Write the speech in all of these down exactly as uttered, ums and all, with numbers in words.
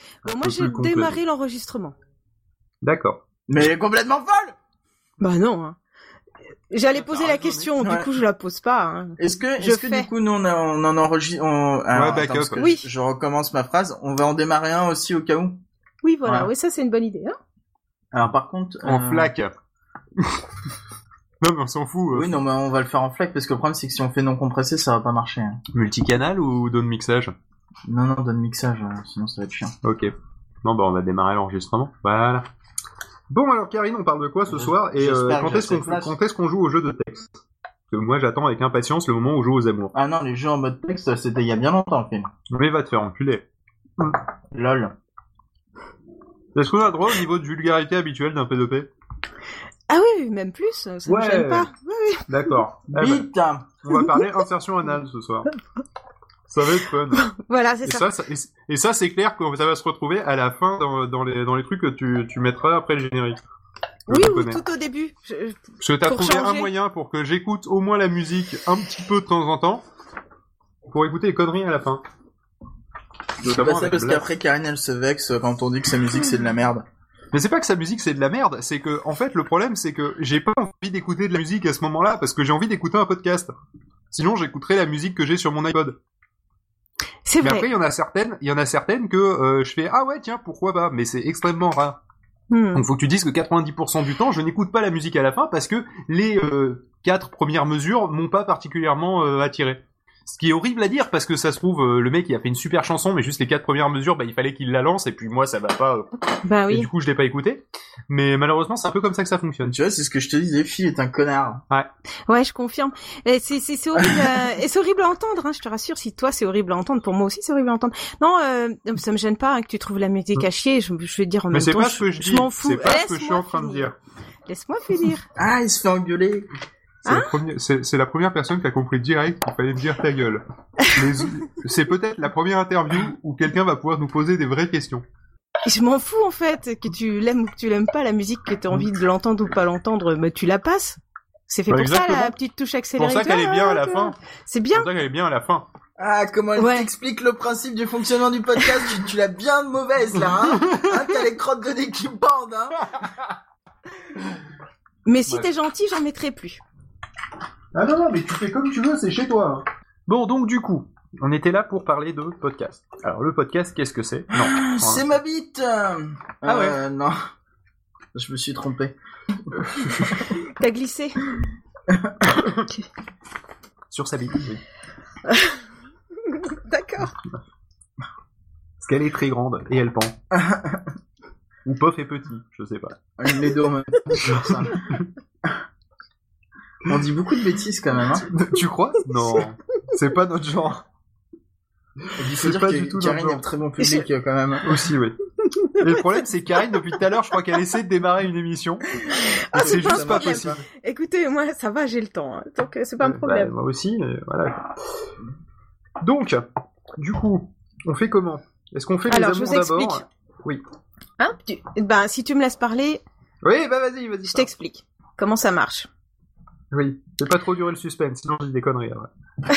Bon, moi, j'ai démarré l'enregistrement. D'accord. Mais elle est complètement folle. Bah non. Hein. J'allais poser la question, du ouais. coup, je la pose pas. Hein. Est-ce que, est-ce que du coup, nous, on, a, on en enregistre... On... Alors, ouais, backup. attends, oui. Je, je recommence ma phrase. On va en démarrer un aussi au cas où. Oui, voilà. Ouais. Oui, ça, c'est une bonne idée. Hein. Alors, par contre... En euh... flac. Non, mais on s'en fout. Euh. Oui, non, mais on va le faire en flac, parce que le problème, c'est que si on fait non compressé, ça va pas marcher. Hein. Multicanal ou down mixage? Non, non, down mixage, euh, sinon ça va être chiant. Ok. Bon, bah, on va démarrer l'enregistrement. Voilà. Bon, alors, Karine, on parle de quoi ce soir? Et euh, quand, est-ce qu'on, quand est-ce qu'on joue au jeu de texte? Parce que moi, j'attends avec impatience le moment où on joue aux amours. Ah non, les jeux en mode texte, c'était il y a bien longtemps, le film. Mais va te faire enculer. Mmh. Lol. Est-ce qu'on a droit au niveau de vulgarité habituel d'un P deux P? Ah oui, même plus, ça ouais. me gêne pas. Oui, oui. D'accord. Vite. Eh ben, on va parler insertion anale ce soir. Ça va être fun. Voilà, c'est et ça. ça, ça et, et ça, c'est clair que ça va se retrouver à la fin dans, dans, les, dans les trucs que tu, tu mettras après le générique. Oui, ou tout au début. Je... Parce que t'as trouvé changer. un moyen pour que j'écoute au moins la musique un petit peu de temps en temps, pour écouter les conneries à la fin. C'est pas ça parce qu'après Karine elle se vexe quand on dit que sa musique c'est de la merde. Mais c'est pas que sa musique c'est de la merde, c'est que en fait le problème c'est que j'ai pas envie d'écouter de la musique à ce moment-là parce que j'ai envie d'écouter un podcast. Sinon j'écouterai la musique que j'ai sur mon iPod. C'est mais vrai. après il y en a certaines, il y en a certaines que euh, je fais ah ouais tiens pourquoi pas, mais c'est extrêmement rare. Hmm. Donc faut que tu dises que quatre-vingt-dix pour cent du temps je n'écoute pas la musique à la fin parce que les euh, quatre premières mesures m'ont pas particulièrement euh, attiré. Ce qui est horrible à dire parce que ça se trouve euh, le mec il a fait une super chanson mais juste les quatre premières mesures bah il fallait qu'il la lance et puis moi ça va pas euh, bah oui. Et du coup je l'ai pas écouté mais malheureusement c'est un peu comme ça que ça fonctionne. Tu vois c'est ce que je te dis, Zephy est un connard. Ouais. Ouais je confirme. Et c'est c'est c'est horrible euh, et c'est horrible à entendre hein, je te rassure si toi c'est horrible à entendre pour moi aussi c'est horrible à entendre. Non euh, ça me gêne pas hein, que tu trouves la musique à chier je, je vais te dire en mais même temps. Mais c'est pas ce que je, je dis. m'en fous. C'est pas Laisse ce que je suis en train finir. de dire. Laisse-moi finir. Ah il se fait engueuler. C'est, hein la première, c'est, c'est la première personne qui a compris direct qu'il fallait me dire ta gueule. Mais c'est peut-être la première interview où quelqu'un va pouvoir nous poser des vraies questions. Je m'en fous en fait, que tu l'aimes ou que tu l'aimes pas, la musique, que tu as envie de l'entendre ou pas l'entendre, mais tu la passes. C'est fait bah, pour exactement. ça la petite touche accélérée. C'est pour ça qu'elle est bien à la fin. C'est bien. C'est pour ça qu'elle est bien à la fin. Ah, comment elle ouais. t'explique le principe du fonctionnement du podcast, tu, tu l'as bien de mauvaise là, hein, hein t'as les crottes de nez qui bandent, hein. Mais si ouais. t'es gentil, j'en mettrai plus. Ah non, non, mais tu fais comme tu veux, c'est chez toi. Hein. Bon, donc du coup, on était là pour parler de podcast. Alors, le podcast, qu'est-ce que c'est? Non. C'est ma bite. Ah euh, ouais. Non, je me suis trompé. T'as glissé. Sur sa bite, oui. D'accord. Parce qu'elle est très grande et elle pend. Ou Pof est petit, je sais pas. Les deux en même temps. On dit beaucoup de bêtises quand même, hein. Tu crois? Non, c'est pas notre genre. Il faut dire pas que du tout Karine est un très bon public je... quand même. Aussi, oui. Et le problème, c'est que Karine, depuis tout à l'heure, je crois qu'elle essaie de démarrer une émission. Ah, c'est juste pas possible. Pas. Écoutez, moi, ça va, j'ai le temps. Hein, donc, c'est pas un problème. Bah, moi aussi, mais voilà. Donc, du coup, on fait comment? Est-ce qu'on fait les Alors, amours je vous explique. d'abord? Oui. Hein tu... Ben, si tu me laisses parler... Oui, bah vas-y, vas-y. Je t'explique comment ça marche. Oui, fais pas trop durer le suspense, sinon je dis des conneries. Ouais.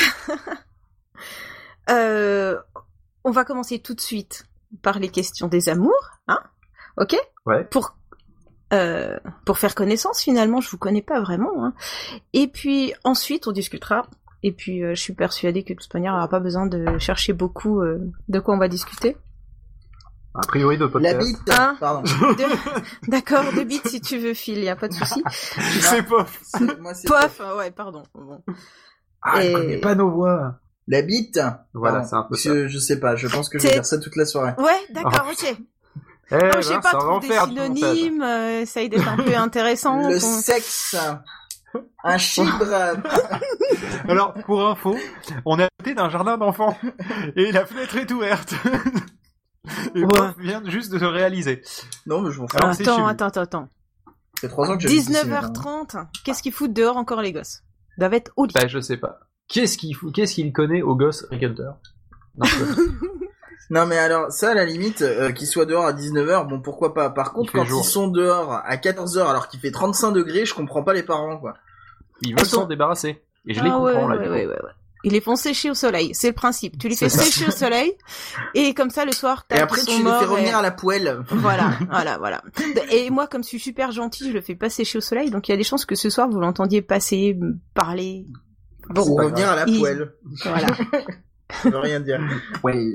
euh, on va commencer tout de suite par les questions des amours, hein? Ok? Ouais. Pour euh, pour faire connaissance, finalement, je vous connais pas vraiment, hein. Et puis ensuite, on discutera. Et puis, euh, je suis persuadée que de toute manière, on n'aura pas besoin de chercher beaucoup euh, de quoi on va discuter. A priori de podcast. La bite, hein pardon. De... D'accord, de bite si tu veux, Phil, y a pas de souci. C'est Pof. Moi, c'est Pof, Pof. Ouais, pardon. Bon. Ah, Et... je connais pas nos voix. La bite. Voilà, pardon. c'est un peu je, ça. Je sais pas, je pense que je vais faire ça toute la soirée. Ouais, d'accord, oh. ok. Eh non, ben, je sais pas, trouve des synonymes, euh, essaye d'être un peu intéressant. Le qu'on... sexe. Un chibre. Alors, pour info, on est à côté d'un jardin d'enfants et la fenêtre est ouverte. Et ouais. Moi, vient juste de se réaliser. Non, mais je m'en fous. Alors, attends, attends, attends, attends. C'est trois ans que j'ai dix-neuf heures trente. Qu'est-ce qu'ils foutent dehors encore les gosses? Ils doivent être au lit. Bah, je sais pas. Qu'est-ce qu'il fout, qu'est-ce qu'il connaît aux gosses Rick Hunter? Non, non, mais alors, ça, à la limite, euh, qu'ils soient dehors à dix-neuf heures, bon, pourquoi pas. Par contre, quand jour. Ils sont dehors à quatorze heures alors qu'il fait trente-cinq degrés, je comprends pas les parents, quoi. Ils veulent s'en débarrasser. Et je les ah, comprends, ouais, là, ouais, ouais, ouais, ouais. Ils les font sécher au soleil, c'est le principe. Tu les fais sécher au soleil, et comme ça, le soir, t'as Et après, tu les fais revenir et... à la poêle. Voilà, voilà, voilà. Et moi, comme je suis super gentille, je le fais pas sécher au soleil, donc il y a des chances que ce soir, vous l'entendiez passer, parler. Bon, pour revenir à la il... poêle. Voilà. Ça veut rien dire. Poêle.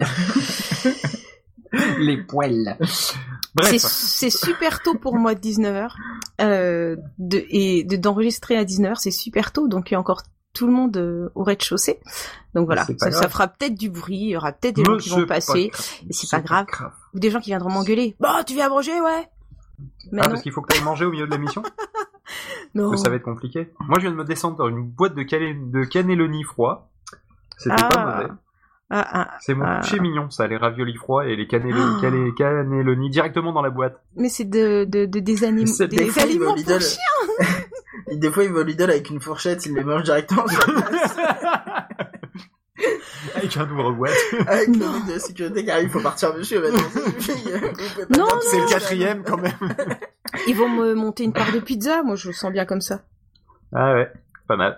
Les poêles. Bref. C'est, c'est super tôt pour moi de dix-neuf heures, euh, de, et de, d'enregistrer à dix-neuf heures, c'est super tôt, donc il y a encore tout le monde euh, au rez-de-chaussée. Donc voilà, ça, ça fera peut-être du bruit, il y aura peut-être des Mais gens qui vont passer, et c'est, c'est pas grave. grave. Ou des gens qui viendront m'engueuler. Bah, tu viens abroger, ouais. Mais ah, non. Parce qu'il faut que tu ailles manger au milieu de l'émission. Non. Que ça va être compliqué. Moi, je viens de me descendre dans une boîte de, calé- de cannelloni froid. C'était ah. pas mauvais. Ah, ah, c'est mon ah. touché mignon, ça, les raviolis froids et les cannelloni, oh. cannelloni directement dans la boîte. Mais c'est de, de, de des, anim... des, des, des aliments pour Lidl... chiens. Et des fois, il va au Lidl avec une fourchette, il les mange directement sur la place. Avec un ouvre-boîte. Avec le mec de la sécurité qui arrive, il faut partir, monsieur, maintenant. Non, non, c'est le quatrième, quand même. Ils vont me monter une part de pizza, moi, je le sens bien comme ça. Ah ouais, pas mal.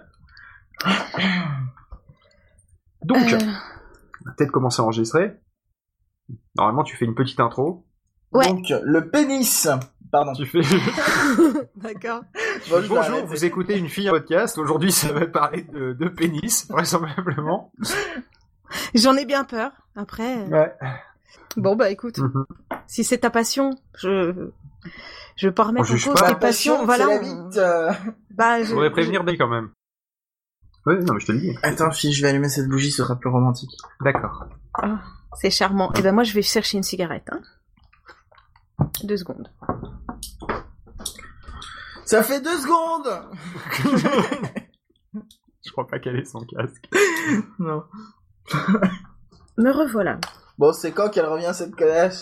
Donc, euh... on va peut-être commencer à enregistrer. Normalement, tu fais une petite intro. Ouais. Donc, le pénis. Pardon. Tu fais. D'accord. Bon, bonjour, vous écoutez une fille en podcast. Aujourd'hui, ça va parler de, de pénis, vraisemblablement. J'en ai bien peur. Après. Ouais. Bon, bah, écoute. Mm-hmm. Si c'est ta passion, je. Je veux pas remettre en cause pas. tes passions. Voilà. C'est la vite, euh... Bah, je. Faudrait prévenir Bay quand même. Ouais, non, mais je te le dis. Attends, fille, je vais allumer cette bougie, ce sera plus romantique. D'accord. Oh, c'est charmant. Et ben, moi, je vais chercher une cigarette, hein. Deux secondes. Ça fait deux secondes. Je crois pas qu'elle ait son casque. Non. Me revoilà. Bon, c'est quand qu'elle revient, cette connasse?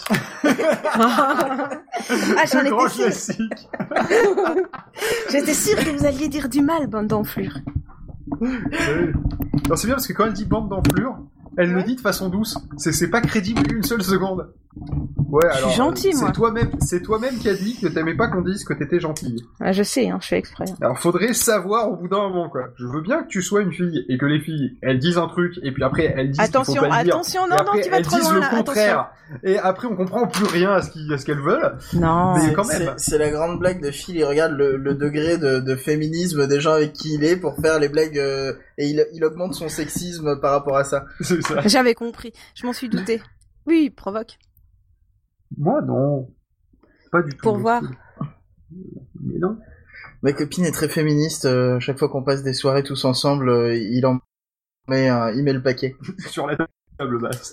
Ah, j'en étais grand sûre. Classique. J'étais sûre que vous alliez dire du mal, bande d'enflures. Oui. Non, c'est bien parce que quand elle dit bande d'enflures, elle ouais. le dit de façon douce. C'est, c'est pas crédible une seule seconde. Ouais, alors. Je suis gentille, euh, moi. C'est toi-même, c'est toi-même qui a dit que t'aimais pas qu'on dise que t'étais gentille. Ah, je sais, hein, je fais exprès. Alors, faudrait savoir au bout d'un moment, quoi. Je veux bien que tu sois une fille et que les filles, elles disent un truc et puis après elles disent attention, qu'il faut pas le dire. Attention, non, non, tu vas trop loin, le là, contraire. attention. Et après, on comprend plus rien à ce, qui, à ce qu'elles veulent. Non. Mais quand même. C'est, c'est la grande blague de Phil, il regarde le, le degré de, de féminisme des gens avec qui il est pour faire les blagues, euh, et il, il augmente son sexisme par rapport à ça. C'est ça. J'avais compris. Je m'en suis douté. Oui, provoque. Moi, non. Pas du tout. Pour voir. Mais non. Ma copine est très féministe. Euh, chaque fois qu'on passe des soirées tous ensemble, euh, il en met, euh, il met le paquet. Sur la table basse.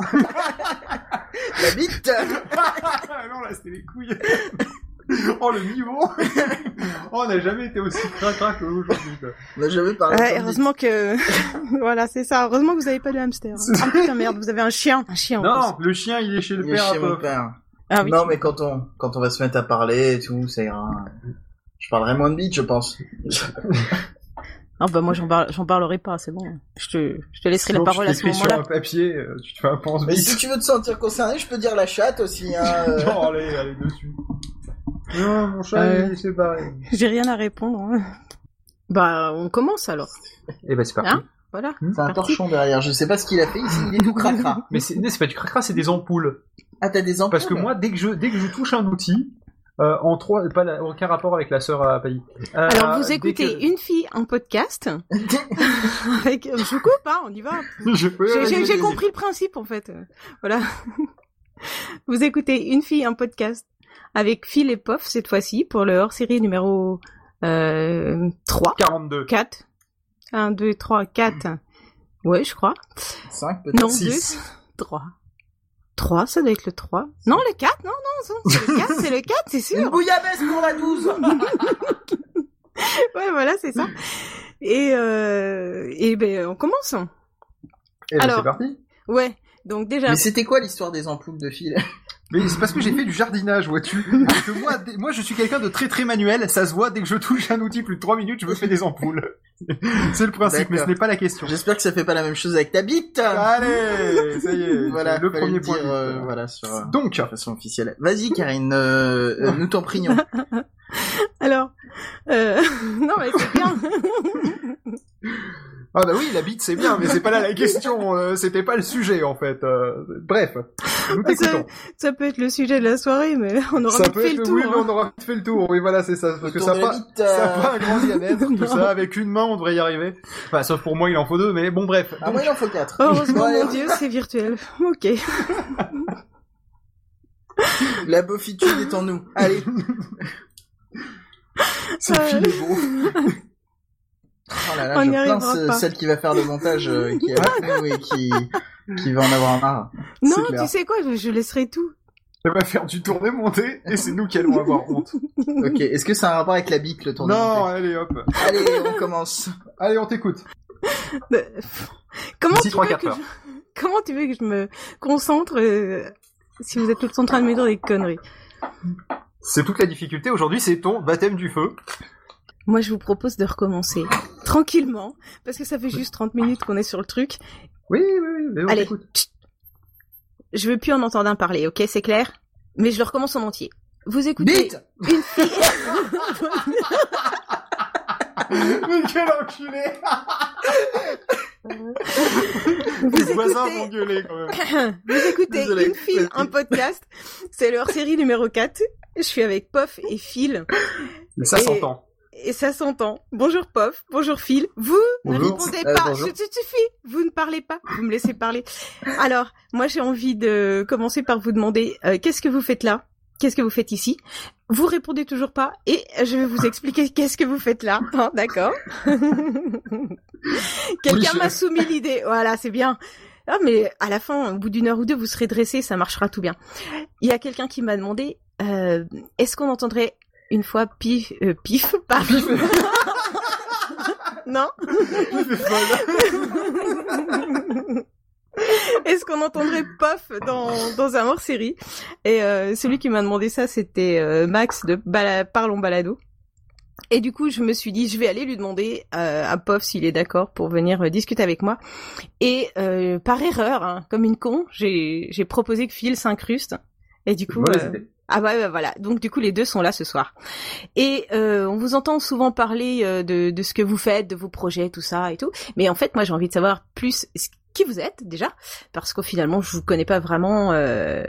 La bite. Non, là, c'était les couilles. Oh, le niveau. Oh, on n'a jamais été aussi cracra qu'aujourd'hui, quoi. On n'a jamais parlé. Ouais, heureusement que... voilà, c'est ça. Heureusement que vous avez pas de hamster. Ah putain, merde, vous avez un chien. Un chien. Non, le chien, il est chez le il père. Est chez mon père. Ah, oui. Non, mais quand on, quand on va se mettre à parler et tout, ça ira. Je parlerai moins de bite, je pense. Ah bah moi j'en, parle, j'en parlerai pas, c'est bon. Je te, je te laisserai sinon, la parole à ce moment-là. Sur un papier, tu te fais un pense. Mais si tu veux te sentir concerné, je peux dire la chatte aussi. Hein. Non, allez, allez dessus. Non, mon chat, euh, il est séparé. J'ai rien à répondre. Hein. Bah, on commence alors. Et bah c'est parti. Hein voilà. C'est un torchon derrière. Je sais pas ce qu'il a fait ici. Il est tout cracra. Mais c'est, c'est pas du cracra, c'est des ampoules. Ah, t'as des ampoules. Parce que moi, dès que je, dès que je touche un outil. Euh, en trois, pas la, aucun rapport avec la sœur à Pailly. Euh, Alors vous écoutez que... une fille en podcast. avec, je coupe, hein, on y va. Je peux, j'ai, j'ai, j'ai compris le principe en fait. Voilà. Vous écoutez une fille en podcast avec Phil et Pof cette fois-ci pour le hors-série numéro euh, trois. quarante-deux. quatre. un, deux, trois, quatre. Ouais, je crois. cinq peut-être. Non, six. deux, trois. trois, ça doit être le trois. Non, le quatre, non, non, c'est le quatre, c'est le quatre, c'est sûr. Une bouillabaisse pour la douze. Ouais, voilà, c'est ça. Et, euh, et ben, on commence. Et ben, alors, c'est parti. Ouais, donc déjà... Mais c'était quoi l'histoire des ampoules de fil? Mais c'est parce que j'ai fait du jardinage, vois-tu. Que moi, moi, je suis quelqu'un de très très manuel. Ça se voit dès que je touche un outil plus de trois minutes, je me fais des ampoules. C'est le principe, D'accord. Mais ce n'est pas la question. J'espère que ça fait pas la même chose avec ta bite. Allez, ça y est. Voilà, le premier point. Dire, euh, voilà, sur, euh, donc, de façon officielle. Vas-y, Karine, euh, euh, nous t'en prions. Alors, euh, non mais c'est bien. Ah bah oui, la bite c'est bien, mais c'est pas là la question, euh, c'était pas le sujet en fait. Euh, bref, nous t'écoutons. Ça, ça peut être le sujet de la soirée, mais on aura ça vite peut fait être, le tour. Oui, hein. mais on aura fait le tour, oui voilà c'est ça, parce que ça pas, bite, euh... ça pas un grand diamètre, tout ça, avec une main on devrait y arriver. Enfin, sauf pour moi il en faut deux, mais bon bref. Ah moi il en faut quatre. Heureusement mon dieu, c'est virtuel. Ok. La beaufitude est en nous. Allez. C'est euh... fini beau. Oh là là, on je plains ce, celle qui va faire le montage, euh, qui est avec nous et qui, qui va en avoir marre. Non, tu sais quoi, je, je laisserai tout. Elle va faire du tourné monté et c'est nous qui allons avoir honte. Ok, est-ce que ça a un rapport avec la bite, le tourné monté? Non, allez hop. Allez, on commence. Allez, on t'écoute. Comment tu, veux que je... Comment tu veux que je me concentre euh, si vous êtes tous en train de me dire des conneries? C'est toute la difficulté aujourd'hui, c'est ton baptême du feu. Moi, je vous propose de recommencer tranquillement, parce que ça fait juste trente minutes qu'on est sur le truc. Oui, oui, oui, mais on Allez, t'écoute. Je veux plus en entendre un parler, ok, c'est clair? Mais je le recommence en entier. Vous écoutez Bite une fille... Mais quel enculé. Vous Les voisins vont gueuler quand même. Vous écoutez Désolé. Une fille, un podcast. C'est leur série numéro quatre. Je suis avec Pof et Phil. Mais ça et... s'entend. Et ça s'entend. Bonjour Pof, bonjour Phil. Vous bonjour. ne répondez euh, pas. Ça suffit. Vous ne parlez pas. Vous me laissez parler. Alors, moi j'ai envie de commencer par vous demander euh, qu'est-ce que vous faites là? Qu'est-ce que vous faites ici? Vous répondez toujours pas et je vais vous expliquer qu'est-ce que vous faites là. Hein, d'accord. Quelqu'un oui, m'a je... soumis l'idée. Voilà, c'est bien. Ah, mais à la fin, au bout d'une heure ou deux, vous serez dressé, ça marchera tout bien. Il y a quelqu'un qui m'a demandé euh, est-ce qu'on entendrait une fois pif, euh, pif, paf. Non. Est-ce qu'on entendrait Pof dans dans un hors-série? Et euh, celui qui m'a demandé ça, c'était euh, Max de Bala- Parlons Balado. Et du coup, je me suis dit, je vais aller lui demander euh, à Pof s'il est d'accord pour venir euh, discuter avec moi. Et euh, par erreur, hein, comme une con, j'ai j'ai proposé que Phil s'incruste. Et du coup, euh, ah bah, bah voilà. Donc du coup, les deux sont là ce soir. Et euh, on vous entend souvent parler euh, de de ce que vous faites, de vos projets, tout ça et tout. Mais en fait, moi, j'ai envie de savoir plus qui vous êtes déjà, parce qu'au finalement, je vous connais pas vraiment euh,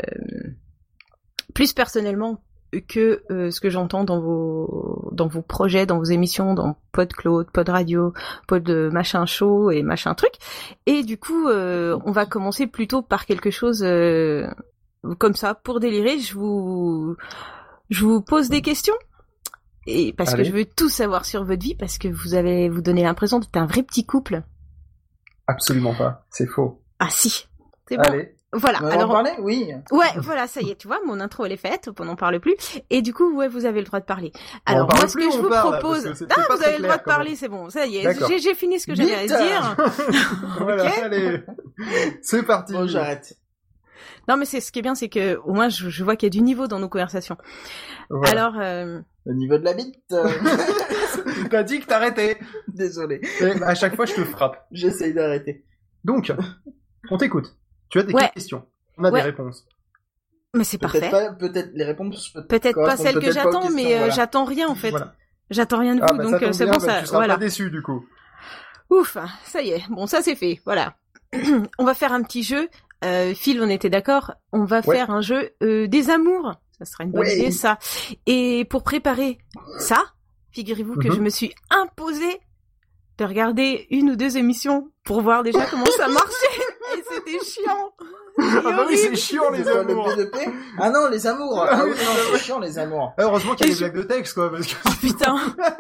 plus personnellement que euh, ce que j'entends dans vos dans vos projets, dans vos émissions, dans PodCloud, Pod Radio, Pod machin show et machin truc. Et du coup, euh, on va commencer plutôt par quelque chose euh, comme ça pour délirer. Je vous je vous pose des questions. Et parce Allez. que je veux tout savoir sur votre vie, parce que vous avez vous donnez l'impression d'être un vrai petit couple. Absolument pas, c'est faux. Ah si, c'est bon. Allez. Voilà. On alors en parler, oui. Ouais, voilà, ça y est, tu vois, mon intro elle est faite, on n'en parle plus. Et du coup, ouais, vous avez le droit de parler. Alors moi, ce que je vous parle, propose, c'est, c'est ah, vous avez clair, le droit de parler, c'est bon, ça y est, D'accord. j'ai, j'ai fini ce que j'avais à dire. Voilà, okay. Allez, c'est parti. Bon, j'arrête. Non, mais c'est ce qui est bien, c'est que au moins je, je vois qu'il y a du niveau dans nos conversations. Voilà. Alors, euh... le niveau de la bite. Euh... T'as dit que t'arrêtais. Désolé. Et à chaque fois, je te frappe. J'essaye d'arrêter. Donc, on t'écoute. Tu as des ouais. questions. On a ouais. des réponses. Mais c'est peut-être parfait. Pas, peut-être les réponses. Peut-être, peut-être pas celles que j'attends, mais euh, voilà. j'attends rien en fait. Voilà. J'attends rien de vous, ah, bah, donc ça c'est bien, bon, bah, ça. Tu seras voilà. pas déçu du coup. Ouf, ça y est. Bon, ça c'est fait. Voilà. On va faire un petit jeu. Euh, Phil, on était d'accord. On va ouais. faire un jeu euh, des amours. Ça sera une bonne ouais. idée, ça. Et pour préparer ça, figurez-vous mm-hmm. que je me suis imposée de regarder une ou deux émissions pour voir déjà comment ça marchait. Et c'était chiant. Ah bah oui, c'est chiant les amours. Le P deux P ah non, les amours. Ah, ah oui, non, c'est chiant les amours. Heureusement qu'il y a des blagues de texte, quoi. Parce que... Oh putain.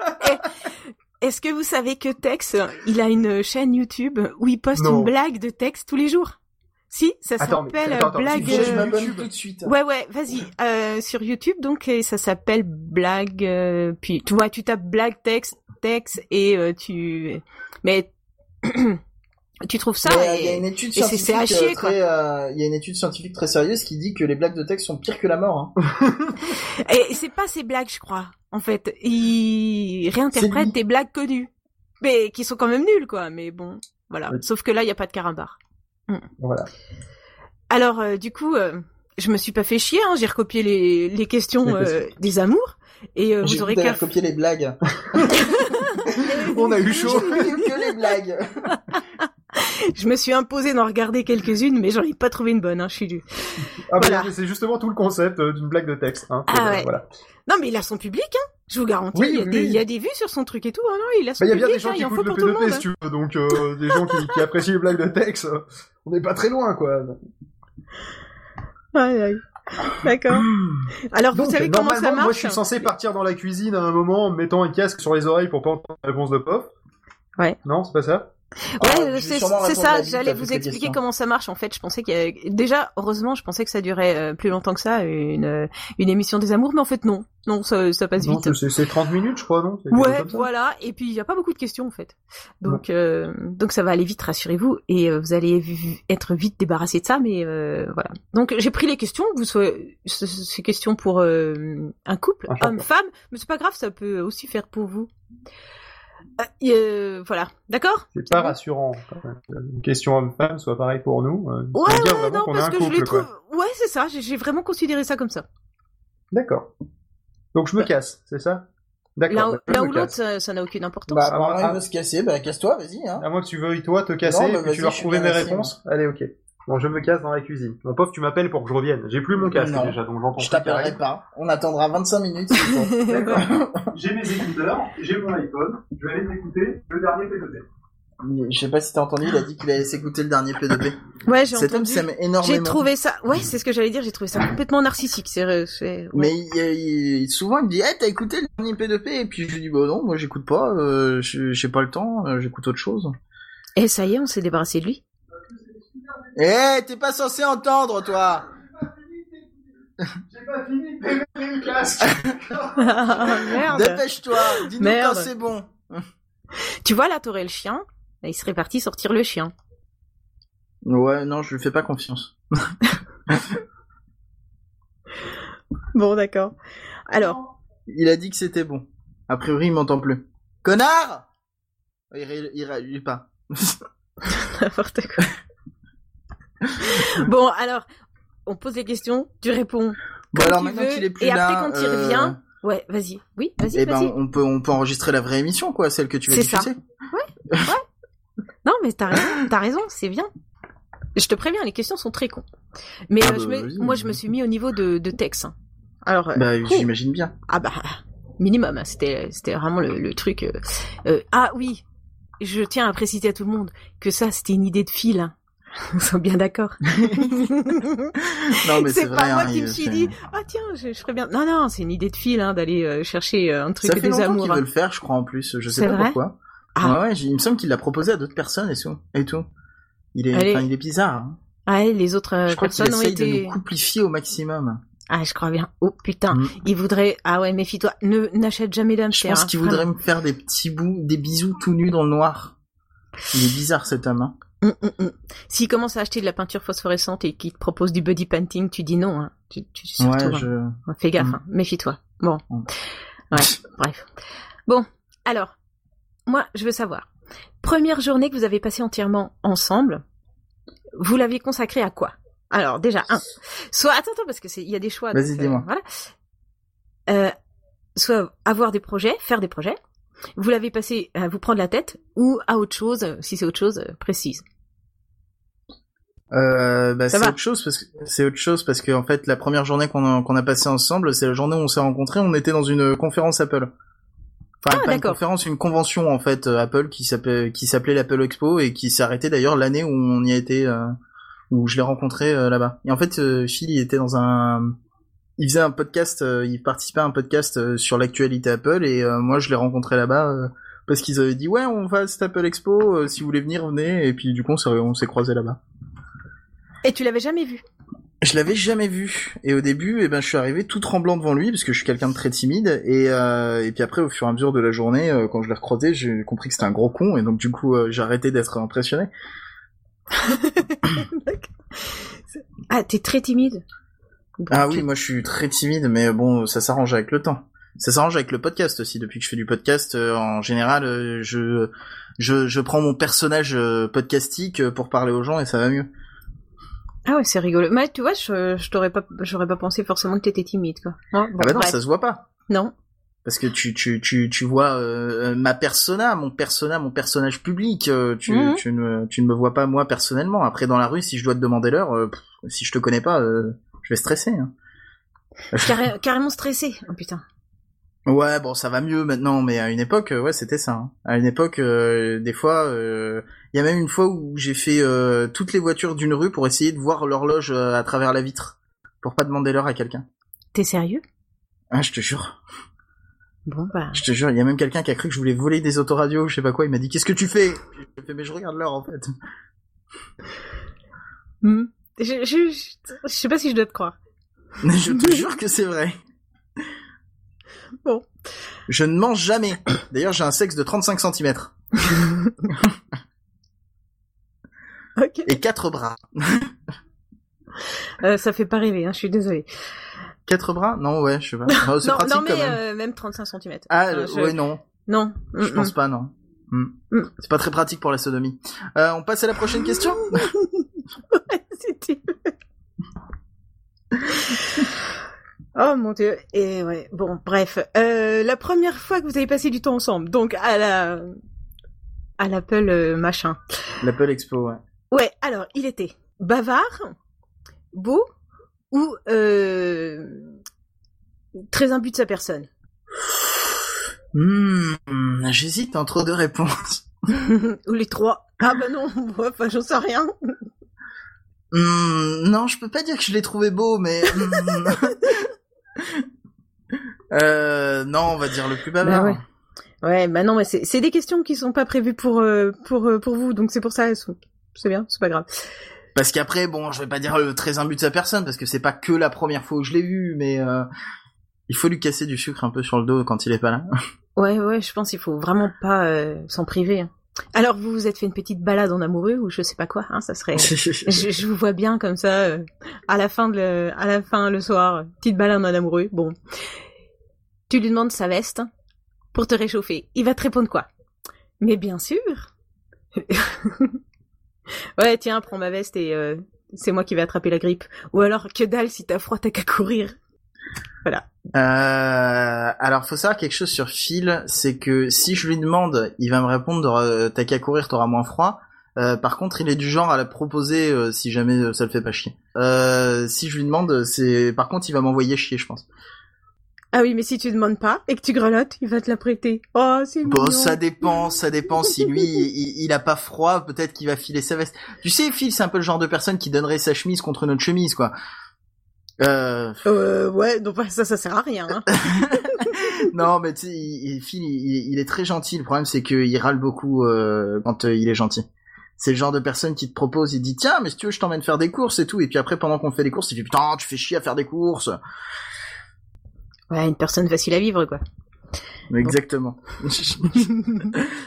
Et, est-ce que vous savez que Tex, il a une chaîne YouTube où il poste non. une blague de texte tous les jours? Si, ça attends, s'appelle mais, attends, attends, blague. Je m'abonne tout de suite. Ouais, ouais, vas-y. Euh, sur YouTube, donc, ça s'appelle blague. Euh, puis, tu vois, tu tapes blague texte, texte, et euh, tu. Mais tu trouves ça mais, et, y a une étude et c'est, c'est à chier, quoi. Il euh, y a une étude scientifique très sérieuse qui dit que les blagues de texte sont pires que la mort. Hein. Et c'est pas ces blagues, je crois. En fait, ils réinterprètent des blagues connues, mais qui sont quand même nulles, quoi. Mais bon, voilà. Oui. Sauf que là, il y a pas de carambar. Mmh. Voilà. Alors, euh, du coup, euh, je me suis pas fait chier. Hein, j'ai recopié les les questions euh, des amours et euh, j'ai vous aurez qu'à qu'à recopier les blagues. On a eu chaud. Que les blagues. Je me suis imposé d'en regarder quelques-unes, mais j'en ai pas trouvé une bonne, hein, je suis dû. Ah voilà. bah, c'est justement tout le concept euh, d'une blague de texte. Hein, ah euh, ouais. Voilà. Non, mais il a son public, hein. Je vous garantis, oui, il, y a oui. des, il y a des vues sur son truc et tout. Hein, non, il a son bah, public, il y a bien des gens hein, qui il en faut écoutent le pour P tout deux le P, monde. si tu veux, donc euh, des gens qui, qui apprécient les blagues de texte. Euh, on n'est pas très loin, quoi. Ouais, ouais. D'accord. Alors, donc, vous savez comment ça marche? Moi, je suis censé partir dans la cuisine à un moment en mettant un casque sur les oreilles pour pas entendre la réponse de Pof. Ouais. Non, c'est pas ça? Ouais, oh, c'est, c'est ça, j'allais vous expliquer comment ça marche en fait. Je pensais qu'il y avait... Déjà, heureusement, je pensais que ça durait euh, plus longtemps que ça, une, une émission des amours, mais en fait non. Non, ça, ça passe non, vite. C'est, c'est trente minutes, je crois, non? C'est ouais, voilà, et puis il n'y a pas beaucoup de questions en fait. Donc euh, donc ça va aller vite, rassurez-vous, et euh, vous allez v- être vite débarrassé de ça, mais euh, voilà. Donc j'ai pris les questions, vous soyez... ces questions pour euh, un couple, un homme-femme, mais c'est pas grave, ça peut aussi faire pour vous. Euh, euh, voilà, d'accord. C'est, c'est pas bon rassurant. Une question homme-femme soit pareil pour nous. Euh, ouais, ouais, non, parce que couple, je les trouve. Quoi. Ouais, c'est ça. J'ai, j'ai vraiment considéré ça comme ça. D'accord. Donc je me casse, c'est ça? D'accord. L'un, bah, l'un ou l'autre, ça, ça n'a aucune importance. Bah, alors, il veut se casser, bah casse-toi, vas-y. Hein. À moins que tu veuilles toi te casser, non, bah, et puis tu leur trouver mes réponses. Moi. Allez, ok. Bon, je me casse dans la cuisine. Mon pauvre, tu m'appelles pour que je revienne. J'ai plus mon casque non. déjà, donc j'entends. Je t'appellerai pas. On attendra vingt-cinq minutes. D'accord. J'ai mes écouteurs, j'ai mon iPhone. Je vais aller t'écouter le dernier P deux P. Je sais pas si t'as entendu, il a dit qu'il allait s'écouter le dernier P deux P. Ouais, j'ai Cet entendu. Cet homme s'aime énormément. J'ai trouvé ça. Ouais, c'est ce que j'allais dire. J'ai trouvé ça complètement narcissique. C'est. c'est... Ouais. Mais il, il, souvent il me dit, hey, t'as écouté le dernier P deux P? Et puis je lui dis, bah non, moi j'écoute pas. Euh, j'ai pas le temps. Euh, j'écoute autre chose. Et ça y est, on s'est débarrassé de lui. Eh, hey, t'es pas censé entendre, toi. J'ai pas fini de péter le casque. Merde. Dépêche-toi. Dis-nous quand c'est bon. Tu vois, là, t'aurais le chien. Là, il serait parti sortir le chien. Ouais, non, je lui fais pas confiance. Bon, d'accord. Alors. Il a dit que c'était bon. A priori, il m'entend plus. Connard! Il réagit il, il, il pas. N'importe quoi. Bon, alors, on pose les questions, tu réponds. Bon, alors tu maintenant veux, qu'il est plus et là. Et après, quand il euh... revient, ouais, vas-y. Oui, vas-y, eh vas-y. ben, on peut, on peut enregistrer la vraie émission, quoi, celle que tu vas c'est diffuser. Ça. Ouais, ouais. Non, mais t'as raison, t'as raison, c'est bien. Je te préviens, les questions sont très cons. Mais ah euh, bah, je me, moi, je me suis mis au niveau de, de texte. Alors. Bah, euh, j'imagine bien. Ah bah, minimum. Hein, c'était, c'était vraiment le, le truc. Euh, euh, ah oui, je tiens à préciser à tout le monde que ça, c'était une idée de Phil. Hein. Nous sommes bien d'accord. Non, mais c'est, c'est vrai, pas moi hein, qui me suis c'est... dit, ah tiens, je, je ferais bien. Non, non, c'est une idée de Phil, hein, d'aller euh, chercher euh, un truc ça fait des amours. Ça fait qu'il veut le faire, je crois, en plus. Je sais c'est pas vrai pourquoi. Ah. Ouais, ouais, il me semble qu'il l'a proposé à d'autres personnes et tout. Et tout. Il est, Allez. enfin, il est bizarre. Hein. Ah, les autres euh, je crois personnes qu'il ont essaye été... de nous couplifier au maximum. Ah, je crois bien. Oh putain, mm. il voudrait... Ah ouais, méfie-toi, ne n'achète jamais d'hamster. Je pense hein, qu'il vraiment. voudrait me faire des petits bouts, des bisous tout nus dans le noir. Il est bizarre cet homme. Hein. Mm, mm, mm. S'il commence à acheter de la peinture phosphorescente et qu'il te propose du body painting, tu dis non. Hein. Tu, tu, surtout, ouais, hein. je... Fais gaffe, mm. hein. Méfie-toi. Bon. Mm. Ouais, bref. Bon, alors, moi, je veux savoir. Première journée que vous avez passée entièrement ensemble, vous l'avez consacrée à quoi? Alors, déjà, un. Soit, attends, attends, parce que c'est, il y a des choix. Vas-y, donc, dis-moi. Euh, voilà. Euh, soit avoir des projets, faire des projets. Vous l'avez passé à vous prendre la tête ou à autre chose, si c'est autre chose, précise. Euh, bah, Ça c'est va. autre chose parce que c'est autre chose parce que en fait la première journée qu'on a qu'on a passé ensemble, c'est la journée où on s'est rencontrés. On était dans une conférence Apple. Enfin, Ah, pas d'accord. une conférence, une convention en fait euh, Apple qui s'appelait qui s'appelait l'Apple Expo et qui s'est arrêtée d'ailleurs l'année où on y a été, euh, où je l'ai rencontré euh, là-bas. Et en fait, euh, Phil il était dans un, il faisait un podcast, euh, il participait à un podcast euh, sur l'actualité Apple et euh, moi je l'ai rencontré là-bas euh, parce qu'ils avaient dit ouais on va à cette Apple Expo, euh, si vous voulez venir venez et puis du coup on s'est, on s'est croisés là-bas. Et tu l'avais jamais vu? Je l'avais jamais vu et au début eh ben je suis arrivé tout tremblant devant lui parce que je suis quelqu'un de très timide et euh, et puis après au fur et à mesure de la journée euh, quand je l'ai recroisé j'ai compris que c'était un gros con et donc du coup euh, j'ai arrêté d'être impressionné. Ah, t'es très timide? Ah oui, moi je suis très timide mais bon ça s'arrange avec le temps. Ça s'arrange avec le podcast aussi. Depuis que je fais du podcast, euh, en général, euh, je, je je prends mon personnage euh, podcastique pour parler aux gens et ça va mieux. Ah ouais, c'est rigolo. Mais tu vois, je, je t'aurais pas, j'aurais pas pensé forcément que t'étais timide, quoi. Ouais, bon, ah bah non, bref. ça se voit pas. Non. Parce que tu tu tu tu vois euh, ma persona, mon persona, mon personnage public. Euh, tu mmh. tu ne tu ne me vois pas moi personnellement. Après dans la rue, si je dois te demander l'heure, euh, pff, si je te connais pas, euh, je vais stresser. Hein. Carré- carrément stressé. Oh putain. Ouais, bon, ça va mieux maintenant, mais à une époque, euh, ouais, c'était ça. Hein. À une époque, euh, des fois, il euh, y a même une fois où j'ai fait euh, toutes les voitures d'une rue pour essayer de voir l'horloge euh, à travers la vitre, pour pas demander l'heure à quelqu'un. T'es sérieux? Ah, je te jure. Bon bah. Je te jure, il y a même quelqu'un qui a cru que je voulais voler des autoradios, je sais pas quoi. Il m'a dit qu'est-ce que tu fais? J'ai fait mais je regarde l'heure en fait. Mm. Je, je, je, je sais pas si je dois te croire. Mais je te jure que c'est vrai. Bon. Je ne mange jamais. D'ailleurs, j'ai un sexe de trente-cinq centimètres. Okay. Et quatre bras. euh, ça fait pas rêver, hein, je suis désolée. Quatre bras? Non, ouais, je sais pas. Oh, c'est non, pratique non, mais quand même. Euh, même trente-cinq centimètres. Ah, enfin, je... ouais, non. Non. Je mm, pense mm. pas, non. Mm. Mm. C'est pas très pratique pour la sodomie. Euh, on passe à la prochaine question? Ouais, c'était... Oh mon dieu. Et ouais, bon, bref. Euh, la première fois que vous avez passé du temps ensemble, donc à la... à l'Apple euh, machin. L'Apple Expo, ouais. Ouais, alors, il était bavard, beau, ou euh, très imbu de sa personne. Mmh, j'hésite entre deux réponses. Ou les trois. Ah bah non, enfin j'en sais rien. Mmh, non, je peux pas dire que je l'ai trouvé beau, mais... euh, non, on va dire le plus bavard. Bah ouais. Ouais, bah non, mais c'est, c'est des questions qui sont pas prévues pour, euh, pour, euh, pour vous, donc c'est pour ça, elles sont... c'est bien, c'est pas grave. Parce qu'après, bon, je vais pas dire le très imbu de sa personne, parce que c'est pas que la première fois où je l'ai vu, mais euh, il faut lui casser du sucre un peu sur le dos quand il est pas là. Ouais, ouais, je pense qu'il faut vraiment pas euh, s'en priver. Hein. Alors, vous vous êtes fait une petite balade en amoureux, ou je sais pas quoi, hein, ça serait... je, je vous vois bien comme ça, euh, à la fin de le, à la fin, le soir, petite balade en amoureux, bon. Tu lui demandes sa veste pour te réchauffer. Il va te répondre quoi? Mais bien sûr. Ouais, tiens, prends ma veste et euh, c'est moi qui vais attraper la grippe. Ou alors, que dalle, si t'as froid, t'as qu'à courir. Voilà. Euh, alors, faut savoir quelque chose sur Phil, c'est que si je lui demande, il va me répondre euh, t'as qu'à courir, t'auras moins froid. Euh, par contre, il est du genre à la proposer euh, si jamais ça le fait pas chier. Euh, si je lui demande, c'est par contre, il va m'envoyer chier, je pense. Ah oui, mais si tu demandes pas et que tu grelottes, il va te la prêter. Oh, c'est bon, mignon. Ça dépend, ça dépend. Si lui, il, il a pas froid, peut-être qu'il va filer sa veste. Tu sais, Phil, c'est un peu le genre de personne qui donnerait sa chemise contre notre chemise, quoi. Euh... euh ouais, donc ça, ça sert à rien. Hein. Non, mais tu sais, il, Phil, il, il est très gentil. Le problème, c'est qu'il râle beaucoup euh, quand euh, il est gentil. C'est le genre de personne qui te propose, il dit tiens, mais si tu veux, je t'emmène faire des courses et tout. Et puis après, pendant qu'on fait des courses, il fait putain, tu fais chier à faire des courses. Ouais, une personne facile à vivre, quoi. Exactement. Bon.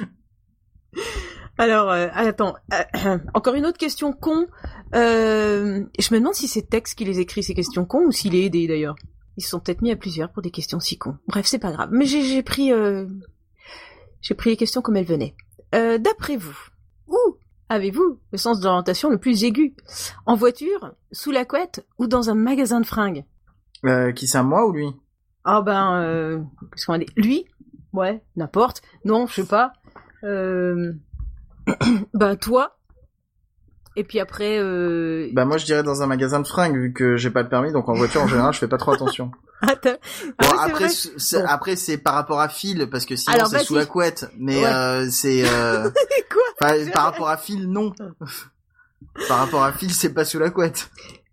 Alors, euh, attends, euh, encore une autre question con. Euh, je me demande si c'est Tex qui les écrit, ces questions cons, ou s'il est aidé, d'ailleurs. Ils se sont peut-être mis à plusieurs pour des questions si cons. Bref, c'est pas grave. Mais j'ai, j'ai pris... Euh, j'ai pris les questions comme elles venaient. Euh, d'après vous, où avez-vous le sens d'orientation le plus aigu? En voiture, sous la couette, ou dans un magasin de fringues? Euh, qui c'est, moi ou lui? Ah ben, euh, qu'est-ce qu'on va dire? Lui? Ouais, n'importe. Non, je sais pas. Euh... ben toi. Et puis après... Euh... Bah moi je dirais dans un magasin de fringues, vu que j'ai pas le permis, donc en voiture en général je fais pas trop attention. Ah, t'as... Bon, ah ouais, après, c'est c'est, bon. après c'est par rapport à Phil, parce que sinon Alors, c'est vas-y. sous la couette, mais Ouais. euh, c'est... Euh... Quoi? par rapport à Phil, non. Par rapport à Phil, c'est pas sous la couette.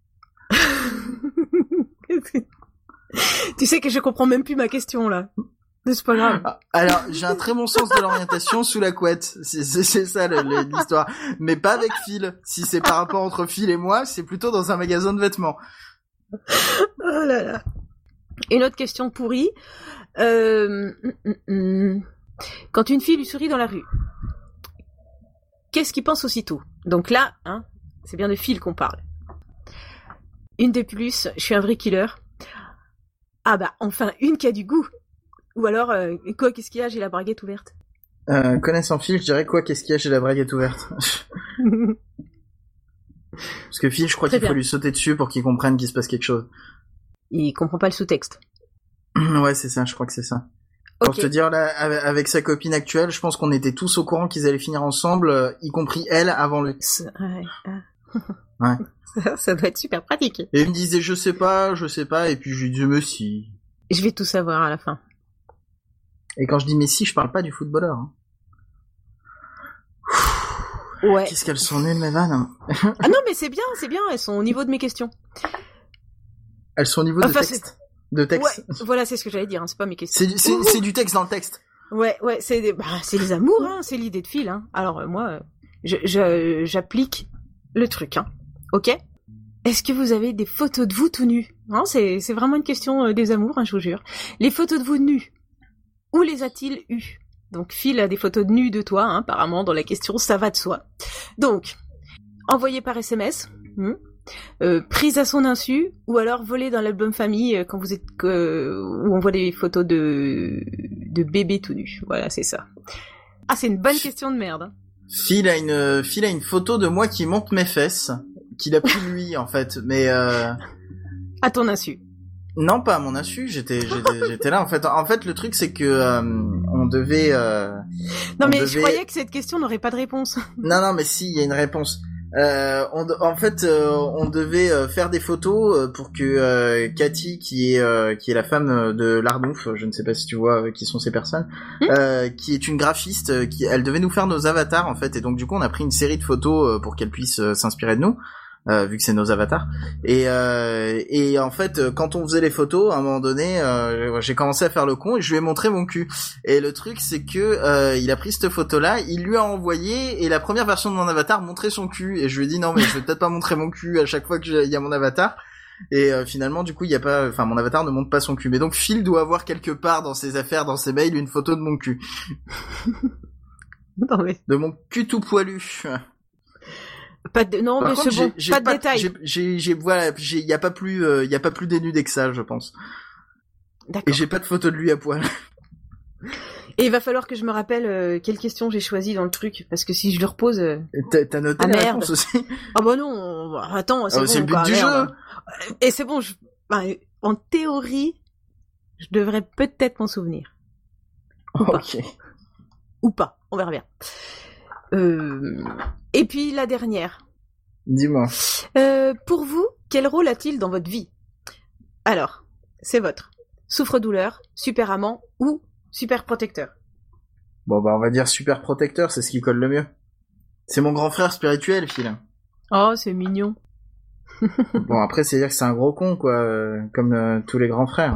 Tu sais que je comprends même plus ma question, là. Mais c'est pas grave. Alors, j'ai un très bon sens de l'orientation sous la couette. C'est, c'est, c'est ça le, le, l'histoire. Mais pas avec Phil. Si c'est par rapport entre Phil et moi, c'est plutôt dans un magasin de vêtements. Oh là là. Une autre question pourrie. Euh... hum, hum, hum. Quand une fille lui sourit dans la rue, qu'est-ce qu'il pense aussitôt? Donc là, hein, c'est bien de Phil qu'on parle. Une de plus, je suis un vrai killer. Ah bah, enfin, une qui a du goût. Ou alors, euh, quoi, qu'est-ce qu'il y a? J'ai la braguette ouverte. Euh, connaissant Phil, je dirais quoi, qu'est-ce qu'il y a, j'ai la braguette ouverte. Parce que Phil, je crois Très qu'il faut bien. lui sauter dessus pour qu'il comprenne qu'il se passe quelque chose. Il comprend pas le sous-texte. Ouais, c'est ça, je crois que c'est ça. Pour Ok. te dire, là, avec sa copine actuelle, je pense qu'on était tous au courant qu'ils allaient finir ensemble, euh, y compris elle, avant lui. C'est- Ouais. ah. Ouais. Ça, ça doit être super pratique. Et il me disait, je sais pas, je sais pas, et puis je lui disais, mais si. Je vais tout savoir à la fin. Et quand je dis mais si, je parle pas du footballeur. Hein. Ouais. Qu'est-ce qu'elles sont nulles, mes vannes. Ah non, mais c'est bien, c'est bien. Elles sont au niveau de mes questions. Elles sont au niveau Enfin, de texte. De texte. Ouais. Voilà, c'est ce que j'allais dire. Hein. C'est pas mes questions. C'est du, c'est, c'est du texte dans le texte. Ouais, ouais. C'est des... bah, c'est les amours. Hein. C'est l'idée de fil. Hein. Alors euh, moi, euh, je, je, j'applique le truc. Hein. Ok. Est-ce que vous avez des photos de vous tout nus? Non, c'est, c'est vraiment une question euh, des amours, hein, je vous jure. Les photos de vous nus, où les a-t-il eues? Donc, Phil a des photos de nus de toi, hein, apparemment, dans la question, ça va de soi. Donc, envoyé par S M S, hmm, euh, prise à son insu, ou alors volé dans l'album famille euh, quand vous êtes, euh, où on voit des photos de, de bébés tout nus. Voilà, c'est ça. Ah, c'est une bonne question de merde. Hein. Phil a une, Phil a une photo de moi qui monte mes fesses, qu'il a pris lui, en fait, mais euh... À ton insu. Non, pas à mon insu, j'étais, j'étais, j'étais là, en fait. En fait, le truc, c'est que, euh, on devait, euh... Non, on mais devait... je croyais que cette question n'aurait pas de réponse. Non, non, mais si, il y a une réponse. Euh, on, en fait, euh, on devait euh, faire des photos euh, pour que euh, Cathy, qui est euh, qui est la femme de Lardouf, je ne sais pas si tu vois euh, qui sont ces personnes, mmh. euh, qui est une graphiste, euh, qui elle devait nous faire nos avatars en fait, et donc du coup on a pris une série de photos euh, pour qu'elle puisse euh, s'inspirer de nous. Euh, vu que c'est nos avatars et euh, et en fait quand on faisait les photos à un moment donné euh, j'ai commencé à faire le con et je lui ai montré mon cul et le truc c'est que euh, il a pris cette photo là, il lui a envoyé et la première version de mon avatar montrait son cul et je lui ai dit non mais je vais peut-être pas montrer mon cul à chaque fois qu'il y a mon avatar et euh, finalement du coup il y a pas enfin mon avatar ne montre pas son cul mais donc Phil doit avoir quelque part dans ses affaires dans ses mails une photo de mon cul. Non mais de mon cul tout poilu. Pas de, non, Par mais contre, c'est bon, j'ai, j'ai pas de pas, détails. J'ai, j'ai, j'ai, voilà, j'ai, y a pas plus, euh, y a pas plus dénudé que ça, je pense. D'accord. Et j'ai pas de photo de lui à poil. Et il va falloir que je me rappelle euh, quelle question j'ai choisi dans le truc, parce que si je le repose... Euh... T'as, t'as noté ah, la merde. réponse aussi? Ah bah non, attends, c'est ah, bon. C'est le but quoi, du merde. jeu. Et c'est bon, je... bah, en théorie, je devrais peut-être m'en souvenir. Ou pas. Ok. Ou pas, on verra bien. Euh... Et puis la dernière. Dis-moi. Euh, pour vous, quel rôle a-t-il dans votre vie? Alors, c'est votre. Souffre-douleur, super amant ou super protecteur? Bon bah on va dire super protecteur, c'est ce qui colle le mieux. C'est mon grand frère spirituel, Phil. Oh, c'est mignon. Bon après c'est dire que c'est un gros con quoi, euh, comme euh, tous les grands frères.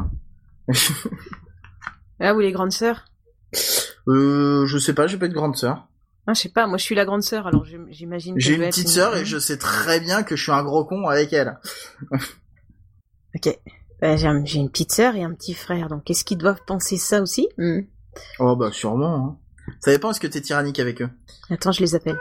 Ah, ou les grandes sœurs? Euh, je sais pas, j'ai pas de grande sœur. Ah, je sais pas, moi je suis la grande sœur, alors j'imagine que j'ai je vais une être petite une... sœur et je sais très bien que je suis un gros con avec elle. Ok, euh, j'ai, un, j'ai une petite sœur et un petit frère, donc est-ce qu'ils doivent penser ça aussi? mm. Oh bah sûrement. Hein. Ça dépend, est-ce que t'es tyrannique avec eux? Attends, je les appelle.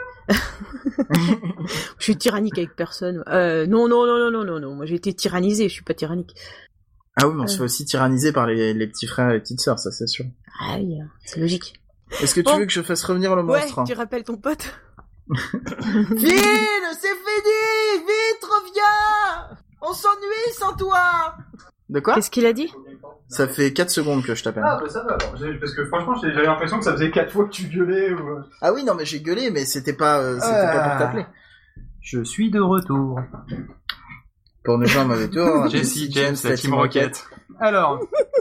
Je suis tyrannique avec personne. Euh, non, non, non, non, non, non, non, moi j'ai été tyrannisée, je suis pas tyrannique. Ah oui, mais on euh... se fait aussi tyranniser par les, les petits frères et les petites sœurs, ça c'est sûr. Ah oui, c'est logique. Est-ce que tu bon. veux que je fasse revenir le monstre? Ouais, tu rappelles ton pote? Phil, c'est fini! Vite, reviens! On s'ennuie sans toi! De quoi? Qu'est-ce qu'il a dit? Ça fait quatre secondes que je t'appelle. Ah bah ça va, parce que franchement j'avais l'impression que ça faisait quatre fois que tu gueulais. Ou... Ah oui, non mais j'ai gueulé, mais c'était pas, euh, c'était ah. pas pour t'appeler. Je suis de retour. Pour ne pas un mauvais tour. Jesse, James, la Team Rocket. Alors...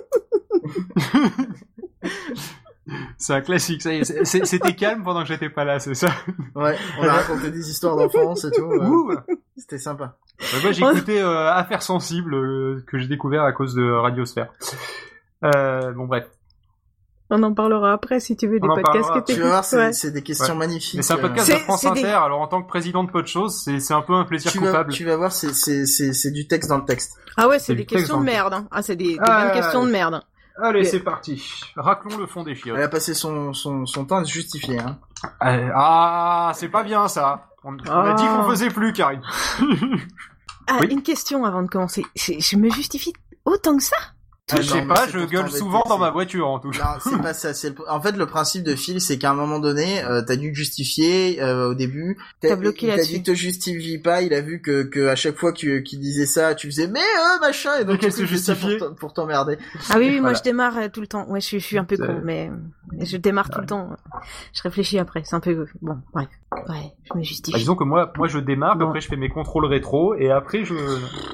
C'est un classique, ça y est. C'était calme pendant que j'étais pas là, c'est ça? Ouais, on a raconté des histoires d'enfance et tout. Ouais. C'était sympa. Bah, moi, j'ai écouté euh, Affaires sensibles euh, que j'ai découvert à cause de Radiosphère. Euh, bon, bref. On en parlera après si tu veux des on podcasts que tu vas voir, c'est, ouais. c'est des questions ouais. magnifiques. Mais c'est un podcast c'est, de France Inter, des... alors en tant que président de Podchose, c'est, c'est un peu un plaisir tu coupable. Vas, tu vas voir, c'est, c'est, c'est, c'est du texte dans le texte. Ah ouais, c'est, c'est des questions de merde. Hein. Ah, c'est des, des ah, bonnes questions de merde. Allez, mais... c'est parti. Raclons le fond des chiottes. Elle a passé son, son, son temps à se justifier. Hein. Ah, c'est pas bien ça. On, ah. on a dit qu'on faisait plus, Karine. Ah, oui. Une question avant de commencer. Je, je me justifie autant que ça? Ah, je sais pas, je gueule souvent dans ma voiture en tout cas. Non, c'est pas ça. C'est le... En fait, le principe de Phil, c'est qu'à un moment donné, euh, t'as dû te justifier euh, au début. T'as, t'as bloqué t'as là-dessus. dit que te justifie pas. Il a vu que, que à chaque fois qu'il, qu'il disait ça, tu faisais mais euh, machin. Et donc qu'elle se justifiait pour, pour t'emmerder. Ah oui, oui, moi Voilà. je démarre euh, tout le temps. Ouais, je suis, je suis un peu C'est... con, mais je démarre tout le temps. Je réfléchis après. C'est un peu bon. Bref. Ouais, je me justifie. Bah, disons que moi, moi je démarre, Bon. après je fais mes contrôles rétro et après je.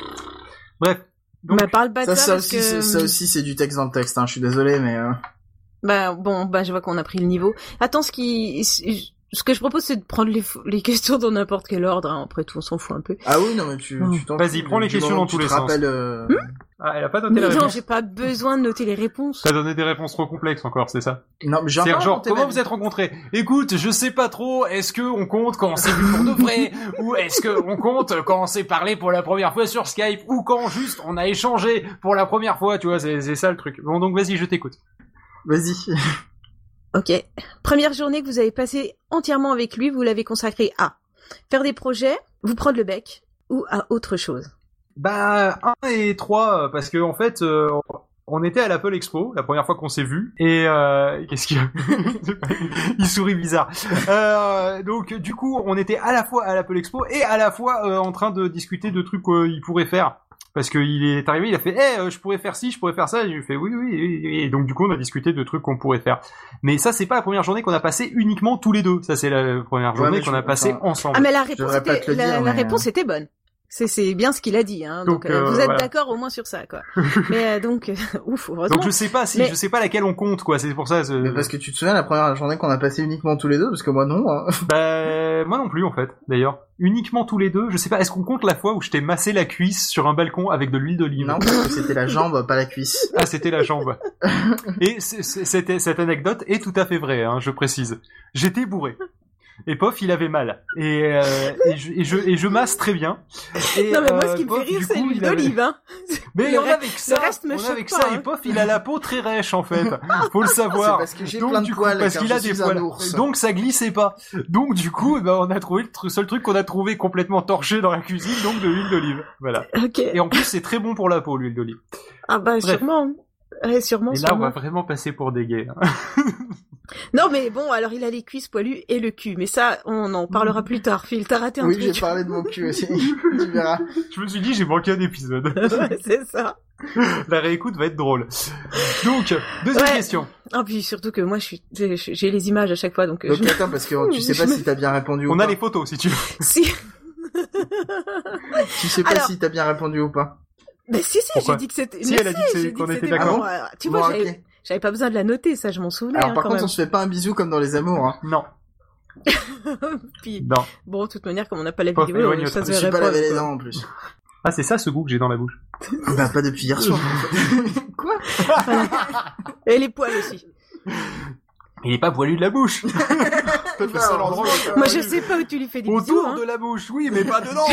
Bref. Donc, bah parle pas de Ça, ça, ça parce aussi, que... c'est, ça aussi, c'est du texte dans le texte. Hein. Je suis désolé, mais. Euh... Bah bon, bah je vois qu'on a pris le niveau. Attends, ce qui, ce que je propose, c'est de prendre les, les questions dans n'importe quel ordre. Hein. Après tout, on s'en fout un peu. Ah oui, non mais tu, Oh. tu t'en Vas-y, fous, prends les du questions moment dans que tous tu les te sens. rappelles, euh... Ah, elle a pas donné Mais la non, réponse. j'ai pas besoin de noter les réponses. T'as donné des réponses trop complexes encore, c'est ça? Non, mais j'ai C'est encore genre, raconté comment ma vous vie. êtes rencontrés? Écoute, je sais pas trop, est-ce que on compte quand on s'est vu pour de vrai? Ou est-ce que on compte quand on s'est parlé pour la première fois sur Skype? Ou quand juste on a échangé pour la première fois, tu vois, c'est, c'est ça le truc. Bon, donc vas-y, je t'écoute. Vas-y. Ok. Première journée que vous avez passée entièrement avec lui, vous l'avez consacrée à faire des projets, vous prendre le bec, ou à autre chose. Bah, un et trois, parce que en fait, euh, on était à l'Apple Expo, la première fois qu'on s'est vu, et euh, qu'est-ce qu'il y a? Il sourit bizarre. Euh, donc, du coup, on était à la fois à l'Apple Expo et à la fois euh, en train de discuter de trucs qu'il pourrait faire. Parce qu'il est arrivé, il a fait, eh, hey, je pourrais faire ci, je pourrais faire ça. Et je lui ai fait, oui, oui, oui, oui. Et donc, du coup, on a discuté de trucs qu'on pourrait faire. Mais ça, c'est pas la première journée qu'on a passée uniquement tous les deux. Ça, c'est la première journée Ouais, qu'on je- a passée enfin, ensemble. Ah mais la réponse devrais pas était, te le la, dire, la mais, réponse euh, était bonne. C'est, c'est bien ce qu'il a dit, hein. Donc, Donc, euh, euh, vous êtes voilà. d'accord au moins sur ça, quoi. mais euh, donc, euh, ouf, heureusement. Donc, je sais pas si, Mais- je sais pas laquelle on compte, quoi. C'est pour ça. c'est- Mais parce que tu te souviens la première journée qu'on a passé uniquement tous les deux, parce que moi non. Hein. Bah, moi non plus, en fait, d'ailleurs. Uniquement tous les deux. Je sais pas, est-ce qu'on compte la fois où je t'ai massé la cuisse sur un balcon avec de l'huile d'olive? Non, parce que c'était la jambe, pas la cuisse. Ah, c'était la jambe. Et c'est- c'est- c'était, cette anecdote est tout à fait vraie, hein, je précise. J'étais bourré. Et Pof, il avait mal. Et, euh, et, je, et, je, et je masse très bien. Et, non mais moi, euh, ce qui me Pof, fait rire, du c'est coup, l'huile il avait- d'olive, hein. Mais Le on reste- a avec ça, le reste me on a choque avec pas, ça, hein. et Pof, il a la peau très rêche, en fait. Faut le C'est savoir. parce que j'ai Donc, plein de du coup, poils, parce car qu'il je a des suis un poils. ours. Donc, ça glissait pas. Donc, du coup, eh ben, on a trouvé le tr- seul truc qu'on a trouvé complètement torché dans la cuisine, donc de l'huile d'olive. Voilà. Ok. Et en plus, c'est très bon pour la peau, l'huile d'olive. Ah bah Bref. sûrement. Ouais, sûrement, Et là, on sûrement. va vraiment passer pour des gays. hein. Non mais bon, alors il a les cuisses poilues et le cul, mais ça, on en parlera plus tard. Phil, t'as raté un Oui, truc. j'ai parlé de mon cul aussi. Tu verras. Je me suis dit, j'ai manqué un épisode. Ouais, c'est ça. La réécoute va être drôle. Donc, deuxième Ouais. question. Ah puis surtout que moi, je suis, j'ai j'ai les images à chaque fois, donc. euh, Donc je- attends, parce que tu sais pas si t'as bien répondu ou On pas. a les photos, si tu veux. Si. Tu sais pas Alors- si t'as bien répondu ou pas. Mais si, si, Pourquoi j'ai dit que c'était. Si, mais elle a dit que c'est- j'ai qu'on que était c'était d'accord. bon. Alors, tu Bon, vois, ok. j'avais, j'avais pas besoin de la noter, ça, je m'en souvenais. Alors hein, par quand contre, même. on se fait pas un bisou comme dans les amours. Hein. Non, Puis, non. bon, de toute manière, comme on n'a pas la Pas vidéo, éloigne-toi. ça Je se me suis verrait pas lavé les quoi. dents en plus. Ah, c'est ça ce goût que j'ai dans la bouche. Bah pas depuis hier soir. Quoi? Et les poils aussi. Il est pas poilu de la bouche. Peut-être le seul Non, endroit où- Moi, je sais pas où tu lui fais des bisous, Autour hein. de la bouche, oui, mais pas dedans.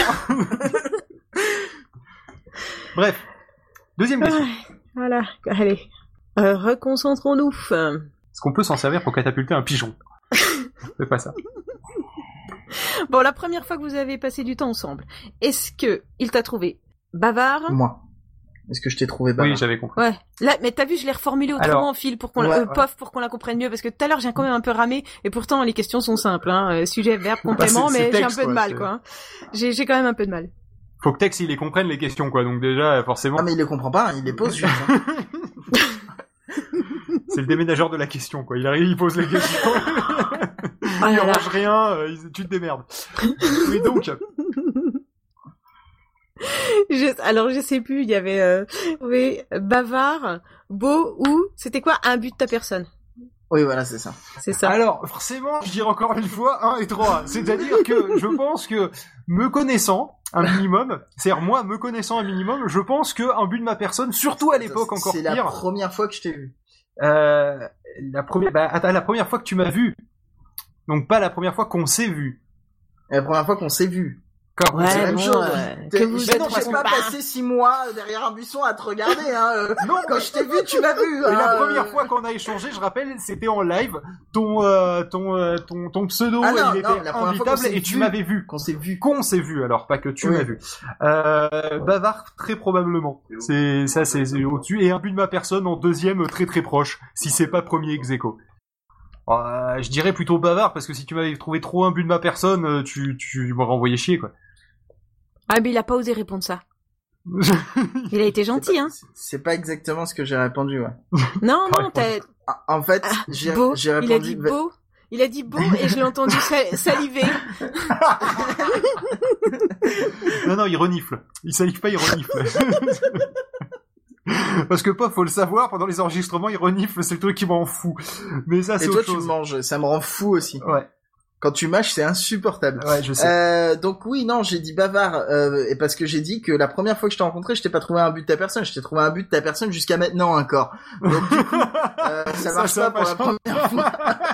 Bref. Deuxième question. Ouais, voilà, allez. Euh, reconcentrons-nous. Est-ce qu'on peut s'en servir pour catapulter un pigeon? C'est pas ça. Bon, la première fois que vous avez passé du temps ensemble, est-ce que il t'a trouvé bavard? Moi. Est-ce que je t'ai trouvé bavard? Oui, j'avais compris. Ouais. Là, mais t'as vu, je l'ai reformulé autrement, Alors, Phil, pour qu'on la, ouais, euh, ouais. pof, pour qu'on la comprenne mieux, parce que tout à l'heure, j'ai quand même un peu ramé, et pourtant, les questions sont simples, hein. euh, Sujet, verbe, complément, c'est- c'est mais j'ai un texte, peu de quoi, mal, c'est- quoi. hein. J'ai, j'ai quand même un peu de mal. Faut que Tex, il les comprenne les questions, quoi. Donc déjà, forcément, Ah mais il les comprend pas, il les pose juste. Hein. c'est le déménageur de la question, quoi. Il arrive, il pose les questions. Oh il là là. range rien, euh, il- tu te démerdes. Oui, donc, Je- alors, je sais plus, il y avait, euh, oui, bavard, beau, ou, c'était quoi, un but de ta personne? Oui, voilà, c'est ça. C'est ça. alors, forcément, je dirais encore une fois un et trois. C'est-à-dire que je pense que, me connaissant un minimum, c'est-à-dire moi, me connaissant un minimum, je pense que un but de ma personne, surtout à l'époque encore C'est pire, la première fois que je t'ai vu. euh, la première, bah, attends, la première fois que tu m'as vu. Donc pas la première fois qu'on s'est vu. Et la première fois qu'on s'est vu. Comme ouais, c'est la même bon, chose. Euh, que vous je êtes n'ai pas pas passé six mois derrière un buisson à te regarder. Hein. Non, quand je t'ai vu, tu m'as vu. Et hein. la première fois qu'on a échangé, je rappelle, c'était en live. Ton euh, ton euh, ton ton pseudo, ah non, il non, était invitable et tu vu. m'avais vu. Qu'on s'est vu. Qu'on s'est vu, alors pas que tu oui. m'as vu. Euh, bavard très probablement. C'est ça, c'est, c'est au-dessus et un but de ma personne en deuxième très très proche. Si c'est pas premier ex aequo. Euh, je dirais plutôt bavard parce que si tu m'avais trouvé trop un but de ma personne, tu tu m'aurais envoyé chier quoi. Ah, mais il a pas osé répondre ça. Il a été gentil, c'est pas, hein. C'est pas exactement ce que j'ai répondu, ouais. Non, non, t'as... En fait, ah, j'ai, beau. j'ai répondu... Il a dit beau. Il a dit beau et je l'ai entendu sal- saliver. Non, non, il renifle. Il salive pas, il renifle. Parce que pas, faut le savoir, pendant les enregistrements, il renifle, c'est le truc qui m'en fout. Mais ça, c'est et autre toi, chose. tu manges, ça me rend fou aussi. Ouais. Quand tu mâches, c'est insupportable. Ouais, je sais. Euh, donc oui, non, j'ai dit bavard, euh, et parce que j'ai dit que la première fois que je t'ai rencontré, je t'ai pas trouvé un but de ta personne, je t'ai trouvé un but de ta personne jusqu'à maintenant encore. Donc du coup, euh, ça marche ça, pas pour la première fois.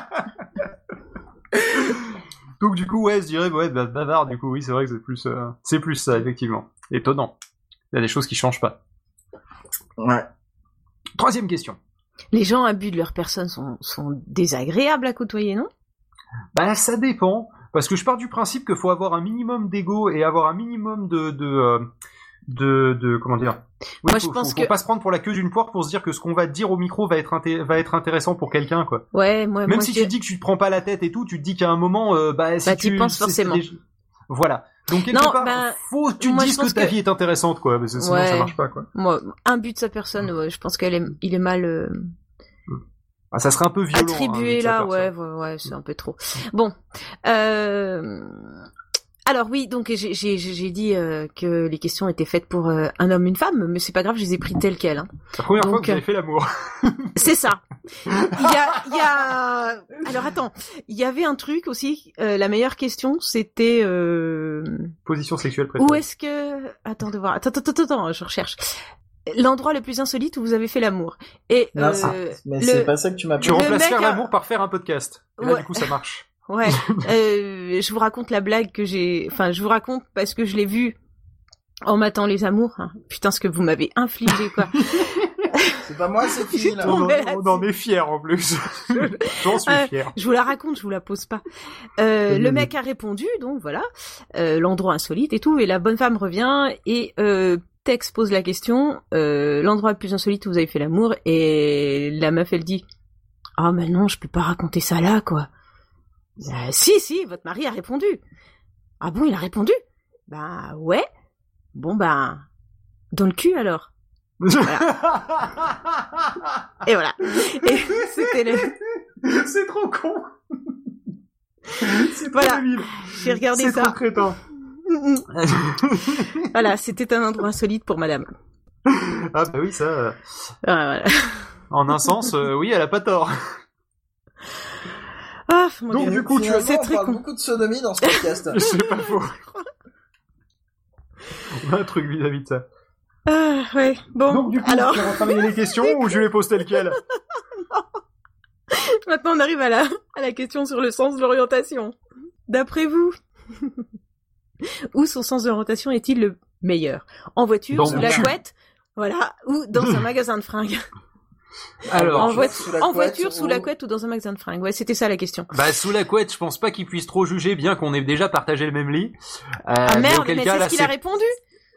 Donc du coup, ouais, je dirais, ouais, bah, bavard, du coup, oui, c'est vrai que c'est plus, euh, c'est plus ça, effectivement. Étonnant. Il y a des choses qui changent pas. Ouais. Troisième question. Les gens abus de leur personne sont, sont désagréables à côtoyer, non? Bah, ça dépend. Parce que je pars du principe qu'il faut avoir un minimum d'ego et avoir un minimum de, de, euh, de, de, comment dire. Oui, Moi, faut, je pense faut, que... faut pas se prendre pour la queue d'une poire pour se dire que ce qu'on va te dire au micro va être, inté- va être intéressant pour quelqu'un, quoi. Ouais, moi, Même moi, si je... tu dis que tu te prends pas la tête et tout, tu te dis qu'à un moment, euh, bah, si bah, tu t'y penses c'est, forcément. C'est des... Voilà. Donc, quelque non, part, bah, faut que tu te moi, dises que ta que... vie est intéressante, quoi. Parce que sinon, ouais. ça marche pas, quoi. Moi, un but de sa personne, ouais, je pense qu'elle est, il est mal, euh... ah, ça serait un peu violent. Attribué hein, là, ouais, ouais, ouais, c'est un peu trop. Bon, euh... alors oui, donc j'ai, j'ai, j'ai dit euh, que les questions étaient faites pour euh, un homme, une femme, mais c'est pas grave, je les ai pris telles quelles. Hein. La première donc, fois que vous avez euh... fait l'amour. C'est ça. Il y a, il y a. Alors attends, il y avait un truc aussi. Euh, la meilleure question, c'était. Euh... Position sexuelle préférée. Où est-ce que. Attends de voir. Attends, attends, attends, attends, je recherche. L'endroit le plus insolite où vous avez fait l'amour. Et non, euh, mais le... c'est pas ça que tu m'as. Tu remplaces mec faire a... l'amour par faire un podcast. Et là, ouais. du coup, ça marche. Ouais. euh, je vous raconte la blague que j'ai. Enfin, je vous raconte parce que je l'ai vue en matant les amours. Hein. Putain, ce que vous m'avez infligé, quoi. C'est pas moi, c'est fini là. On, on en est fiers en plus. J'en suis euh, fier. Je vous la raconte, je vous la pose pas. Euh, le mec a répondu, donc voilà, euh, l'endroit insolite et tout, et la bonne femme revient et euh, Tex pose la question, euh, l'endroit le plus insolite où vous avez fait l'amour, et la meuf elle dit, ah oh, mais non, je peux pas raconter ça là, quoi. Euh, si si, votre mari a répondu. Ah bon, il a répondu? Bah ouais. Bon bah dans le cul alors. Voilà. Et voilà. Et c'était le... C'est trop con. C'est trop voilà. débile. J'ai regardé c'est ça. C'est trop crétin. Voilà, c'était un endroit insolite pour madame. Ah bah oui, ça... Euh... Ah, voilà. En un sens, euh, oui, elle a pas tort. Ah, mon Donc Dieu. du coup, tu as c'est très on parle con. beaucoup de sodomie dans ce podcast. C'est pas faux. On a un truc vis-à-vis de ça. Ah, ouais. Bon, donc du coup, alors... tu vas terminer les questions ou je les pose telles quelles? Maintenant, on arrive à la, à la question sur le sens de l'orientation. D'après vous, où son sens d'orientation est-il le meilleur? En voiture, dans sous la couette, voilà, ou dans un magasin de fringues? Alors, en, voit- sous la en couette, voiture, sous ou... la couette ou dans un magasin de fringues. Ouais, c'était ça la question. Bah sous la couette, je pense pas qu'il puisse trop juger, bien qu'on ait déjà partagé le même lit. Euh, ah merde, mais, mais cas, c'est là, ce qu'il c'est... a répondu.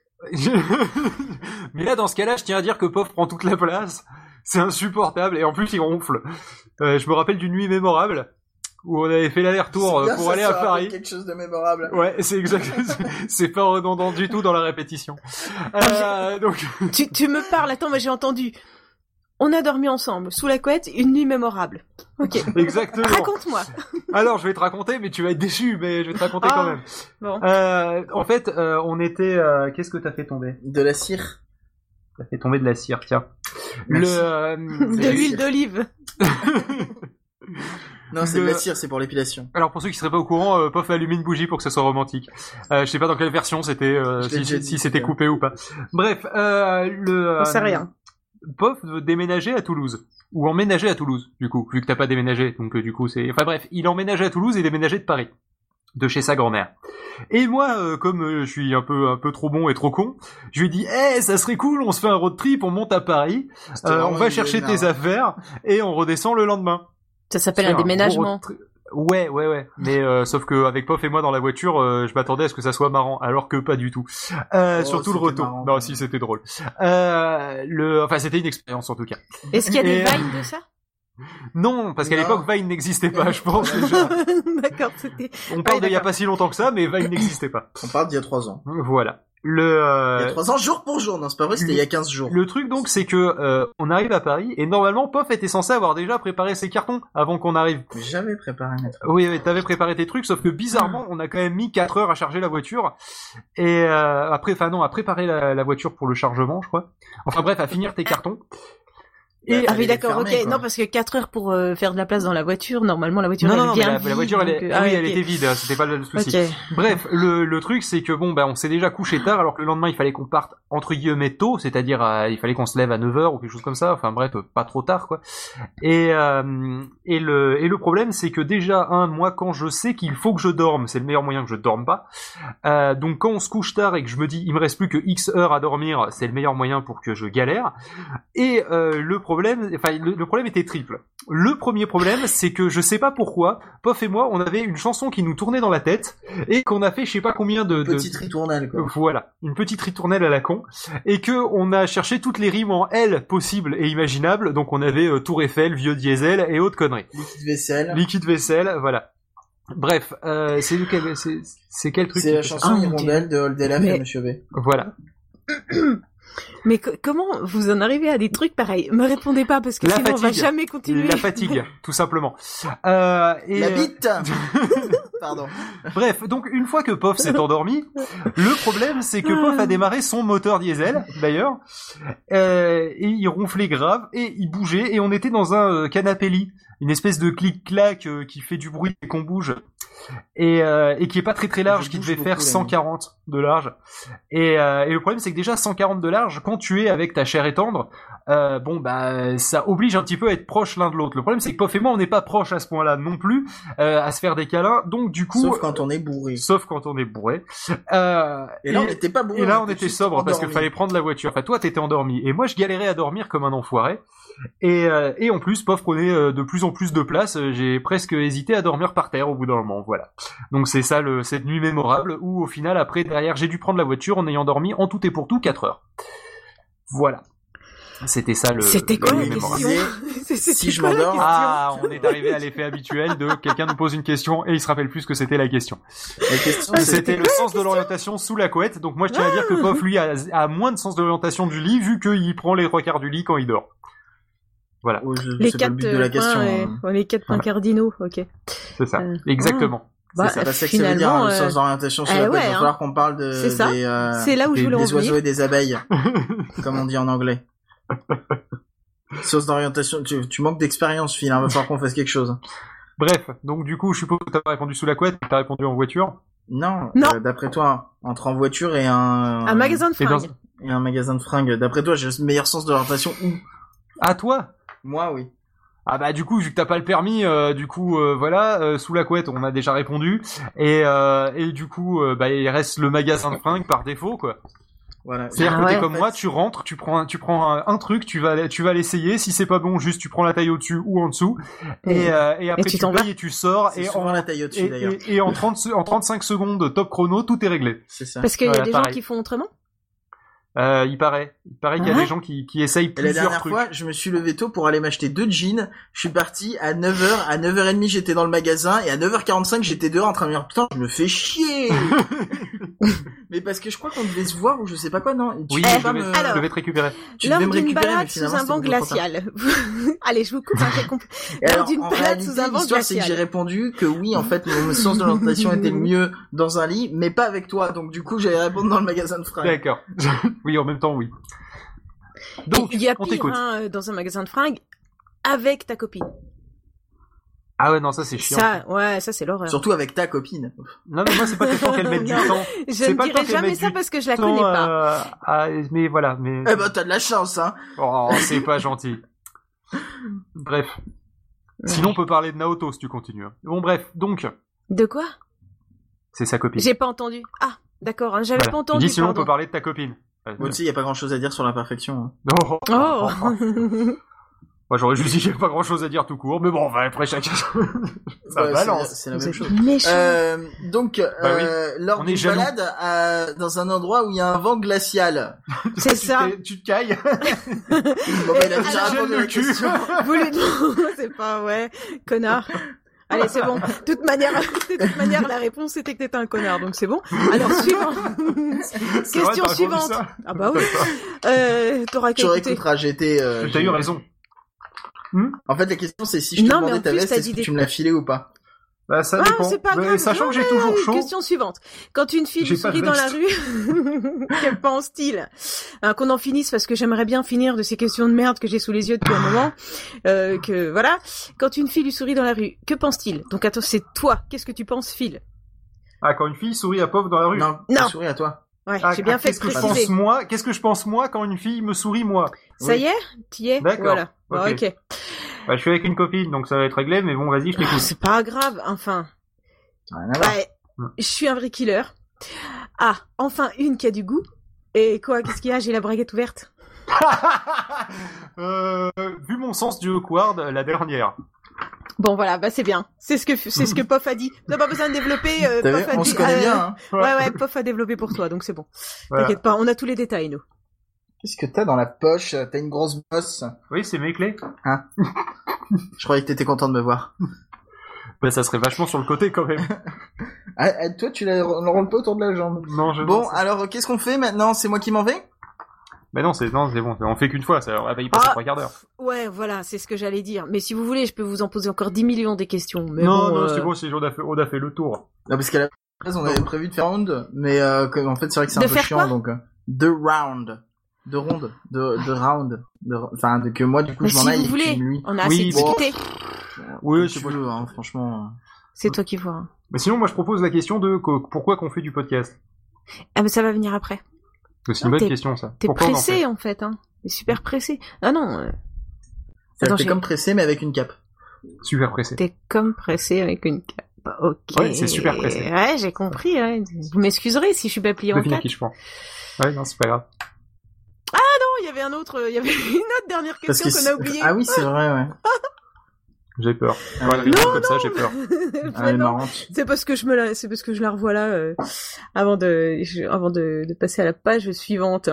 Mais là, dans ce cas-là, je tiens à dire que Pof prend toute la place. C'est insupportable et en plus il ronfle. Euh, je me rappelle d'une nuit mémorable où on avait fait l'aller-retour bien, pour ça, aller ça à Paris. Quelque chose de mémorable. Ouais, c'est exact. C'est pas redondant du tout dans la répétition. Euh, donc tu, tu me parles. Attends, mais j'ai entendu. On a dormi ensemble, sous la couette, une nuit mémorable. Ok. Exactement. Raconte-moi. Alors, je vais te raconter, mais tu vas être déçu, mais je vais te raconter ah, quand même. Bon. Euh, en fait, euh, on était... Euh, qu'est-ce que t'as fait tomber? De la cire. T'as fait tomber de la cire, tiens. Merci. Le... Euh, de l'huile d'olive. Non, c'est le... de la cire, c'est pour l'épilation. Alors, pour ceux qui seraient pas au courant, euh, Pof a allumé une bougie pour que ça soit romantique. Euh, je sais pas dans quelle version c'était, euh, si, si, si c'était coupé ou pas. Bref, euh, le... On sait rien. Pof veut déménager à Toulouse. Ou emménager à Toulouse, du coup, vu que t'as pas déménagé. Donc, euh, du coup, c'est... Enfin bref, il emménageait à Toulouse et déménageait de Paris. de chez sa grand-mère. Et moi, euh, comme euh, je suis un peu un peu trop bon et trop con, je lui dis "Eh, ça serait cool, on se fait un road trip, on monte à Paris, euh, on va chercher tes affaires et on redescend le lendemain." Ça s'appelle un déménagement. Ouais, ouais, ouais. Mais euh, sauf que avec Pof et moi dans la voiture, euh, je m'attendais à ce que ça soit marrant, alors que pas du tout. Euh, oh, surtout le retour. Marrant, non, si c'était drôle. Euh, le, enfin, c'était une expérience en tout cas. Est-ce qu'il y a des et... vibes de ça? Non, parce qu'à non. l'époque Vine n'existait pas, je pense déjà. D'accord, c'était. On parle ouais, d'il y a pas si longtemps que ça, mais Vine n'existait pas. On parle d'il y a trois ans. Voilà. Le euh... il y a trois ans jour pour jour, non c'est pas vrai, c'était le... il y a quinze jours. Le truc donc c'est que euh, on arrive à Paris et normalement Pof était censé avoir déjà préparé ses cartons avant qu'on arrive. Mais j'avais préparé mes trucs. Oui, oui, t'avais préparé tes trucs, sauf que bizarrement on a quand même mis quatre heures à charger la voiture et euh, après, enfin non, à préparer la, la voiture pour le chargement, je crois. Enfin bref, à finir tes cartons. Et ah oui d'accord, fermer, ok. Quoi. Non parce que quatre heures pour euh, faire de la place dans la voiture, normalement la voiture non, elle non, vient la, vide. La voiture elle, est... donc, ah, oui, okay. elle était vide, c'était pas le souci. Okay. Bref, le, le truc c'est que bon bah on s'est déjà couché tard alors que le lendemain il fallait qu'on parte entre guillemets tôt, c'est-à-dire euh, il fallait qu'on se lève à neuf heures ou quelque chose comme ça, enfin bref, pas trop tard quoi. Et euh, et le et le problème c'est que déjà un moi quand je sais qu'il faut que je dorme, c'est le meilleur moyen que je dorme pas. Euh, donc quand on se couche tard et que je me dis il me reste plus que X heures à dormir, c'est le meilleur moyen pour que je galère. Et euh, le problème enfin le, le problème était triple. Le premier problème, c'est que je sais pas pourquoi, Pof et moi, on avait une chanson qui nous tournait dans la tête et qu'on a fait je sais pas combien de... de... Petite ritournelle, quoi. Voilà, une petite ritournelle à la con. Et que on a cherché toutes les rimes en L possibles et imaginables. Donc on avait euh, Tour Eiffel, Vieux Diesel et autres conneries. Liquide vaisselle. Liquide vaisselle, voilà. Bref, euh, c'est, quel, c'est, c'est quel truc? C'est la chanson ah, Hirondelle de Oldelaf mais... et Monsieur V. Voilà. Mais co- comment vous en arrivez à des trucs pareils? Me répondez pas parce que la sinon fatigue. on va jamais continuer. La fatigue, tout simplement. Euh, et la bite. Pardon. Bref, donc une fois que Pof s'est endormi, le problème c'est que Pof a démarré son moteur diesel, d'ailleurs, euh, et il ronflait grave et il bougeait et on était dans un euh, canapé lit, une espèce de clic-clac euh, qui fait du bruit et qu'on bouge. Et, euh, et qui est pas très très large, qui devait faire cent quarante de large. Et, euh, et le problème c'est que déjà cent quarante de large, quand tu es avec ta chair et tendre, euh, bon bah ça oblige un petit peu à être proche l'un de l'autre. Le problème c'est que Pof et moi on n'est pas proches à ce point-là non plus, euh, à se faire des câlins. Donc du coup, sauf quand on est bourré. Sauf quand on est bourré. Euh, et là et, on n'était pas bourré. Et là on, on était sobre parce qu'il fallait prendre la voiture. Enfin toi t'étais endormi et moi je galérais à dormir comme un enfoiré. Et, euh, et en plus Pof prenait euh, de plus en plus de place. J'ai presque hésité à dormir par terre au bout d'un moment. Voilà. Donc c'est ça le, cette nuit mémorable où au final après derrière j'ai dû prendre la voiture en ayant dormi en tout et pour tout quatre heures. Voilà. C'était ça le. C'était quoi le la question? Si je m'endors. Ah, on est arrivé à l'effet habituel de quelqu'un nous pose une question et il se rappelle plus ce que c'était la question. La question c'était, c'était le sens de l'orientation sous la couette. Donc moi je tiens à dire que Pof lui a, a moins de sens de l'orientation du lit vu qu'il prend les trois quarts du lit quand il dort. Voilà. Oh, je, les c'est quatre pas le but de la question. Points, hein. ouais, les quatre points voilà. Cardinaux, ok. C'est ça. Euh, Exactement. Bah, c'est ça, c'est que ça veut dire hein, le sens d'orientation sur euh, la ouais, couette. Il va hein. falloir qu'on parle de c'est ça. des, euh, c'est là où des, je voulais des oiseaux venir. et des abeilles, comme on dit en anglais. Sens d'orientation, tu, tu manques d'expérience, Phil, hein, va falloir qu'on fasse quelque chose. Bref, donc du coup, je suppose que t'as pas répondu sous la couette, t'as répondu en voiture. Non, non. Euh, d'après toi, entre en voiture et un... Un magasin de fringues. Et, dans... et un magasin de fringues, d'après toi, j'ai le meilleur sens d'orientation où? À toi? Moi, oui. Ah bah du coup vu que t'as pas le permis, euh, du coup euh, voilà, euh, sous la couette on a déjà répondu et euh, et du coup euh, bah il reste le magasin de fringues par défaut quoi. Voilà. C'est-à-dire ah que ouais, t'es comme en fait... moi, tu rentres, tu prends un, tu prends un, un truc, tu vas tu vas l'essayer, si c'est pas bon juste tu prends la taille au-dessus ou en dessous et euh, et après et tu, tu payes et tu sors c'est et en la taille au-dessus et, d'ailleurs. Et, et en trente en trente-cinq secondes top chrono tout est réglé. C'est ça. Parce qu'il voilà, y a des pareil. gens qui font autrement. Euh, il paraît, il paraît qu'il y a ouais. des gens qui, qui essayent plusieurs trucs. La dernière trucs. fois, je me suis levé tôt pour aller m'acheter deux jeans. Je suis parti à neuf heures. À neuf heures trente, j'étais dans le magasin. Et à neuf heures quarante-cinq, j'étais dehors en train de me dire, putain, je me fais chier. Mais parce que je crois qu'on devait se voir ou je sais pas quoi, non? Tu oui, je pas devais, me... Alors, je devais te récupérer. Tu lors devais me d'une récupérer, balade mais finalement, sous un banc glacial. Allez, je vous coupe un peu complet. Lors alors, d'une en balade réalité, sous un banc l'histoire, c'est que glacial. j'ai répondu que oui, en fait, mon sens de l'orientation était le mieux dans un lit, mais pas avec toi. Donc, du coup, j'allais répondre dans le magasin de fringues. D'accord. Oui, en même temps, oui. Donc, il y a on pire t'écoute. hein, dans un magasin de fringues avec ta copine. Ah ouais, non, ça c'est chiant. Ça, ouais, ça c'est l'horreur. Surtout avec ta copine. Non, mais moi c'est pas question qu'elle mette du temps. Je c'est ne pas dirai qu'elle jamais mette ça du parce que je la temps, connais pas. Euh, ah, mais voilà, mais. Eh ben, t'as de la chance, hein. Oh, c'est pas gentil. Bref. Ouais. Sinon, on peut parler de Naoto si tu continues. Bon, bref, donc. De quoi? C'est sa copine. J'ai pas entendu. Ah, d'accord, hein, j'avais voilà. pas entendu. Dis sinon pardon. on peut parler de ta copine. Ouais, Moi aussi, il y a pas grand-chose à dire sur l'imperfection. Hein. Oh. Oh. Moi j'aurais juste dit qu'il y avait pas grand chose à dire tout court, mais bon, enfin, après chacun. Ça Ouais, balance. C'est, c'est la Vous même êtes chose. méchant. Euh, donc, Bah euh, lors on est d'une jaloux. balade à, dans un endroit où il y a un vent glacial. C'est Tu ça. t'es- Tu te cailles. Bon, bah, il a déjà Alors, répondu à la le cul. question. Vous lui... c'est pas ouais, connard. Allez, c'est bon. De toute manière, de toute manière, la réponse c'était que t'étais un connard, donc c'est bon. Alors suivant. C'est vrai, Question t'as répondu suivante. ça Ah bah oui. Euh, t'auras qu'à Tu écouter. réécouteras, j'ai été... Euh, T'as j'ai- eu raison. En fait, la question, c'est si je te Non, mais demandais en ta plus, veste, t'as est-ce dit que des- tu me l'as filée ou pas? Bah ça Ah, dépend. c'est pas Mais grave. sachant Non, que j'ai mais, toujours euh, chaud. Question suivante. Quand une fille J'ai vous pas de sourit dans la veste. rue, que pense-t-il? Hein, qu'on en finisse parce que j'aimerais bien finir de ces questions de merde que j'ai sous les yeux depuis un moment. Euh, que voilà. Quand une fille lui sourit dans la rue, que pense-t-il? Donc attends, c'est toi. Qu'est-ce que tu penses, Phil? Ah, quand une fille sourit à pauvre dans la rue. Non, Non. je souris à toi. Ouais, Ah, j'ai bien ah, fait de qu'est-ce que je préciser. pense moi Qu'est-ce que je pense moi quand une fille me sourit moi Ça Oui. y est? T'y es? D'accord. Voilà. Bon, Ok. ok. Bah, je suis avec une copine, donc ça va être réglé, mais bon, vas-y, je Ah, t'écoute. c'est pas grave, enfin. Rien à voir. Ouais, Hmm. je suis un vrai killer. Ah, enfin une qui a du goût. Et quoi, qu'est-ce qu'il y a? J'ai la braguette ouverte. euh, vu mon sens du awkward, la dernière. Bon voilà, bah c'est bien. C'est ce que c'est ce que Pof a dit. T'as pas besoin de développer. Euh, T'as vu, Pof a on dit, se connaît euh, bien, hein. Ouais ouais, Pof a développé pour toi, donc c'est bon. Voilà. T'inquiète pas, on a tous les détails nous. Qu'est-ce que t'as dans la poche? T'as une grosse bosse. Oui, c'est mes clés. Je croyais que t'étais content de me voir. Bah, ça serait vachement sur le côté quand même. Ah, ah, toi, tu la l'enroules pas autour de la jambe. Non, je. Bon, non, c'est- alors, qu'est-ce qu'on fait maintenant? C'est moi qui m'en vais? Bah non, c'est non, c'est bon. On fait qu'une fois, ça. On va y passer Ah. trois quarts d'heure. Ouais, voilà, c'est ce que j'allais dire. Mais si vous voulez, je peux vous en poser encore dix millions des questions. Mais non, bon, non, euh, c'est bon, c'est on a fait, on a fait le tour. Non, parce qu'à la base, on avait prévu de faire round, mais euh, que- en fait, c'est vrai que c'est De un peu faire chiant, quoi donc... Euh, de round. De ronde. De, de round. De, enfin, de, que moi, du coup, mais je m'en si aille vous et voulez, que lui... on a Oui, assez bon. discuté. Oui, c'est si pas vous- hein, franchement... C'est toi qui vois. hein. Mais sinon, moi, je propose la question de co- pourquoi qu'on fait du podcast. Ah mais ça va venir après. C'est Ah, une bonne t'es- question, ça. T'es Pourquoi on en pressé fait en fait, hein. T'es super pressé. Ah non, euh, C'est Attends, t'es j'ai- comme pressé, mais avec une cape. Super pressé. t'es comme pressé avec une cape. Ok. Ouais, c'est super pressé. Ouais, j'ai compris. Ouais. Vous m'excuserez si je suis pas pliée en Devine à quatre. qui je prends. Ouais, non, c'est pas grave. Non, il y avait un autre, il y avait une autre dernière Parce question que qu'on a oubliée. Ah oui, c'est vrai, ouais. J'ai peur. Ah, Ouais, ouais. les gens comme ça, j'ai peur. Ah, Mais elle est non, marrante. c'est parce que je me la, c'est parce que je la revois là euh, avant de, je- avant de, de passer à la page suivante.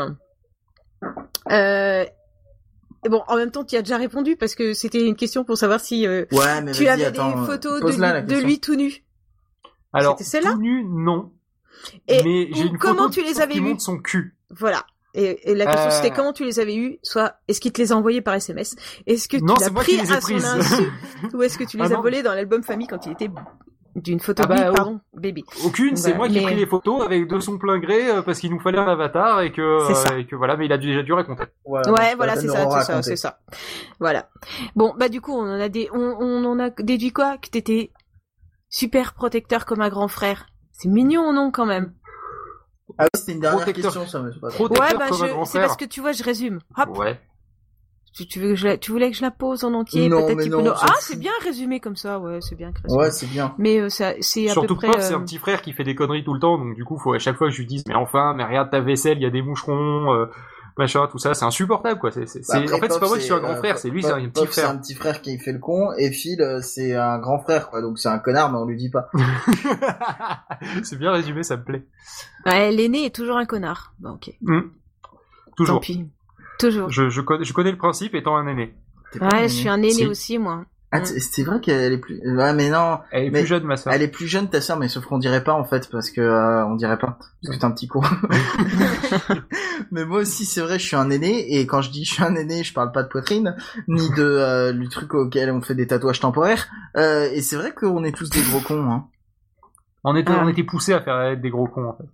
Euh, et bon, en même temps, tu y as déjà répondu parce que c'était une question pour savoir si euh, Ouais, mais tu vas-y, avais attends, des photos de pose-la, la lui, de question. lui tout nu. Alors, C'était celle-là tout nu, non. Et Mais j'ai ou une comment photo tu de les Sauf avais qui vus montre son cul. Voilà. Et, et la question Euh. c'était comment tu les avais eus, soit est-ce qu'il te les a envoyés par S M S, est-ce que tu Non, l'as c'est moi pris qui les ai à son prises. insu, ou est-ce que tu les Ah as non. volés dans l'album famille quand il était d'une photo Ah bah, bille, oh. pardon, baby. Aucune, c'est Bah, moi qui ai mais- pris les photos avec de son plein gré euh, parce qu'il nous fallait un avatar et que, C'est ça. euh, et que voilà, mais il a déjà dû raconter. Ouais, Ouais, voilà, pas c'est la ça, peine de c'est ça, raconter. c'est ça. Voilà. Bon, bah du coup, on en a des, on, on en a déduit quoi? Que t'étais super protecteur comme un grand frère. C'est mignon, non, quand même? Ah oui, c'était une dernière Protecteur. question, ça, mais c'est pas grave. Protecteur Ouais, bah comme un je, grand c'est frère. parce que tu vois, je résume. Hop. Ouais. Tu, tu veux que je la, tu voulais que je la pose en entier, Non, peut-être mais tu non, peux- on s'en Ah, fout. c'est bien résumé comme ça, ouais, c'est bien résumé. Ouais, c'est bien. Mais euh, ça, c'est à Surtout peu près. que Pof, c'est euh, un petit frère qui fait des conneries tout le temps, donc du coup, faut à chaque fois que je lui dise, mais enfin, mais regarde ta vaisselle, il y a des moucherons, euh, machin, tout ça, c'est insupportable, quoi. C'est, c'est, Bah, c'est- après, en fait, c'est pas Pop, moi qui suis un grand euh, frère, c'est lui, Pop- c'est un petit Pop, C'est frère. un petit frère qui fait le con, et Phil, euh, c'est un grand frère, quoi. Donc c'est un connard, mais on lui dit pas. C'est bien résumé, ça me plaît. Ouais, l'aîné est toujours un connard. Bon, ok. Hum. Tant Toujours. pis. Toujours. Je, je, connais, je connais le principe étant un aîné. T'es pas Ouais, aîné. je suis un aîné Si. aussi, moi. Ah, t- c'est vrai qu'elle est plus. Ouais, mais non. Elle est Mais plus jeune, ma sœur. Elle est plus jeune ta sœur, mais sauf qu'on dirait pas en fait, parce que euh, on dirait pas, parce que t'es un petit con. Mais moi aussi, c'est vrai, je suis un aîné, et quand je dis je suis un aîné, je parle pas de poitrine, ni de euh, du truc auquel on fait des tatouages temporaires. Euh, et c'est vrai qu'on est tous des gros cons. Hein. On était, Ah. on était poussés à faire être des gros cons, en fait.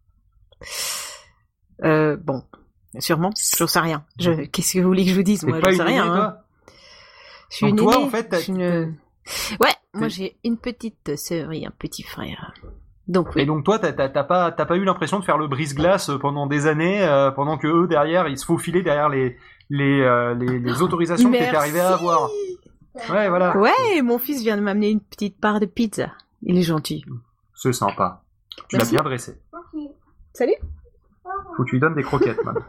Euh, bon. Sûrement. J'en sais rien. Je, qu'est-ce que vous voulez que je vous dise? T'es Moi, pas j'en sais une rien, aînée, hein. toi? Je suis Donc une toi, aînée. en fait, t'as- Je suis une- Ouais, moi j'ai une petite sœur et un petit frère. Donc oui. Et donc toi, t'as, t'as, t'as pas, t'as pas eu l'impression de faire le brise-glace pendant des années, euh, pendant que eux derrière, ils se faufilaient derrière les, les, euh, les, les autorisations que Merci. t'étais arrivé à avoir. Ouais, voilà. Ouais, mon fils vient de m'amener une petite part de pizza. Il est gentil. C'est sympa. Tu l'as bien dressé. Salut. Faut que tu lui donnes des croquettes, man.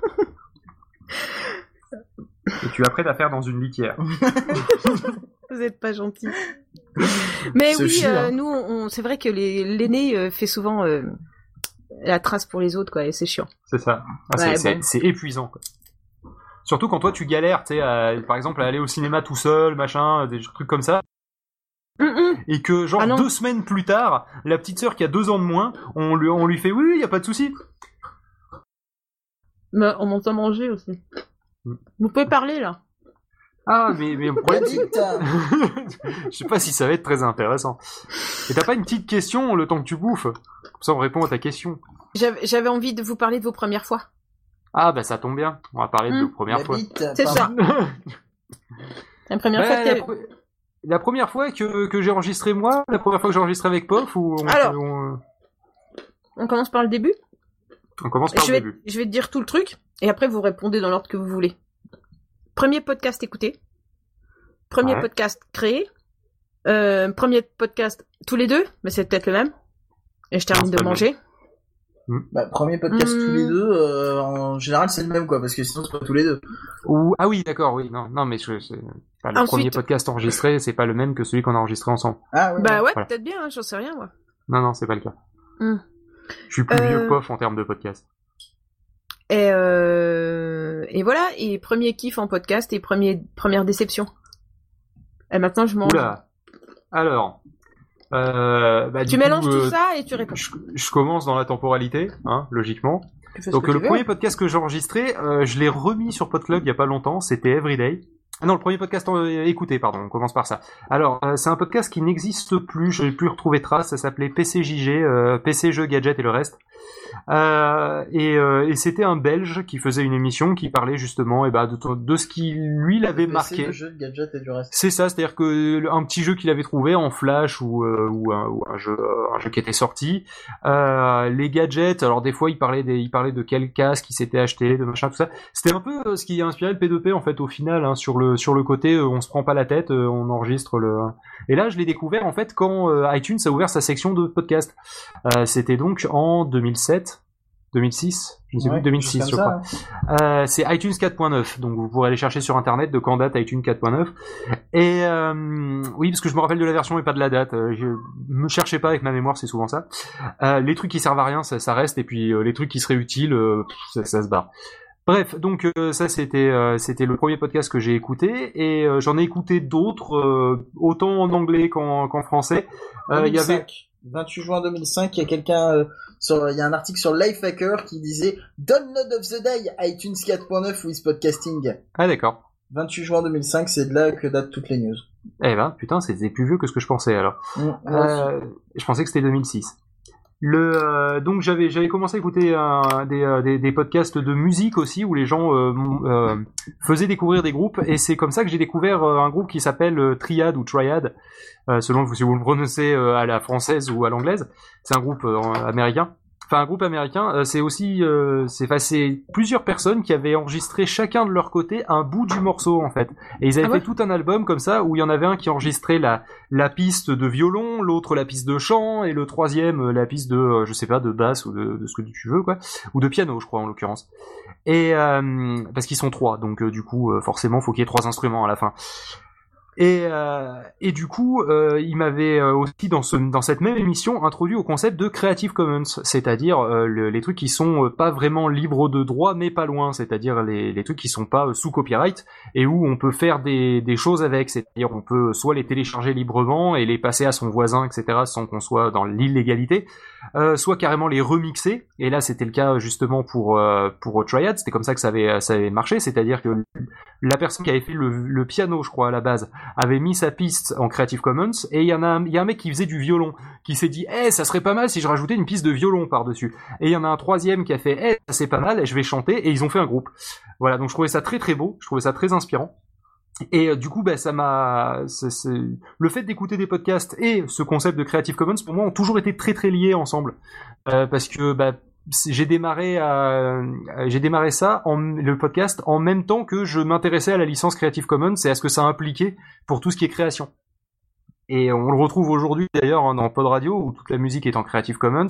Et tu apprêtes à faire dans une litière. Vous êtes pas gentil. Mais c'est oui, chiant, euh, hein. nous, on, c'est vrai que les, l'aîné euh, fait souvent euh, la trace pour les autres, quoi, et c'est chiant. C'est ça. Ah, ouais, c'est, bon. c'est, c'est épuisant, quoi. Surtout quand toi tu galères, tu sais, à, par exemple, à aller au cinéma tout seul, machin, des trucs comme ça. Mm-mm. Et que genre ah deux semaines plus tard, la petite sœur qui a deux ans de moins, on lui, on lui fait oui, oui, y a pas de souci. Mais on m'entend manger aussi. Mm. Vous pouvez parler là. Ah, mais, mais le problème, c'est... Je sais pas si ça va être très intéressant. Et t'as pas une petite question le temps que tu bouffes? Comme ça, on répond à ta question. J'avais, j'avais envie de vous parler de vos premières fois. Ah, bah ça tombe bien. On va parler mmh. de vos premières la fois. Bite, c'est ça. La première bah, fois que la, pr... la première fois que, que j'ai enregistré moi, la première fois que j'ai enregistré avec Pof, ou on... Alors, on... on commence par le début? On commence par je le vais, début. Je vais te dire tout le truc, et après vous répondez dans l'ordre que vous voulez. Premier podcast écouté. Premier ouais. podcast créé. Euh, premier podcast tous les deux, mais c'est peut-être le même. Et je termine non, de manger. Mmh. Bah, premier podcast mmh. tous les deux, euh, en général c'est le même, quoi, parce que sinon c'est pas tous les deux. Ou ah oui, d'accord, oui, non, non, mais je, c'est pas le Ensuite... premier podcast enregistré, c'est pas le même que celui qu'on a enregistré ensemble. Ah ouais. Bah ouais, voilà. Peut-être bien, hein, j'en sais rien, moi. Non, non, c'est pas le cas. Mmh. Je suis plus euh... vieux Pof en termes de podcast. Et euh... et voilà, et premier kiff en podcast et premier première déception. Et maintenant je mange. Oula. Alors. Euh, bah, tu du mélanges coup, tout euh, ça et tu réponds. Je, je commence dans la temporalité, hein, logiquement. Donc le premier podcast que j'ai enregistré, euh, je l'ai remis sur PodClub il y a pas longtemps, c'était Everyday. Ah non, le premier podcast euh, écouté, pardon, on commence par ça. Alors, euh, c'est un podcast qui n'existe plus, je n'ai plus retrouvé trace, ça s'appelait P C J G, euh, P C, Jeux, Gadgets et le reste. Euh, et, euh, et c'était un Belge qui faisait une émission qui parlait justement eh ben, de, de ce qui lui l'avait P C, marqué. Le jeu de gadgets et du reste. C'est ça, c'est-à-dire que un petit jeu qu'il avait trouvé en Flash ou, euh, ou, un, ou un jeu, un jeu qui était sorti. Euh, les gadgets, alors des fois il parlait des, il parlait de quel casque il s'était acheté, de machin tout ça. C'était un peu ce qui a inspiré le P deux P en fait au final, hein, sur le sur le côté euh, on se prend pas la tête, euh, on enregistre le. Et là je l'ai découvert en fait quand euh, iTunes a ouvert sa section de podcast. Euh, c'était donc en deux mille sept. deux mille six, je ne sais ouais, plus, deux mille six je crois. Hein. Euh, c'est iTunes quatre point neuf, donc vous pourrez aller chercher sur internet de quand date iTunes quatre point neuf. Et euh, oui, parce que je me rappelle de la version et pas de la date. Euh, je me cherchez pas avec ma mémoire, c'est souvent ça. Euh, les trucs qui servent à rien, ça, ça reste, et puis euh, les trucs qui seraient utiles, euh, ça, ça se barre. Bref, donc euh, ça c'était euh, c'était le premier podcast que j'ai écouté, et euh, j'en ai écouté d'autres, euh, autant en anglais qu'en, qu'en français. Euh, il y avait vingt-huit juin deux mille cinq, il y a quelqu'un, euh, sur, il y a un article sur Lifehacker qui disait Download of the Day, iTunes quatre point neuf with podcasting. Ah d'accord. vingt-huit juin deux mille cinq, c'est de là que datent toutes les news. Eh ben, putain, c'était plus vieux que ce que je pensais alors. Mmh, euh, je pensais que c'était deux mille six. Le euh, donc j'avais j'avais commencé à écouter euh, des, euh, des des podcasts de musique aussi où les gens euh, euh, faisaient découvrir des groupes, et c'est comme ça que j'ai découvert euh, un groupe qui s'appelle euh, Triad ou Triad euh, selon si vous le prononcez euh, à la française ou à l'anglaise. C'est un groupe euh, américain. Enfin un groupe américain, euh, c'est aussi euh, c'est enfin, c'est plusieurs personnes qui avaient enregistré chacun de leur côté un bout du morceau en fait. Et ils avaient ah ouais fait tout un album comme ça où il y en avait un qui enregistrait la la piste de violon, l'autre la piste de chant et le troisième la piste de euh, je sais pas de basse ou de, de ce que tu veux quoi, ou de piano je crois en l'occurrence. Et euh, parce qu'ils sont trois, donc euh, du coup euh, forcément faut qu'il y ait trois instruments à la fin. Et, euh, et du coup, euh, il m'avait euh, aussi dans, ce, dans cette même émission introduit au concept de Creative Commons, c'est-à-dire euh, le, les trucs qui sont euh, pas vraiment libres de droit, mais pas loin, c'est-à-dire les, les trucs qui sont pas euh, sous copyright et où on peut faire des, des choses avec, c'est-à-dire on peut soit les télécharger librement et les passer à son voisin, et cetera, sans qu'on soit dans l'illégalité, euh, soit carrément les remixer. Et là, c'était le cas justement pour euh, pour Triad, c'était comme ça que ça avait ça avait marché, c'est-à-dire que la personne qui avait fait le, le piano, je crois à la base, avait mis sa piste en Creative Commons, et il y en a, il y a un mec qui faisait du violon, qui s'est dit, eh, ça serait pas mal si je rajoutais une piste de violon par-dessus. Et il y en a un troisième qui a fait, eh, ça c'est pas mal, je vais chanter, et ils ont fait un groupe. Voilà, donc je trouvais ça très très beau, je trouvais ça très inspirant. Et euh, du coup, bah, ça m'a, c'est, c'est... le fait d'écouter des podcasts et ce concept de Creative Commons, pour moi, ont toujours été très très liés ensemble, euh, parce que, bah, j'ai démarré à, j'ai démarré ça en, le podcast en même temps que je m'intéressais à la licence Creative Commons et à ce que ça impliquait pour tout ce qui est création. Et on le retrouve aujourd'hui d'ailleurs dans Pod Radio où toute la musique est en Creative Commons,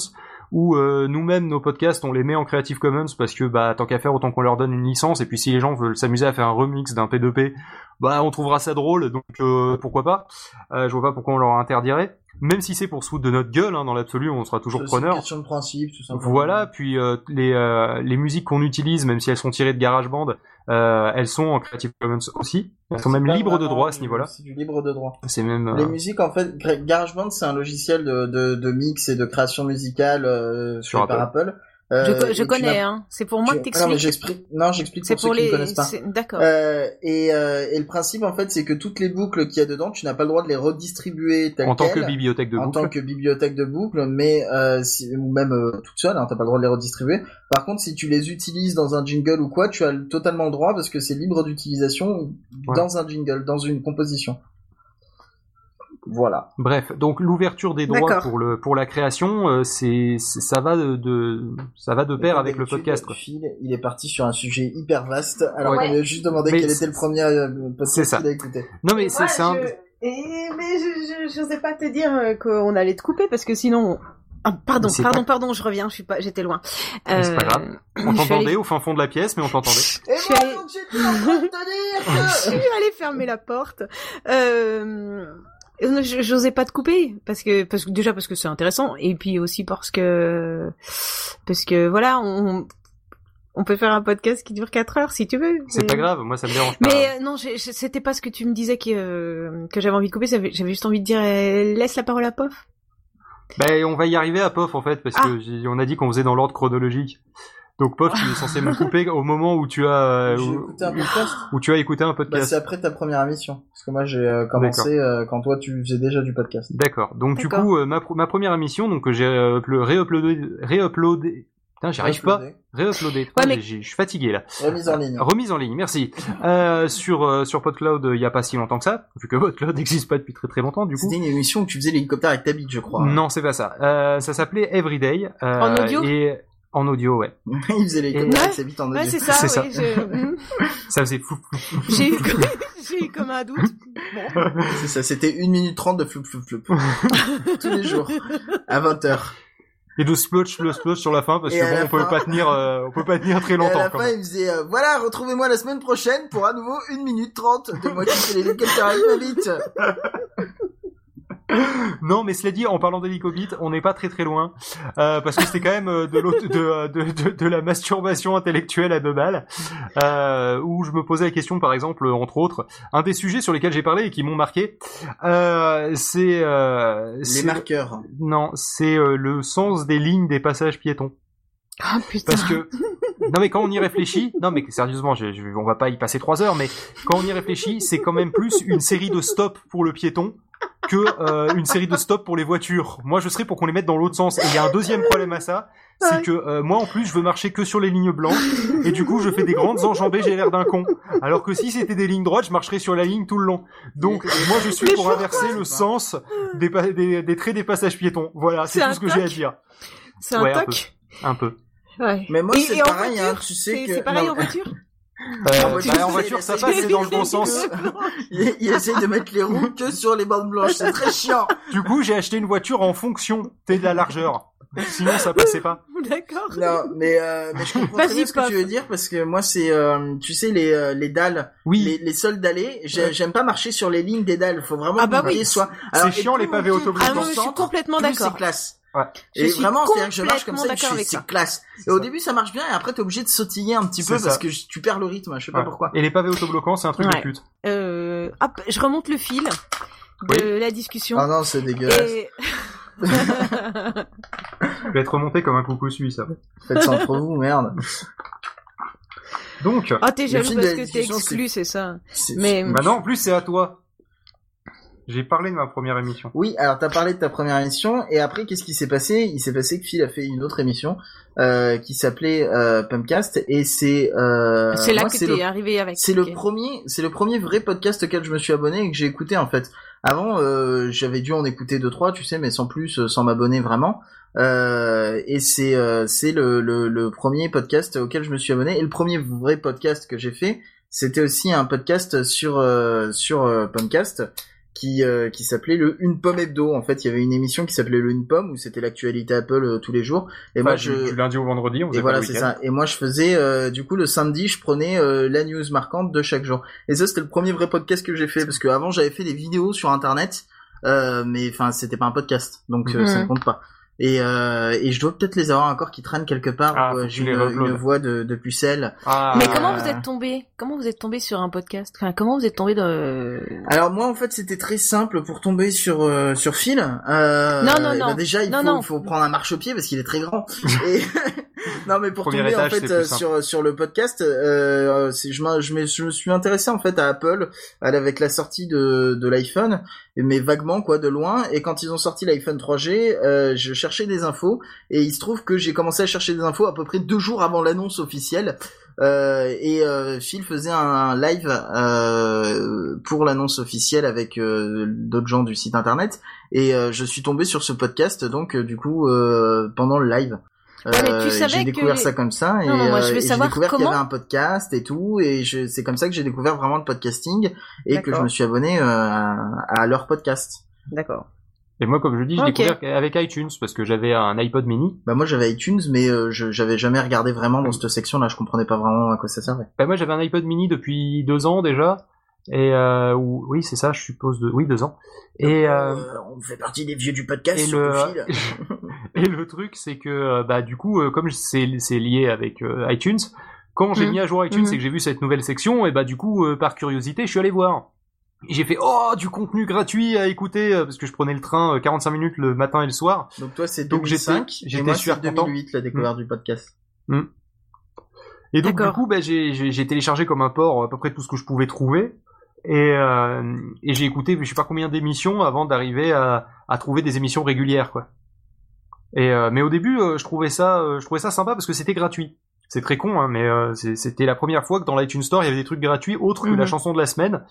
où euh, nous-mêmes nos podcasts on les met en Creative Commons parce que bah tant qu'à faire autant qu'on leur donne une licence et puis si les gens veulent s'amuser à faire un remix d'un P deux P, bah on trouvera ça drôle donc euh, pourquoi pas. Euh, je vois pas pourquoi on leur interdirait. Même si c'est pour se foutre de notre gueule, hein, dans l'absolu, on sera toujours preneur. C'est une question de principe, tout simplement. Voilà, puis euh, les euh, les musiques qu'on utilise, même si elles sont tirées de GarageBand, euh, elles sont en Creative Commons aussi. Elles sont même libres de droit à ce niveau-là. C'est du libre de droit. C'est même. Euh... Les musiques, en fait, GarageBand, c'est un logiciel de de, de mix et de création musicale euh, sur par Apple. Apple. Euh, je, je connais, hein. C'est pour moi tu... que t'expliques. Non, mais j'explique. Non, j'explique pour, pour ceux les... qui ne connaissent pas. C'est... D'accord. Euh, et, euh, et le principe, en fait, c'est que toutes les boucles qu'il y a dedans, tu n'as pas le droit de les redistribuer telles en tant quelles, que bibliothèque de boucles. En tant que bibliothèque de boucles, mais euh, si, ou même euh, toute seule, hein, t'as pas le droit de les redistribuer. Par contre, si tu les utilises dans un jingle ou quoi, tu as totalement le droit parce que c'est libre d'utilisation ouais. dans un jingle, dans une composition. Voilà. Bref, donc l'ouverture des droits D'accord. pour le pour la création, euh, c'est, c'est ça va de, de ça va de pair avec le podcast. Quoi. Phil, il est parti sur un sujet hyper vaste. Alors ouais. on lui a juste demandé mais quel était le premier podcast qu'il a écouté. Non mais c'est, c'est un. Je... Et, mais je, je je sais pas te dire qu'on allait te couper parce que sinon. Ah, pardon, pardon, pas... pardon, je reviens, je suis pas, j'étais loin. Euh... C'est pas grave. On t'entendait allée... au fin fond de la pièce, mais on t'entendait. Et moi, allée... donc j'étais en train de te dire. Je suis allée fermer la porte. Euh... J'osais pas te couper parce que parce que déjà parce que c'est intéressant et puis aussi parce que parce que voilà on on peut faire un podcast qui dure quatre heures si tu veux. C'est mais... pas grave, moi ça me dérange pas. Mais euh, non, j'ai, c'était pas ce que tu me disais que euh, que j'avais envie de couper, j'avais, j'avais juste envie de dire euh, laisse la parole à Pof. Ben on va y arriver à Pof en fait parce ah. que j'ai, on a dit qu'on faisait dans l'ordre chronologique. Donc Pof, tu es censé me couper au moment où tu as où, écouté un podcast. où tu as écouté un podcast. Bah, c'est après ta première émission, parce que moi j'ai euh, commencé euh, quand toi tu faisais déjà du podcast. D'accord. Donc D'accord. du coup euh, ma ma première émission, donc j'ai euh, réuploadé réuploadé. Putain, j'y arrive pas. Réuploadé. Ouais, mais... Je suis fatigué là. Remise en ligne. Remise en ligne, merci. euh, sur euh, sur PodCloud, il y a pas si longtemps que ça, vu que PodCloud n'existe pas depuis très très longtemps. Du coup. C'était une émission où tu faisais l'hélicoptère avec ta bite, je crois. Non, c'est pas ça. Euh, ça s'appelait Everyday. Euh, en audio. Et En audio, ouais. Il faisait les commentaires avec sa bite en audio. Ouais, c'est ça, c'est oui. Ça. Je... ça faisait flou, flou, flou. J'ai eu, comme... j'ai eu comme un doute. Bon. C'est ça, c'était une minute trente de flou, flou, flou. Tous les jours. À vingt heures. Et de splotch, le splotch sur la fin, parce et que bon, on fin... peut pas tenir, euh, on peut pas tenir très longtemps. Et à la fin, même. Il faisait, euh, voilà, retrouvez-moi la semaine prochaine pour à nouveau une minute trente de moi qui fais les hélicoptères avec ma bite. Non, mais cela dit, en parlant d'hélicobite, on n'est pas très très loin, euh, parce que c'était quand même de, l'autre, de, de, de, de la masturbation intellectuelle à deux balles, euh, où je me posais la question, par exemple, entre autres, un des sujets sur lesquels j'ai parlé et qui m'ont marqué, euh, c'est... Euh, Les c'est, marqueurs. Non, c'est euh, le sens des lignes des passages piétons. Ah oh, putain. Parce que... Non mais quand on y réfléchit, non mais sérieusement, je, je, on va pas y passer trois heures, mais quand on y réfléchit, c'est quand même plus une série de stops pour le piéton que euh, une série de stops pour les voitures. Moi, je serais pour qu'on les mette dans l'autre sens. Et il y a un deuxième problème à ça, c'est ouais. que euh, moi, en plus, je veux marcher que sur les lignes blanches, et du coup, je fais des grandes enjambées, j'ai l'air d'un con. Alors que si c'était des lignes droites, je marcherais sur la ligne tout le long. Donc, moi, je suis pour inverser le sens des, pa- des, des traits des passages piétons. Voilà, c'est, c'est tout ce que toc. J'ai à dire. C'est ouais, un toc. Un peu. Un peu. Ouais. Mais moi, et, c'est et pareil, voiture, hein, tu sais c'est, que... C'est pareil non. en voiture. Euh, en voiture, bah, en voiture ça passe, c'est dans le bon sens. Il, il essaye de mettre les roues que sur les bandes blanches, c'est très chiant. Du coup, j'ai acheté une voiture en fonction de la largeur. Sinon, ça passait pas. D'accord. Non, mais euh, mais je comprends très bien ce que tu veux dire parce que moi, c'est, euh, tu sais, les euh, les dalles, oui. les, les sols dallés. J'ai, j'aime pas marcher sur les lignes des dalles. Faut vraiment ah bah que oui. soit. Alors, c'est chiant les pavés autobloquants. Ah, je suis complètement d'accord. C'est classe. Ouais. Et je vraiment, c'est-à-dire que je marche comme ça, je suis, c'est classe. C'est et au ça. début, ça marche bien, et après, t'es obligé de sautiller un petit c'est peu ça. parce que tu perds le rythme. Je sais pas ouais. pourquoi. Et les pavés autobloquants, c'est un truc ouais. de pute. Euh, hop, je remonte le fil de oui. la discussion. Ah non, c'est dégueulasse. Et... Je vais être remonté comme un coucou suisse, ça. Faites ça entre vous, merde. Donc. Ah, t'es jaloux parce que t'es exclu, c'est, c'est ça. C'est... Mais. Bah non, en plus, c'est à toi. J'ai parlé de ma première émission. Oui, alors t'as parlé de ta première émission, et après, qu'est-ce qui s'est passé? Il s'est passé que Phil a fait une autre émission, euh, qui s'appelait, euh, Pumpcast, et c'est, euh, c'est là moi, que c'est t'es le... arrivé avec. C'est okay. le premier, c'est le premier vrai podcast auquel je me suis abonné et que j'ai écouté, en fait. Avant, euh, j'avais dû en écouter deux, trois, tu sais, mais sans plus, sans m'abonner vraiment. Euh, et c'est, euh, c'est le, le, le premier podcast auquel je me suis abonné, et le premier vrai podcast que j'ai fait, c'était aussi un podcast sur, euh, sur, euh, Pumpcast. qui euh, qui s'appelait le Une Pomme Hebdo. En fait, il y avait une émission qui s'appelait le Une Pomme où c'était l'actualité Apple euh, tous les jours. Et enfin, moi, du, je du lundi au vendredi, on faisait et voilà, pas le c'est ça. Et moi, je faisais euh, du coup le samedi, je prenais euh, la news marquante de chaque jour. Et ça, c'était le premier vrai podcast que j'ai fait parce que avant, j'avais fait des vidéos sur Internet, euh, mais enfin, c'était pas un podcast, donc euh, mmh. ça ne compte pas. Et, euh, et je dois peut-être les avoir encore qui traînent quelque part. Ah, où, euh, j'ai une, une voix de, de pucelle. Ah, mais comment vous êtes tombé Comment vous êtes tombé sur un podcast enfin, Comment vous êtes tombé dans... Alors moi en fait c'était très simple pour tomber sur euh, sur Phil. Euh, non non non. Bah déjà il non, faut, non. faut prendre un marchepied parce qu'il est très grand. Et non mais pour Premier tomber étage, en fait euh, sur sur le podcast, euh, c'est, je, je, me, je me suis intéressé en fait à Apple avec la sortie de de l'iPhone, mais vaguement quoi de loin. Et quand ils ont sorti l'iPhone trois G, euh, je cherchais des infos et il se trouve que j'ai commencé à chercher des infos à peu près deux jours avant l'annonce officielle. Euh, et euh, Phil faisait un live euh, pour l'annonce officielle avec euh, d'autres gens du site internet et euh, je suis tombé sur ce podcast donc euh, du coup euh, pendant le live. Euh, ah, mais tu savais j'ai découvert que... ça comme ça et, non, non, moi, je veux euh, et savoir j'ai découvert comment... qu'il y avait un podcast et tout et je, c'est comme ça que j'ai découvert vraiment le podcasting et D'accord. que je me suis abonné euh, à, à leur podcast. D'accord. Et moi, comme je dis, j'ai okay. découvert avec iTunes parce que j'avais un iPod mini. Bah moi j'avais iTunes, mais euh, je j'avais jamais regardé vraiment dans cette section-là. Je comprenais pas vraiment à quoi ça servait. Bah moi j'avais un iPod mini depuis deux ans déjà. Et euh, oui, c'est ça, je suppose. De... Oui, deux ans. Et euh, euh, on fait partie des vieux du podcast. Et le et le truc, c'est que bah du coup, comme c'est c'est lié avec euh, iTunes, quand j'ai mmh. mis à jour iTunes mmh. et que j'ai vu cette nouvelle section, et bah du coup, euh, par curiosité, je suis allé voir. Et j'ai fait oh du contenu gratuit à écouter parce que je prenais le train quarante-cinq minutes le matin et le soir. Donc toi c'est deux mille cinq. Donc j'étais, j'étais et moi, super c'est deux mille huit content. La découverte mmh. du podcast. Mmh. Et donc D'accord. du coup bah j'ai, j'ai j'ai téléchargé comme un porc à peu près tout ce que je pouvais trouver et euh, et j'ai écouté je sais pas combien d'émissions avant d'arriver à à trouver des émissions régulières quoi. Et euh, mais au début euh, je trouvais ça euh, je trouvais ça sympa parce que c'était gratuit. C'est très con hein mais euh, c'est, c'était la première fois que dans l'iTunes Store il y avait des trucs gratuits autres mmh. que la chanson de la semaine.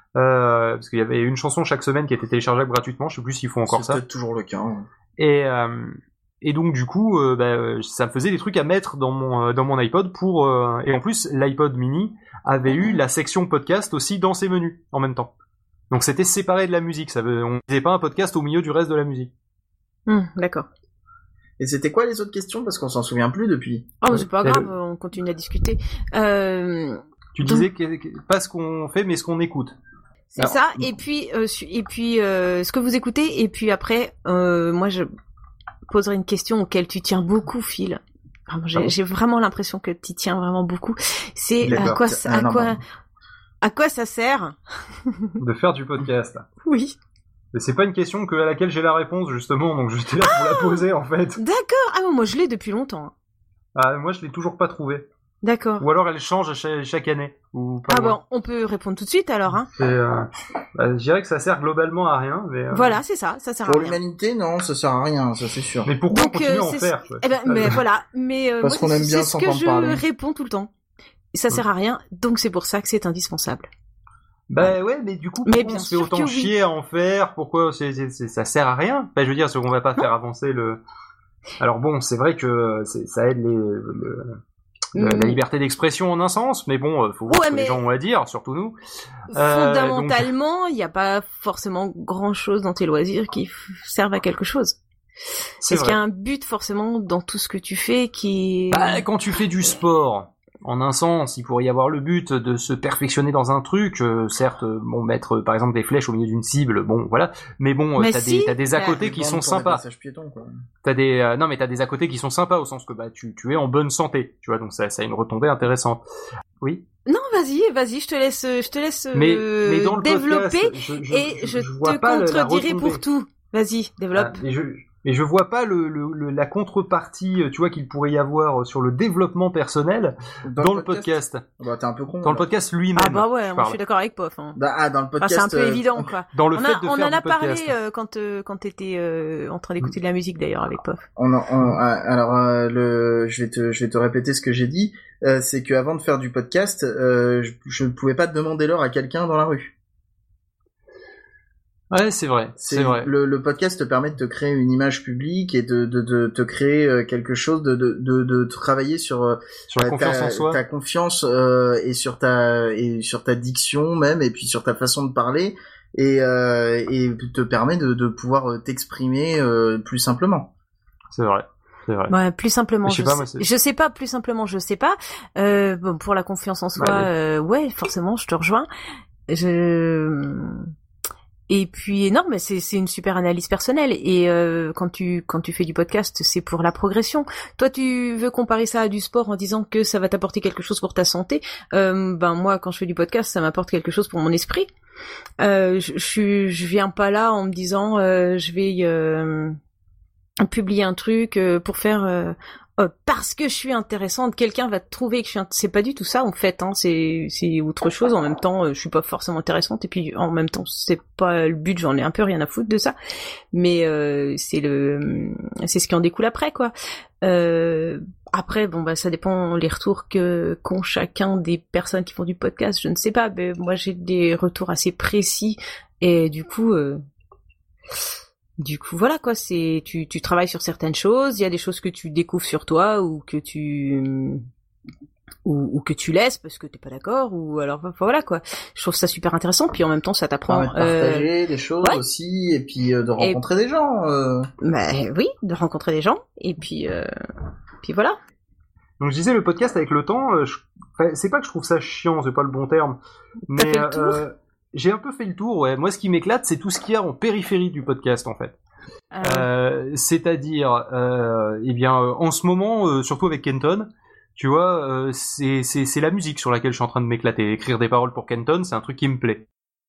Euh, parce qu'il y avait une chanson chaque semaine qui était téléchargeable gratuitement, je sais plus s'ils font encore c'est ça. C'est peut-être toujours le cas. Ouais. Et euh, et donc du coup, euh, bah, ça me faisait des trucs à mettre dans mon euh, dans mon iPod pour euh, et en plus l'iPod mini avait eu la section podcast aussi dans ses menus en même temps. Donc c'était séparé de la musique, ça veut, on faisait pas un podcast au milieu du reste de la musique. Mmh, d'accord. Et c'était quoi les autres questions parce qu'on s'en souvient plus depuis. Oh, mais c'est pas grave, le... on continue à discuter. Euh... Tu disais donc... que, que, pas ce qu'on fait mais ce qu'on écoute. C'est Alors, ça, et puis euh, et puis euh, ce que vous écoutez, et puis après, euh, moi je poserai une question auquel tu tiens beaucoup, Phil. Enfin, j'ai, ah bon j'ai vraiment l'impression que tu tiens vraiment beaucoup. C'est à quoi, à, à quoi, à quoi ça sert de faire du podcast. Oui. Mais c'est pas une question que, à laquelle j'ai la réponse justement, donc j'étais là pour ah la poser en fait. D'accord. Ah bon, moi je l'ai depuis longtemps. Ah moi je l'ai toujours pas trouvée. D'accord. Ou alors elle change chaque, chaque année. Ou pas ah loin. Bon, on peut répondre tout de suite alors. Hein. C'est, euh, bah, je dirais que ça sert globalement à rien. Mais, euh... Voilà, c'est ça, ça sert pour à rien. Pour l'humanité, non, ça sert à rien, ça c'est sûr. Mais pourquoi donc, continuer euh, à en faire quoi. Eh ben, mais voilà, mais euh, parce moi, qu'on aime bien c'est ce que je parler. réponds tout le temps. Ça sert à rien, donc c'est pour ça que c'est indispensable. Bah ouais, mais du coup, mais pourquoi on se fait autant chier oui. à en faire? Pourquoi c'est, c'est, c'est, ça sert à rien? Bah, je veux dire, c'est qu'on va pas non. faire avancer le. Alors bon, c'est vrai que c'est, ça aide les. Le... La, la liberté d'expression en un sens, mais bon, faut voir ouais, ce que mais... les gens ont à dire, surtout nous. Fondamentalement, il euh, donc... n'y a pas forcément grand-chose dans tes loisirs qui f- servent à quelque chose. C'est Est-ce vrai. Qu'il y a un but forcément dans tout ce que tu fais qui... Bah, quand tu fais du sport, en un sens, il pourrait y avoir le but de se perfectionner dans un truc, euh, certes, bon, mettre par exemple des flèches au milieu d'une cible, bon, voilà, mais bon, mais t'as si, des, t'as des à côté qui sont sympas. Piéton, quoi. T'as des, euh, non, mais t'as des à côté qui sont sympas au sens que bah tu, tu es en bonne santé, tu vois, donc ça, ça a une retombée intéressante. Oui. Non, vas-y, vas-y, je te laisse, je te laisse mais, mais dans le développer podcast, je, je, et je, je, je te contredirai pour tout. Vas-y, développe. Ah, et je, Et je vois pas le, le, le, la contrepartie, tu vois, qu'il pourrait y avoir sur le développement personnel dans, dans le podcast. podcast. Bah, t'es un peu con. Dans là. Le podcast lui-même. Ah bah ouais, je, moi, je suis d'accord avec Pof. Hein. Bah, ah, dans le podcast. Enfin, c'est un peu euh, évident, quoi. Dans le on fait a, de on faire en a du parlé podcast. euh, quand euh, quand t'étais euh, en train d'écouter de la musique d'ailleurs avec Pof. On, on, on alors euh, le, je vais te, je vais te répéter ce que j'ai dit. Euh, c'est que avant de faire du podcast, euh, je, je ne pouvais pas demander l'heure à quelqu'un dans la rue. Ouais, c'est vrai, c'est, c'est vrai. Le, le podcast te permet de te créer une image publique et de, de, de te créer quelque chose, de, de, de, de travailler sur, sur la ta, confiance en soi. ta confiance euh, et sur ta et sur ta diction même, et puis sur ta façon de parler. et euh, et te permet de de pouvoir t'exprimer euh, plus simplement. C'est vrai. C'est vrai. Ouais, plus simplement, je, je, sais pas, moi, je sais pas, plus simplement, je sais pas. Euh, bon, pour la confiance en soi, ouais, euh, ouais, forcément, je te rejoins. Je... Et puis, non, mais c'est, c'est une super analyse personnelle. Et euh, quand tu quand tu fais du podcast, c'est pour la progression. Toi, tu veux comparer ça à du sport en disant que ça va t'apporter quelque chose pour ta santé. Euh, ben moi, quand je fais du podcast, ça m'apporte quelque chose pour mon esprit. Euh, je, je, je viens pas là en me disant, euh, je vais euh, publier un truc euh, pour faire... Euh, Euh, parce que je suis intéressante, quelqu'un va trouver que je suis int... c'est pas du tout ça en fait, hein, c'est c'est autre chose. En même temps, euh, je suis pas forcément intéressante et puis en même temps, c'est pas le but, j'en ai un peu rien à foutre de ça. Mais euh, c'est le c'est ce qui en découle après quoi. Euh, après bon bah ça dépend les retours que qu'ont chacun des personnes qui font du podcast, je ne sais pas, mais moi j'ai des retours assez précis et du coup euh... Du coup, voilà quoi, c'est tu tu travailles sur certaines choses, il y a des choses que tu découvres sur toi ou que tu ou, ou que tu laisses parce que t'es pas d'accord ou alors voilà quoi. Je trouve ça super intéressant puis en même temps ça t'apprend de partager euh... des choses ouais. aussi et puis euh, de rencontrer et... des gens. Euh... Bah oui, de rencontrer des gens et puis euh... puis voilà. Donc je disais le podcast avec le temps, euh, je... enfin, c'est pas que je trouve ça chiant, c'est pas le bon terme, mais T'as fait le tour euh... j'ai un peu fait le tour, ouais. Moi, ce qui m'éclate, c'est tout ce qu'il y a en périphérie du podcast, en fait. Euh... Euh, c'est-à-dire, euh, eh bien, euh, en ce moment, euh, surtout avec Kenton, tu vois, euh, c'est, c'est, c'est la musique sur laquelle je suis en train de m'éclater. Écrire des paroles pour Kenton, c'est un truc qui me plaît.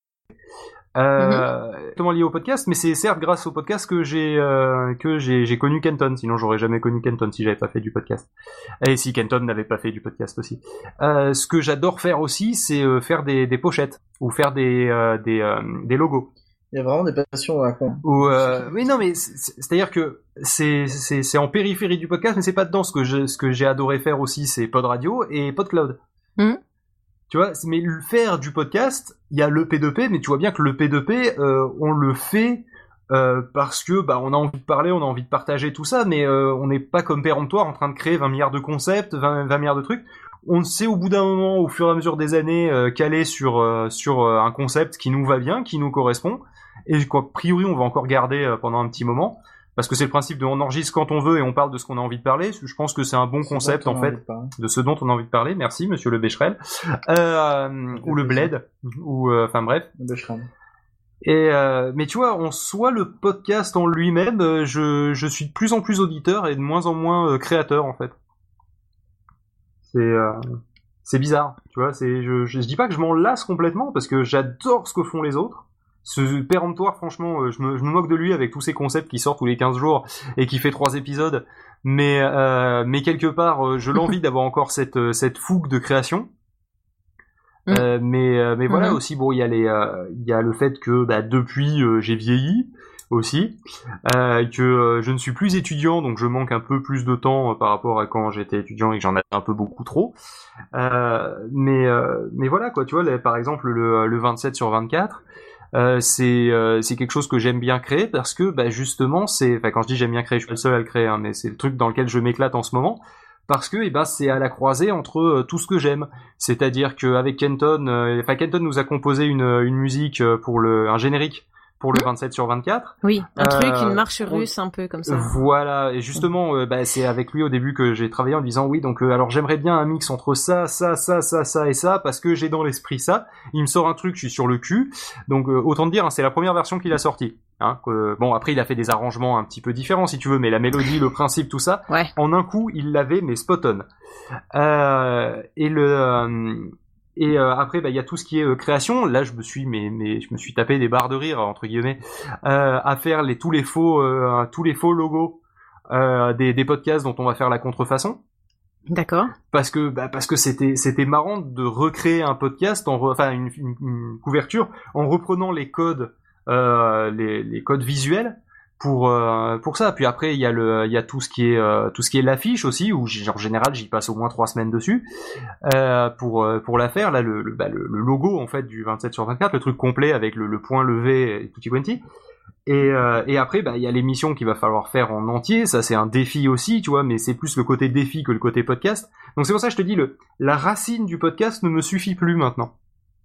Euh, mm-hmm. Comment lié au podcast, mais c'est certes grâce au podcast que j'ai euh, que j'ai, j'ai connu Kenton. Sinon, j'aurais jamais connu Kenton si j'avais pas fait du podcast. Et si Kenton n'avait pas fait du podcast aussi. Euh, ce que j'adore faire aussi, c'est euh, faire des, des pochettes ou faire des euh, des euh, des logos. Il y a vraiment des passions à quoi. Ou euh, oui non mais c'est, c'est-à-dire que c'est c'est c'est en périphérie du podcast, mais c'est pas dedans. Ce que je, ce que j'ai adoré faire aussi, c'est Pod Radio et PodCloud. Mm. Tu vois, mais le faire du podcast, il y a l'E P deux P, mais tu vois bien que l'E P deux P, euh, on le fait euh, parce que bah on a envie de parler, on a envie de partager tout ça, mais euh, on n'est pas comme péremptoire en train de créer vingt milliards de concepts, vingt, vingt milliards de trucs. On sait au bout d'un moment, au fur et à mesure des années, euh, caler sur euh, sur euh, un concept qui nous va bien, qui nous correspond, et quoi, a priori on va encore garder euh, pendant un petit moment. Parce que c'est le principe de on enregistre quand on veut et on parle de ce qu'on a envie de parler. Je pense que c'est un bon ce concept en fait de, de ce dont on a envie de parler. Merci Monsieur le Becherel euh, ou le Bled ou enfin euh, bref. Et euh, mais tu vois, en soi le podcast en lui-même, je je suis de plus en plus auditeur et de moins en moins euh, créateur en fait. C'est euh, c'est bizarre, tu vois. C'est je, je je dis pas que je m'en lasse complètement parce que j'adore ce que font les autres. Ce péremptoire, franchement, je me, je me moque de lui avec tous ces concepts qui sortent tous les quinze jours et qui fait trois épisodes. Mais, euh, mais quelque part, je l'envie d'avoir encore cette, cette fougue de création. Mmh. Euh, mais, mais voilà mmh. aussi, bon, il y a les, euh, il y a le fait que, bah, depuis, euh, j'ai vieilli aussi, euh, que euh, je ne suis plus étudiant, donc je manque un peu plus de temps euh, par rapport à quand j'étais étudiant et que j'en avais un peu beaucoup trop. Euh, mais, euh, mais voilà, quoi, tu vois, là, par exemple, le, le vingt-sept sur vingt-quatre, Euh, c'est euh, c'est quelque chose que j'aime bien créer parce que bah justement c'est enfin quand je dis j'aime bien créer je suis le seul à le créer hein, mais c'est le truc dans lequel je m'éclate en ce moment parce que eh ben c'est à la croisée entre euh, tout ce que j'aime, c'est-à-dire que avec Kenton euh, enfin Kenton nous a composé une une musique pour le un générique pour le vingt-sept sur vingt-quatre. Oui, un euh, truc, une marche on... russe un peu comme ça. Voilà, et justement, euh, bah, c'est avec lui au début que j'ai travaillé en disant oui, donc euh, alors j'aimerais bien un mix entre ça, ça, ça, ça, ça et ça, parce que j'ai dans l'esprit ça. Il me sort un truc, je suis sur le cul. Donc euh, autant te dire, hein, c'est la première version qu'il a sortie. Hein, que, bon, après il a fait des arrangements un petit peu différents si tu veux, mais la mélodie, le principe, tout ça, ouais. En un coup, il l'avait, mais spot on. Euh, et le... Euh, Et euh, après, bah il y a tout ce qui est euh, création. Là, je me suis, mais, mais je me suis tapé des barres de rire entre guillemets euh, à faire les tous les faux, euh, tous les faux logos euh, des, des podcasts dont on va faire la contrefaçon. D'accord. Parce que, bah parce que c'était, c'était marrant de recréer un podcast, en re, enfin une, une, une couverture en reprenant les codes, euh, les, les codes visuels. Pour euh, pour ça. Puis après il y a le il y a tout ce qui est euh, tout ce qui est l'affiche aussi où en général j'y passe au moins trois semaines dessus euh, pour euh, pour la faire là le le, bah, le le logo en fait du vingt-sept sur vingt-quatre, le truc complet avec le, le point levé et tutti quanti. Et euh, et après bah il y a l'émission qu'il va falloir faire en entier, ça c'est un défi aussi, tu vois, mais c'est plus le côté défi que le côté podcast. Donc c'est pour ça que je te dis le la racine du podcast ne me suffit plus maintenant.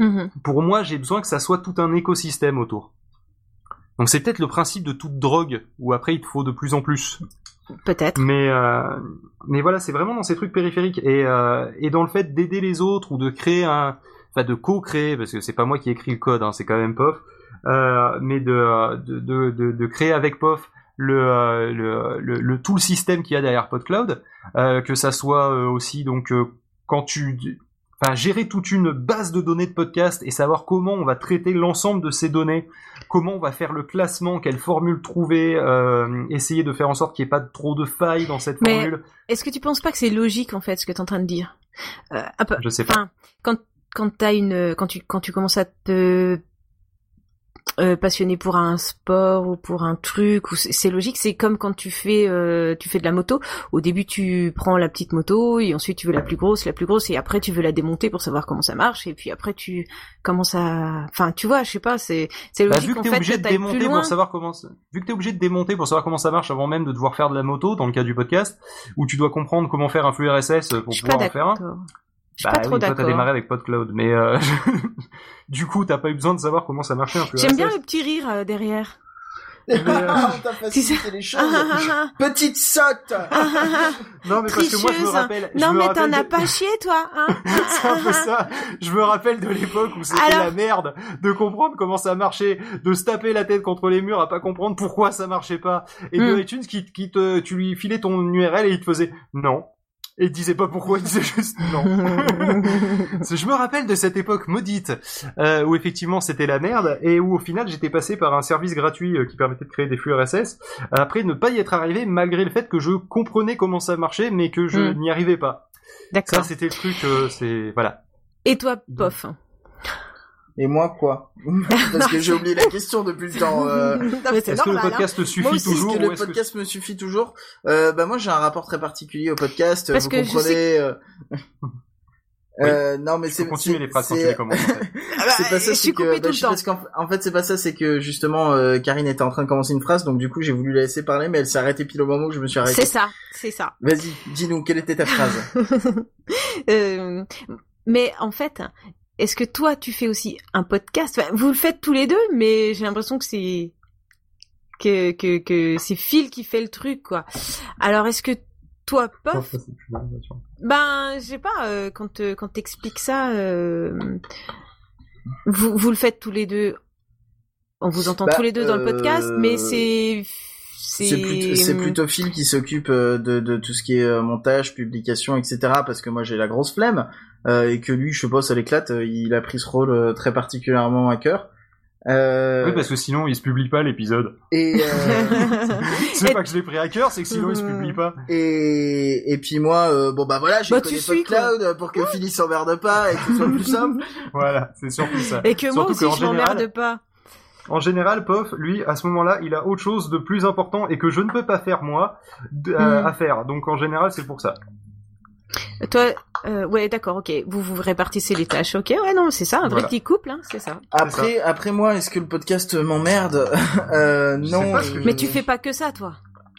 Mmh. Pour moi, j'ai besoin que ça soit tout un écosystème autour. Donc c'est peut-être le principe de toute drogue, où après il te faut de plus en plus. Peut-être. Mais euh, mais voilà, c'est vraiment dans ces trucs périphériques et euh, et dans le fait d'aider les autres ou de créer un, enfin de co-créer, parce que c'est pas moi qui écris le code, hein, c'est quand même Pof, euh, mais de de, de de de créer avec Pof le le le, le tout le système qu'il y a derrière PodCloud, euh, que ça soit euh, aussi donc euh, quand tu Enfin, gérer toute une base de données de podcast et savoir comment on va traiter l'ensemble de ces données, comment on va faire le classement, quelle formule trouver, euh, essayer de faire en sorte qu'il n'y ait pas trop de failles dans cette Mais formule. Est-ce que tu penses pas que c'est logique en fait ce que tu es en train de dire? euh, un peu, Je sais pas. Quand quand t'as une quand tu quand tu commences à te Euh, passionné pour un sport ou pour un truc, ou c'est, c'est logique, c'est comme quand tu fais euh, tu fais de la moto. Au début tu prends la petite moto et ensuite tu veux la plus grosse, la plus grosse et après tu veux la démonter pour savoir comment ça marche et puis après tu commences à, enfin tu vois, je sais pas, c'est c'est logique. Bah, vu que en t'es fait obligé que de démonter pour savoir comment, vu que t'es obligé de démonter pour savoir comment ça marche avant même de devoir faire de la moto dans le cas du podcast, où tu dois comprendre comment faire un flux R S S pour pouvoir en faire un. Je suis bah pas trop oui, d'accord. Toi, t'as démarré avec PodCloud, mais euh, du coup, t'as pas eu besoin de savoir comment ça marchait un flux R S S. J'aime bien le petit rire euh, derrière. Mais, euh... on t'a facilité les choses. Ah, ah, ah, petite sotte. Ah, ah, ah. Non, mais parce que moi, je me rappelle. Non, je me mais rappelle t'en de... as pas chié, toi. Hein. C'est un peu ça. Je me rappelle de l'époque où c'était Alors... la merde de comprendre comment ça marchait, de se taper la tête contre les murs à pas comprendre pourquoi ça marchait pas, et mm. de iTunes qui, qui te, tu lui filais ton U R L et il te faisait non. Et il disait pas pourquoi, il disait juste non. Je me rappelle de cette époque maudite euh, où effectivement c'était la merde et où au final j'étais passé par un service gratuit euh, qui permettait de créer des flux R S S après ne pas y être arrivé malgré le fait que je comprenais comment ça marchait mais que je mmh. n'y arrivais pas. D'accord. Ça c'était le truc, euh, c'est voilà. Et toi, Pof? Et moi quoi? Parce que j'ai oublié la question depuis le temps. Euh... Non, mais c'est est-ce normal, que le podcast hein. te suffit moi aussi, toujours? Est-ce que le podcast que... me suffit toujours? euh, Bah moi j'ai un rapport très particulier au podcast. Parce vous que comprenez. Je sais... euh... Oui. Euh, non mais c'est continuer les phrases c'est... quand tu les commences. En fait. C'est pas ça, je suis coupé que, tout bah, le temps. En fait, c'est pas ça, c'est que justement, euh, Karine était en train de commencer une phrase, donc du coup, j'ai voulu la laisser parler, mais elle s'est arrêtée pile au moment où je me suis arrêté. C'est ça, c'est ça. Vas-y, dis-nous, quelle était ta phrase? euh, mais en fait, est-ce que toi, tu fais aussi un podcast? Enfin, vous le faites tous les deux, mais j'ai l'impression que c'est que que que c'est Phil qui fait le truc, quoi. Alors, est-ce que toi, Pof, ben, je sais pas, euh, quand euh, quand t'expliques ça, euh, vous vous le faites tous les deux. On vous entend bah, tous les deux dans euh... le podcast, mais c'est c'est c'est plutôt, c'est plutôt Phil qui s'occupe de de tout ce qui est montage, publication, et cetera. Parce que moi j'ai la grosse flemme euh, et que lui, je sais pas, ça l'éclate. Il a pris ce rôle très particulièrement à cœur. Euh... Oui, parce que sinon il se publie pas l'épisode. Et euh... c'est pas que je l'ai pris à cœur, c'est que sinon il se publie pas. Et et puis moi, euh, bon bah voilà, j'ai bah, connu PodCloud pour que ouais. Philly s'emmerde pas et que ce soit plus simple. Voilà, c'est surtout ça. Et que surtout moi aussi je général, m'emmerde pas. En général, Pof, lui, à ce moment-là, il a autre chose de plus important et que je ne peux pas faire moi de, euh, mm. à faire. Donc en général, c'est pour ça. Toi, euh, ouais, d'accord, ok. Vous vous répartissez les tâches, ok. Ouais, non, c'est ça, un vrai voilà. petit couple, hein, c'est ça. Après, c'est ça. après moi, est-ce que le podcast m'emmerde? euh, Non. Mais tu fais pas que ça, toi.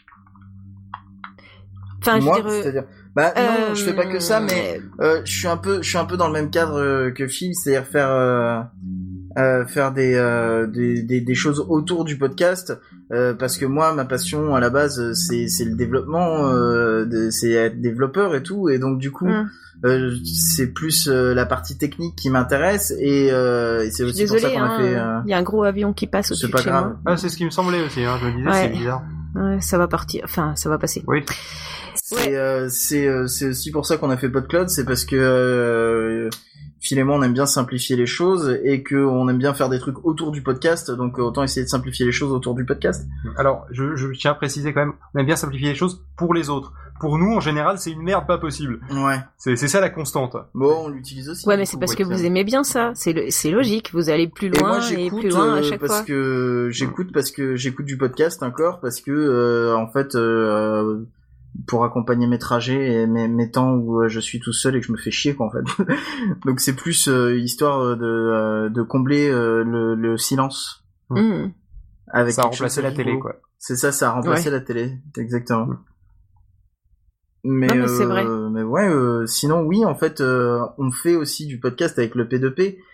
Enfin, moi, je veux dire, c'est-à-dire, bah non, euh... je fais pas que ça, mais euh, je suis un peu, je suis un peu dans le même cadre euh, que Phil, c'est-à-dire faire. Euh... Euh, faire des, euh, des, des des choses autour du podcast euh, parce que moi ma passion à la base c'est c'est le développement euh, de, c'est être développeur et tout et donc du coup mm. euh, c'est plus euh, la partie technique qui m'intéresse et, euh, et c'est aussi Désolée, pour ça qu'on hein, a fait euh... il y a un gros avion qui passe au-dessus de chez grave. moi. Ah, c'est ce qui me semblait aussi, hein, je me disais ouais. c'est bizarre. Ouais, ça va partir, enfin ça va passer. Oui. C'est ouais. euh, c'est euh, c'est aussi pour ça qu'on a fait PodCloud, c'est parce que euh, finalement on aime bien simplifier les choses et que on aime bien faire des trucs autour du podcast, donc autant essayer de simplifier les choses autour du podcast. Alors je, je tiens à préciser quand même, on aime bien simplifier les choses pour les autres. Pour nous en général c'est une merde pas possible. Ouais. C'est c'est ça la constante. Bon, on l'utilise aussi. Ouais, mais c'est parce que vous aimez bien ça, c'est le, c'est logique, vous allez plus loin et, moi, et plus loin à chaque parce fois. Parce que j'écoute parce que j'écoute du podcast encore parce que euh, en fait euh, pour accompagner mes trajets et mes, mes temps où je suis tout seul et que je me fais chier quoi en fait. Donc c'est plus euh, histoire de euh, de combler euh, le, le silence. Mmh. Avec ça a remplacé la télé quoi. C'est ça, ça a remplacé ouais. la télé, exactement. Mmh. Mais, non, mais euh, c'est vrai. Mais ouais, euh, sinon oui, en fait, euh, on fait aussi du podcast avec le P deux P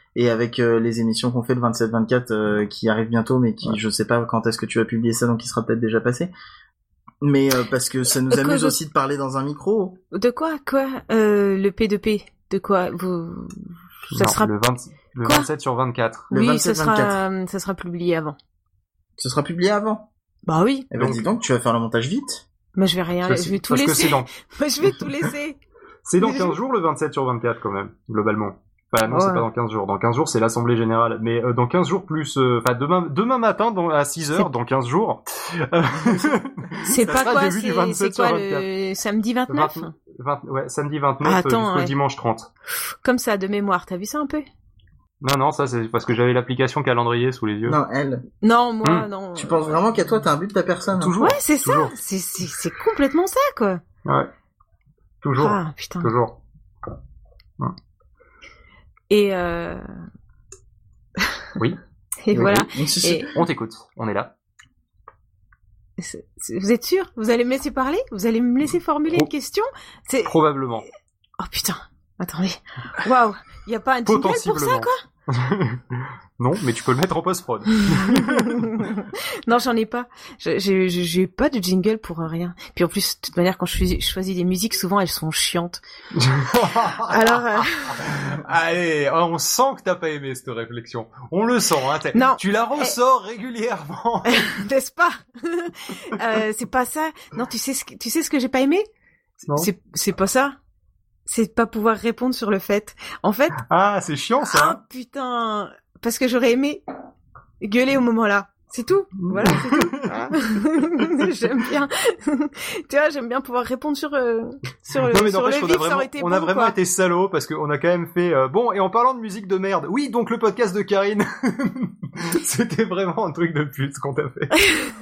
et avec euh, les émissions qu'on fait le vingt-sept vingt-quatre euh, qui arrivent bientôt, mais qui, ouais. je sais pas quand est-ce que tu vas publier ça, donc il sera peut-être déjà passé. Mais euh, parce que ça nous amuse quoi, aussi de parler dans un micro. De quoi, quoi euh, le P deux P de quoi vous ça non, sera le, vingt... le vingt-sept sur vingt-quatre. Oui, le vingt-sept ça sera ça sera publié avant. Ce sera publié avant. Bah oui. Eh ben donc... dis donc, tu vas faire le montage vite. Mais je vais rien, ça, je vais tout parce laisser. Que c'est dans... Moi je vais tout laisser. C'est dans quinze jours le vingt-sept sur vingt-quatre quand même, globalement. Enfin non, ouais. C'est pas dans quinze jours. Dans quinze jours, c'est l'Assemblée Générale. Mais euh, dans quinze jours plus... Enfin, euh, demain demain matin dans, à six heures, c'est... dans quinze jours... Euh, c'est pas quoi, c'est, c'est quoi le samedi vingt-neuf vingt, vingt, ouais, samedi vingt-neuf ah, attends, jusqu'au ouais. dimanche trente. Comme ça, de mémoire, t'as vu ça un peu? Non, non, ça c'est parce que j'avais l'application calendrier sous les yeux. Non, elle. Non, moi, mmh. non. Tu penses vraiment qu'à toi, t'as un but de ta personne? Toujours. Ouais, c'est toujours. ça. C'est, c'est, c'est complètement ça, quoi. Ouais. Toujours. Ah, putain. Toujours. Ouais. Et euh... Oui. Et oui, voilà. Oui. Et... On t'écoute. On est là. C'est, c'est... Vous êtes sûr? Vous allez me laisser parler? Vous allez me laisser formuler Pro... une question? C'est... Probablement. Oh putain. Attendez. Waouh. Y a pas un jingle pour ça, quoi? Non, mais tu peux le mettre en post-prod. Non, j'en ai pas. J'ai, j'ai, j'ai pas de jingle pour rien. Puis en plus, de toute manière, quand je choisis, je choisis des musiques, souvent elles sont chiantes. Alors, euh... allez, on sent que t'as pas aimé cette réflexion. On le sent, hein. Non. Tu la ressors eh... régulièrement. N'est-ce pas? euh, c'est pas ça. Non, tu sais ce que, tu sais ce que j'ai pas aimé? Non. C'est, c'est pas ça. C'est de pas pouvoir répondre sur le fait. En fait. Ah, c'est chiant, ça. Ah, putain. Parce que j'aurais aimé gueuler au moment-là. C'est tout. Voilà, c'est tout. Voilà. J'aime bien. Tu vois, j'aime bien pouvoir répondre sur, euh, sur le, non, mais sur le vif, vif, on a ça aurait vraiment, été on bon, a vraiment quoi. été salauds parce qu'on a quand même fait, euh, bon, et en parlant de musique de merde, oui, donc le podcast de Karine. C'était vraiment un truc de pute, ce qu'on t'a fait.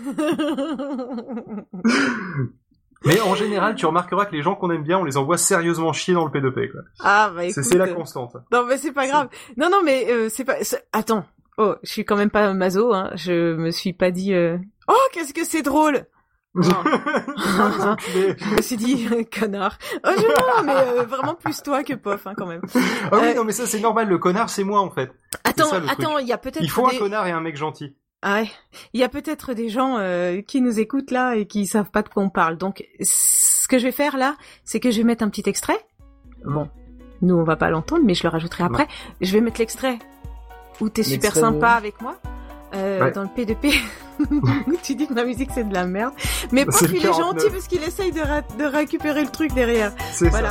Mais en général, tu remarqueras que les gens qu'on aime bien, on les envoie sérieusement chier dans le P deux P, quoi. Ah, bah écoute. C'est, c'est la constante. Non, mais c'est pas grave. Non, non, mais euh, c'est pas... C'est... Attends. Oh, je suis quand même pas maso, hein. Je me suis pas dit... Euh... Oh, qu'est-ce que c'est drôle. Non. Je me suis dit, connard. Oh, je non, mais euh, vraiment plus toi que Pof, hein, quand même. Ah oui, euh... non, mais ça, c'est normal. Le connard, c'est moi, en fait. Attends, ça, attends, il y a peut-être... Il faut des... un connard et un mec gentil. Ah ouais. Il y a peut-être des gens euh, qui nous écoutent là et qui savent pas de quoi on parle. Donc, ce que je vais faire là, c'est que je vais mettre un petit extrait. Bon, nous on va pas l'entendre, mais je le rajouterai après. Non. Je vais mettre l'extrait où t'es super sympa avec moi, euh, ouais. Dans le P deux P, où tu dis que ma musique c'est de la merde. Mais Pof, il est gentil parce qu'il essaye de, ra- de récupérer le truc derrière. C'est voilà. Ça.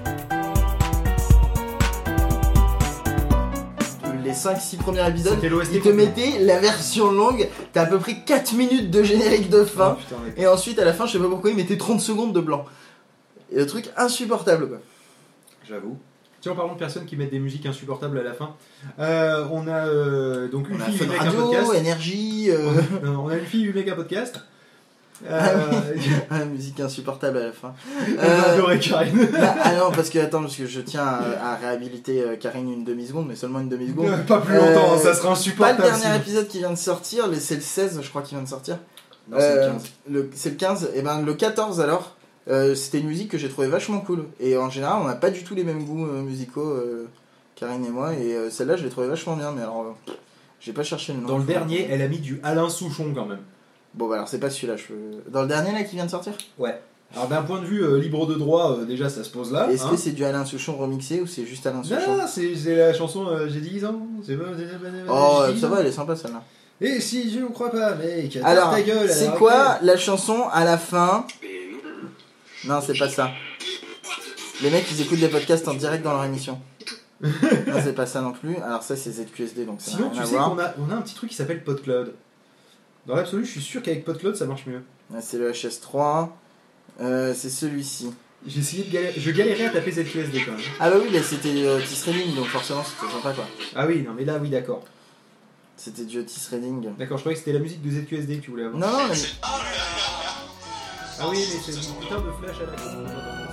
Les cinq six premiers épisodes, ils te mettaient la version longue, t'as à peu près quatre minutes de générique de fin, oh, putain, et ensuite à la fin, je sais pas pourquoi, ils mettaient trente secondes de blanc. Et le truc insupportable, quoi. J'avoue. Tiens, en parlant de personnes qui mettent des musiques insupportables à la fin, euh, on a euh, donc une fille, un podcast. Énergie. Euh... On, a, on a une fille, huit méga podcast. Euh... Ah oui. Ah, musique insupportable à la fin. On a adoré Karine. Bah, ah non, parce que attends, parce que je tiens à, à réhabiliter Karine une demi-seconde, mais seulement une demi-seconde. Euh, pas plus longtemps, euh, ça sera insupportable. Pas le dernier épisode qui vient de sortir, c'est le seize, je crois, qui vient de sortir. Non, c'est euh, le quinze. Le, c'est le quinze, et ben le quatorze alors. Euh, c'était une musique que j'ai trouvé vachement cool. Et en général, on n'a pas du tout les mêmes goûts euh, musicaux, euh, Karine et moi. Et euh, celle-là, je l'ai trouvée vachement bien, mais alors, euh, j'ai pas cherché le nom. Dans le dernier, elle a mis du Alain Souchon quand même. Bon, bah alors c'est pas celui-là. Je... Dans le dernier là qui vient de sortir ? Ouais. Alors d'un point de vue euh, libre de droit, euh, déjà ça se pose là. Est-ce hein. que c'est du Alain Souchon remixé ou c'est juste Alain Souchon ? Non, c'est, c'est la chanson euh, J'ai dix ans. C'est pas, c'est, c'est, oh, ça va, elle est sympa celle-là. Et si je ne crois pas, mec, alors, ta gueule. C'est quoi la chanson à la fin ? Non, c'est pas ça. Les mecs, ils écoutent des podcasts en direct dans leur émission. Non, c'est pas ça non plus. Alors ça, c'est Z Q S D, donc ça sinon, n'a rien tu à sais voir. qu'on a, on a un petit truc qui s'appelle PodCloud. Dans l'absolu, je suis sûr qu'avec PodCloud, ça marche mieux. Ouais, c'est le H S trois. Euh, c'est celui-ci. J'ai essayé de galérer... Je galérais à taper Z Q S D quand même. Ah bah oui, bah c'était euh, Otis Redding, donc forcément, c'était sympa, quoi. Ah oui, non, mais là, oui, d'accord. C'était du Otis Redding. D'accord, je croyais que c'était la musique de Z Q S D que tu voulais avoir. Non, non, mais... Ah oui, mais c'est une putain de flash à la con.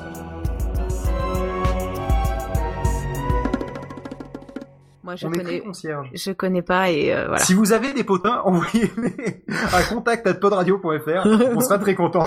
Moi, je on connais, concierge. Je connais pas et euh, voilà. Si vous avez des potins, envoyez-les à contact arobase podradio point f r. On sera très contents.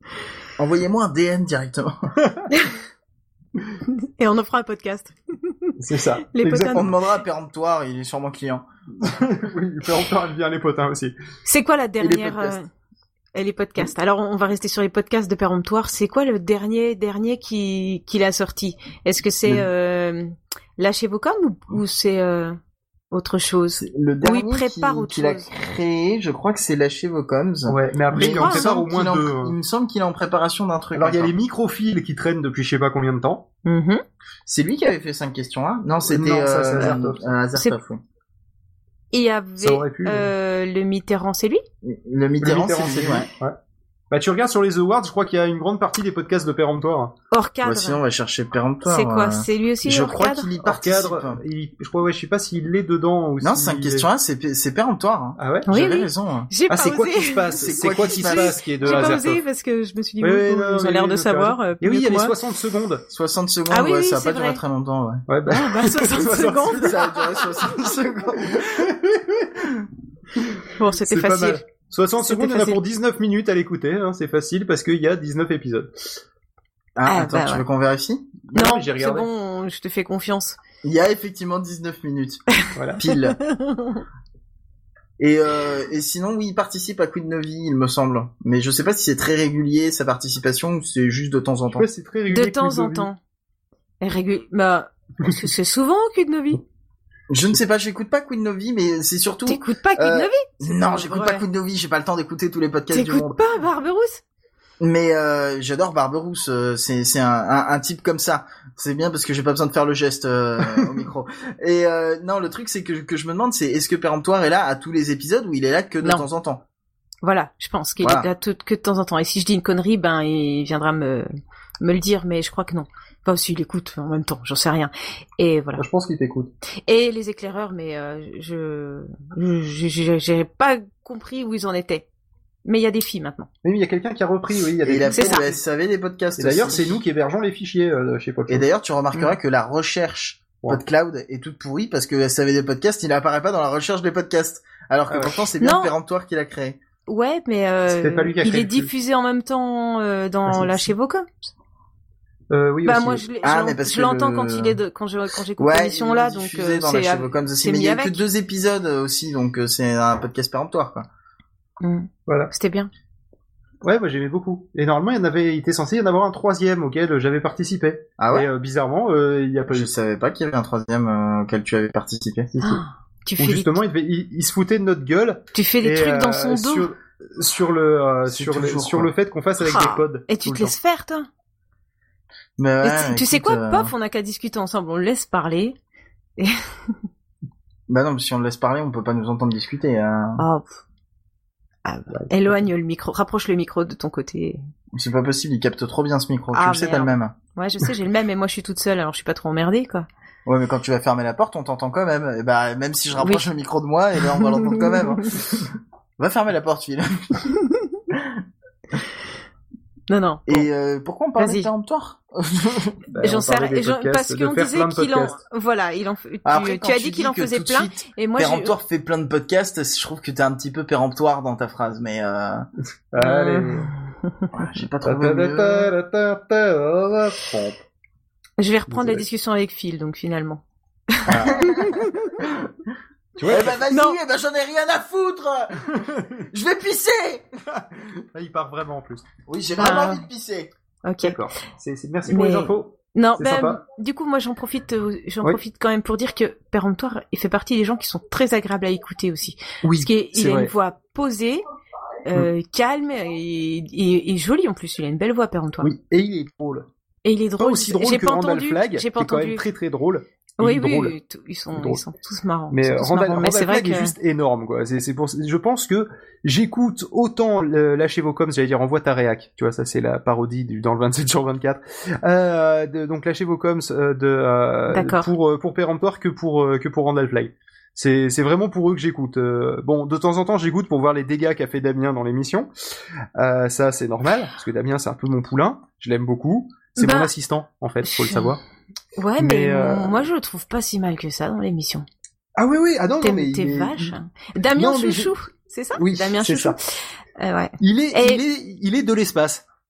Envoyez-moi un D M directement. Et on en fera un podcast. C'est ça. Les potins. On demandera à Péremptoire, il est sûrement client. Oui, Péremptoire aime bien les potins aussi. C'est quoi la dernière... Et les podcasts. Euh... Et les podcasts. Alors, on va rester sur les podcasts de Péremptoire. C'est quoi le dernier, dernier qui, qui l'a sorti? Est-ce que c'est, euh, Lâchez vos coms ou, ou c'est, euh, autre chose? Le dernier oui, prépare qui, autre qu'il a chose. créé, je crois que c'est Lâchez vos coms. Ouais, mais après, Mais il crois, en prépare hein, au moins qu'il en- deux. Il me semble qu'il est en préparation d'un truc. Alors, il y a encore. les microphiles qui traînent depuis je sais pas combien de temps. Mm-hmm. C'est lui qui avait fait cinq questions là? Non, c'était, Non, ça, euh, c'est Azertov. euh, Azertov, oui. Et il y Ça avait, aurait pu, euh, le Mitterrand, c'est lui? Le Mitterrand, Le Mitterrand, c'est lui, ouais. ouais. Bah, tu regardes sur les awards, je crois qu'il y a une grande partie des podcasts de Péremptoire. Hors cadre. Bah, sinon, on va chercher Péremptoire. c'est quoi? euh. C'est lui aussi, Je hors crois cadre? qu'il y Hors participe. cadre, il- je crois, ouais, je sais pas s'il est dedans ou Non, si cinq il questions est- là, c'est, c'est Péremptoire. Hein. Ah ouais? Oui, J'avais oui. raison. Hein. J'ai Ah, pas c'est quoi osé. qui se passe? C'est C'est quoi quoi qui qui se se passe passe qui est de J'ai pas Azertov? osé parce que je me suis dit, Oui, oui, oui, ils non, ont oui, l'air oui, de donc, t'as savoir. raison. euh, Et oui, mieux il y a que les moi. soixante secondes. soixante secondes, Ah oui, ouais, oui, ça va c'est pas vrai. durer très longtemps, ouais. Ouais, bah, Ah, bah, soixante secondes. Ça va durer soixante secondes. Bon, c'était c'est pas facile. mal. soixante C'était secondes, il y en a facile. pour dix-neuf minutes à l'écouter, hein, c'est facile parce qu'il y a dix-neuf épisodes. Ah, Ah, attends, bah, tu ouais. veux qu'on vérifie? Non, j'ai c'est regardé. bon, je te fais confiance. Il y a effectivement dix-neuf minutes. Voilà. Pile. Et, euh, et sinon, oui, il participe à Quid Novi, il me semble. Mais je sais pas si c'est très régulier, sa participation, ou c'est juste de temps en Je temps. sais pas, c'est très régulier. De temps en Quiz temps. Et régu- Bah, est-ce que c'est souvent Quid Novi? Je ne sais pas, j'écoute pas Quid Novi, mais c'est surtout... T'écoutes pas Quid Euh, Novi? Non, pas j'écoute vrai. pas Quid Novi, j'ai pas le temps d'écouter tous les podcasts du monde. T'écoutes pas Barberousse? Mais euh, j'adore Barberousse, euh, c'est c'est un, un, un type comme ça. C'est bien parce que j'ai pas besoin de faire le geste euh, au micro. Et euh, non, le truc c'est que que je me demande, c'est est-ce que Péremptoire est là à tous les épisodes ou il est là que de Non. temps en temps? Voilà, je pense qu'il Voilà. est là tout, que de temps en temps. Et si je dis une connerie, ben il viendra me me le dire, mais je crois que non. Enfin, s'il écoute en même temps, j'en sais rien. Et voilà. Je pense qu'il t'écoute. Et les éclaireurs, mais euh, je je- je- j'ai pas compris où ils en étaient. Mais il y a des filles maintenant. Oui, il y a quelqu'un qui a repris, oui, il y a Et il a des... C'est fait ça. le S A V des podcasts. Et d'ailleurs, aussi. c'est nous qui hébergeons les fichiers euh, chez Podchose. Et d'ailleurs, tu remarqueras Mm. que la recherche Ouais. PodCloud est toute pourrie parce que S A V des podcasts, il apparaît pas dans la recherche des podcasts. Alors que Ah ouais. pourtant, c'est bien Non. Péremptoire qui l'a créé. Ouais, mais euh, C'était pas lui qui a il créé est le truc. diffusé en même temps euh, dans Ah, c'est- Lâchez vos coms. Euh, oui, Bah aussi. moi je, l'ai- Ah, je, mais l'en- parce je que l'entends le- quand il est de, quand je quand j'écoute Ouais, l'émission il là, est donc diffusé euh, dans c'est la à- Chez vos coms aussi, c'est mais il mis y a avec. que deux épisodes euh, aussi, donc euh, c'est un podcast Péremptoire, quoi. Mm. Voilà. C'était bien. Ouais, moi j'aimais beaucoup. Et normalement, il y en avait, il était censé y en avoir un troisième auquel euh, j'avais participé. Ah ouais? Et euh, bizarrement, euh, il y a pas Je eu. savais pas qu'il y avait un troisième euh, auquel tu avais participé. Si, si. Ah, tu Où fais des, justement, il, devait- il, il se foutait de notre gueule. tu fais des et, trucs dans euh, son dos Sur, sur le, euh, C'est sur le, toujours, sur quoi. le fait qu'on fasse avec Ah. des pods. et tu tout te le laisses faire toi. Mais Et ouais, tu- tu sais écoute, quoi, euh, Pof, on n'a qu'à discuter ensemble, on le laisse parler. Bah non, mais si on le laisse parler, on peut pas nous entendre discuter. Hein. Oh, pff. Ah, bah, éloigne le micro, rapproche le micro de ton côté. C'est pas possible, il capte trop bien ce micro. Ah, tu le sais, t'as le merde. même. Ouais, je sais, j'ai le même, et moi je suis toute seule, alors je suis pas trop emmerdée, quoi. Ouais, mais quand tu vas fermer la porte, on t'entend quand même. Et bah, même si je rapproche Oui. le micro de moi, et ben on va l'entendre quand même. Hein. Va fermer la porte, Phil. Non, non. bon. Et euh, pourquoi on parle Vas-y. de péremptoire? Bah, J'en on sais parlait rien, des j'en- podcasts, parce de qu'on faire disait plein de qu'il en, podcasts. voilà, il en, tu, Après, tu as dit qu'il en que faisait tout de plein, suite, et moi je, Péremptoire fait plein de podcasts, je trouve que t'es un petit peu péremptoire dans ta phrase, mais euh... Allez. ouais, j'ai pas trouvé mieux. je vais reprendre Désolé. la discussion avec Phil, donc finalement. Tu vois, Eh ben vas-y, Non. eh ben j'en ai rien à foutre. Je vais pisser. là, il part vraiment en plus. Oui, j'ai vraiment Ah. envie de pisser. Ok. D'accord. C'est, c'est... Merci pour Mais- les infos. Non, C'est ben, sympa. du coup, moi, j'en profite, euh, j'en Oui. profite quand même pour dire que Péremptoire, il fait partie des gens qui sont très agréables à écouter aussi. Oui, Parce qu'il c'est a vrai. une voix posée, euh, calme et, et, et jolie en plus. Il a une belle voix, Péremptoire. Oui, et il est drôle. Et il est Pas drôle. aussi drôle J'ai que pas Randall entendu. Flagg, J'ai qui pas est quand entendu. même très très drôle. Il Oui, est oui, drôle. oui, t- ils sont, drôle. ils sont tous marrants. Mais Ils sont euh, tous Randall, marrants. Mais Randall c'est vrai Flagg que est juste énorme, quoi. C'est, c'est pour, je pense que j'écoute autant le, Lâchez vos coms, j'allais dire envoie ta réac. Tu vois, ça c'est la parodie du, dans le vingt-sept sur vingt-quatre. Euh, de, donc Lâchez vos coms euh, de, euh, D'accord. pour, euh, pour Péremptoire que pour, euh, que pour Randall Flagg. C'est, c'est vraiment pour eux que j'écoute. Euh, bon, de temps en temps, j'écoute pour voir les dégâts qu'a fait Damien dans l'émission. Euh, ça, c'est normal, parce que Damien, c'est un peu mon poulain. Je l'aime beaucoup. C'est Bah, mon assistant, en fait, faut le savoir. Ouais, Mais, mais, euh, moi, je le trouve pas si mal que ça dans l'émission. Ah oui, oui, ah non, non, T'es, mais t'es il est- vache. Damien Non, mais Chouchou, c'est ça? Oui, Damien c'est Chouchou. ça. Euh, ouais. Il est, Et- il est, il est de l'espace.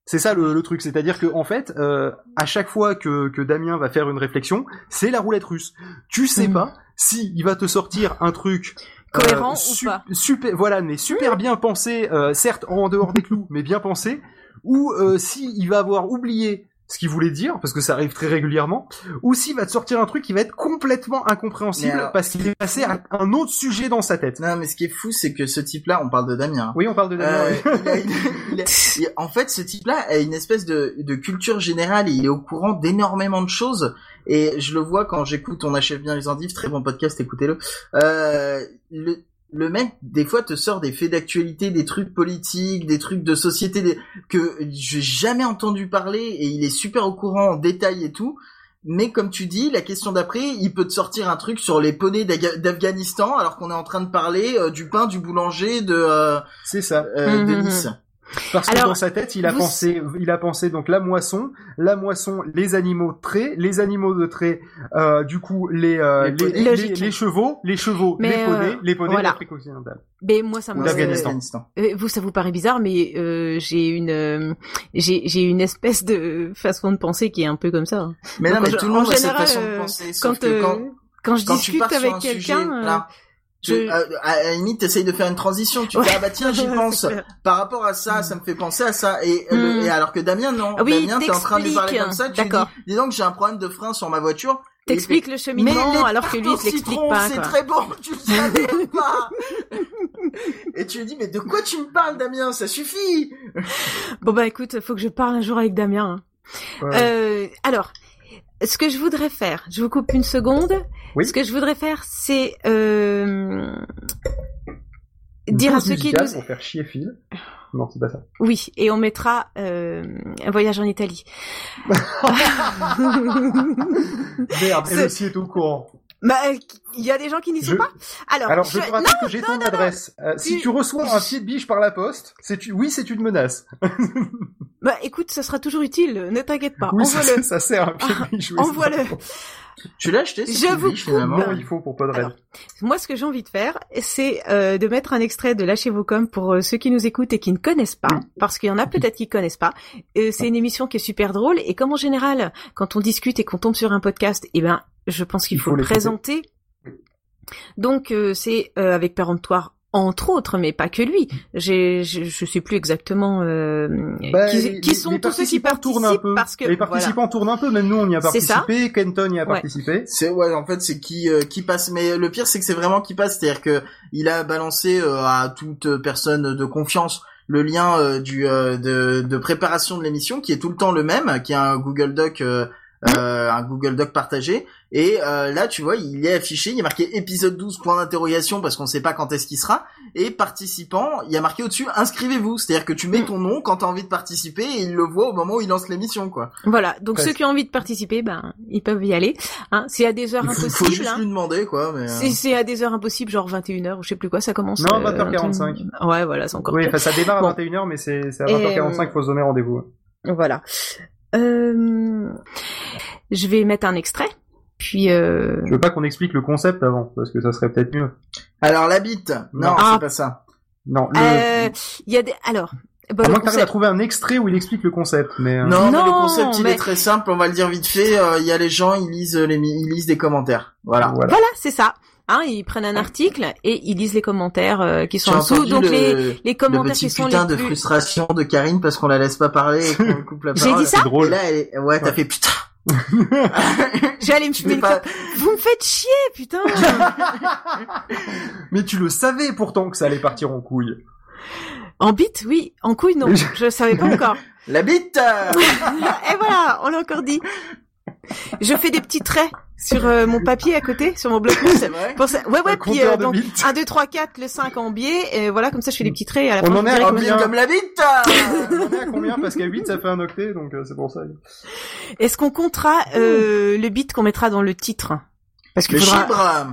C'est ça le, le truc, c'est-à-dire que en fait, euh, à chaque fois que, que Damien va faire une réflexion, c'est la roulette russe. Tu sais mmh. pas si il va te sortir un truc cohérent euh, su- ou pas. Super, voilà, mais super mmh. bien pensé, euh, certes en dehors des clous, mais bien pensé, ou euh, si il va avoir oublié ce qu'il voulait dire, parce que ça arrive très régulièrement, ou s'il va te sortir un truc qui va être complètement incompréhensible alors, parce qu'il est passé à un autre sujet dans sa tête. Non, mais ce qui est fou, c'est que ce type-là, on parle de Damien. Oui, on parle de Damien. Euh, oui. il a, il a, il a, il a, en fait, ce type-là a une espèce de, de culture générale et il est au courant d'énormément de choses. Et je le vois quand j'écoute On achève bien les endives, très bon podcast, écoutez-le. Euh, le, Le mec, des fois, te sort des faits d'actualité, des trucs politiques, des trucs de société des... que j'ai jamais entendu parler et il est super au courant en détail et tout. Mais comme tu dis, la question d'après, il peut te sortir un truc sur les poneys d'Ag- d'Afghanistan alors qu'on est en train de parler euh, du pain du boulanger de... Euh, C'est ça. Euh, mmh, de mmh. Nice. Parce Alors, que dans sa tête, il a vous... pensé, il a pensé donc la moisson, la moisson, les animaux de trait, les animaux de trait, euh, du coup les euh, les, les, les, les chevaux, les chevaux, mais les poneys, euh, les poneys voilà. d'Afrique occidentale. Mais moi ça me d'Afghanistan. Euh, vous ça vous paraît bizarre, mais euh, j'ai une euh, j'ai j'ai une espèce de façon de penser qui est un peu comme ça. Hein. Mais donc, non, mais en, tout le monde a général, cette façon de penser. Quand, que quand, euh, quand je quand discute avec quelqu'un. Je... À, à la limite, t'essayes de faire une transition. Tu ouais. dis, ah bah tiens, j'y pense. Par rapport à ça, ça me fait penser à ça. Et, mm. le, et alors que Damien, non. Ah oui, Damien, t'es en train de lui parler comme ça. Tu D'accord. dis, dis donc, j'ai un problème de frein sur ma voiture. T'expliques le cheminement alors que lui, il te l'explique pas. C'est très bon, tu le savais pas. Et tu lui dis, mais de quoi tu me parles, Damien? Ça suffit. Bon bah écoute, faut que je parle un jour avec Damien. Ouais. Euh, alors, ce que je voudrais faire, je vous coupe une seconde. Oui. Ce que je voudrais faire, c'est euh, dire à ceux qui nous... pour faire chier Phil. Non, c'est pas ça. Oui, et on mettra euh, un voyage en Italie. Merde, elle aussi est au courant. Bah, il y a des gens qui n'y sont je... pas. Alors, Alors je, je te rappelle non, que j'ai non, ton non, adresse. Euh, si tu... tu reçois un pied de biche par la poste, c'est tu... oui, c'est une menace. Bah, écoute, ça sera toujours utile. Ne t'inquiète pas. Oui, envoie-le. Ça, ça sert un pied de biche. Oui, envoie-le. Tu l'as acheté, je vous biche, finalement. Non, il faut pour pas de rêve. Moi, ce que j'ai envie de faire, c'est euh, de mettre un extrait de Lâchez vos coms pour euh, ceux qui nous écoutent et qui ne connaissent pas, parce qu'il y en a peut-être qui connaissent pas. Euh, c'est une émission qui est super drôle et comme en général, quand on discute et qu'on tombe sur un podcast, eh ben, je pense qu'il faut, faut le présenter. Donc euh, c'est euh, avec Péremptoire entre autres, mais pas que lui. J'ai, je, je sais plus exactement euh, bah, qui, les, qui sont les tous ceux qui participent un peu. parce que les participants voilà. tournent un peu. Même nous, on y a participé. Kenton y a ouais. participé. C'est ouais, en fait, c'est qui euh, qui passe. Mais le pire, c'est que c'est vraiment qui passe. C'est-à-dire que il a balancé euh, à toute personne de confiance le lien euh, du euh, de, de préparation de l'émission, qui est tout le temps le même, qui est un Google Doc. Euh, Euh, un Google Doc partagé et euh, là tu vois il est affiché, il y a marqué épisode douze point d'interrogation parce qu'on sait pas quand est-ce qu'il sera et participants, il y a marqué au-dessus inscrivez-vous, c'est-à-dire que tu mets ton nom quand t'as envie de participer et il le voit au moment où il lance l'émission quoi. Voilà, donc Presque. Ceux qui ont envie de participer ben ils peuvent y aller hein, c'est à des heures il faut, impossibles. Faut juste hein. lui demander quoi mais euh... c'est, c'est à des heures impossibles genre vingt et une heures ou je sais plus quoi ça commence. Non, vingt heures quarante-cinq. Euh, ouais voilà, c'est encore Oui, enfin ça démarre à bon. vingt et une heures mais c'est c'est à vingt heures quarante-cinq qu'il faut se donner rendez-vous. Voilà. Euh... Je vais mettre un extrait, puis... Euh... Je veux pas qu'on explique le concept avant, parce que ça serait peut-être mieux. Alors, la bite Non, non ah. c'est pas ça. Non, le... Euh, il y a des... Alors... Bon, à moins que t'arrives à trouver un extrait où il explique le concept, mais... Euh... Non, non, mais le concept, il mais... est très simple, on va le dire vite fait. Il euh, y a les gens, ils lisent, les... ils lisent des commentaires. Voilà. Voilà, voilà c'est ça. Hein, ils prennent un article et ils lisent les commentaires euh, qui sont en dessous. Donc le, les les commentaires qui sont les putain plus... de frustration de Karine parce qu'on la laisse pas parler et qu'on coupe la parole. J'ai dit ça. C'est drôle. Et là, elle est... ouais, t'as ouais. fait putain. J'allais me fumer pas... Vous me faites chier, putain. Mais tu le savais pourtant que ça allait partir en couille. En bite, oui. En couille, non. Je savais pas encore. La bite. Et voilà, on l'a encore dit. Je fais des petits traits sur euh, mon papier à côté, sur mon bloc-notes. C'est vrai. Pour ça... Ouais, ouais, un puis euh, donc un, deux, trois, quatre, le cinq en biais, et voilà, comme ça je fais des petits traits à la fin. On en est à combien comme la bite. On en est à combien parce qu'à huit ça fait un octet, donc euh, c'est pour ça. Est-ce qu'on comptera euh, le bit qu'on mettra dans le titre? Parce que le faudra...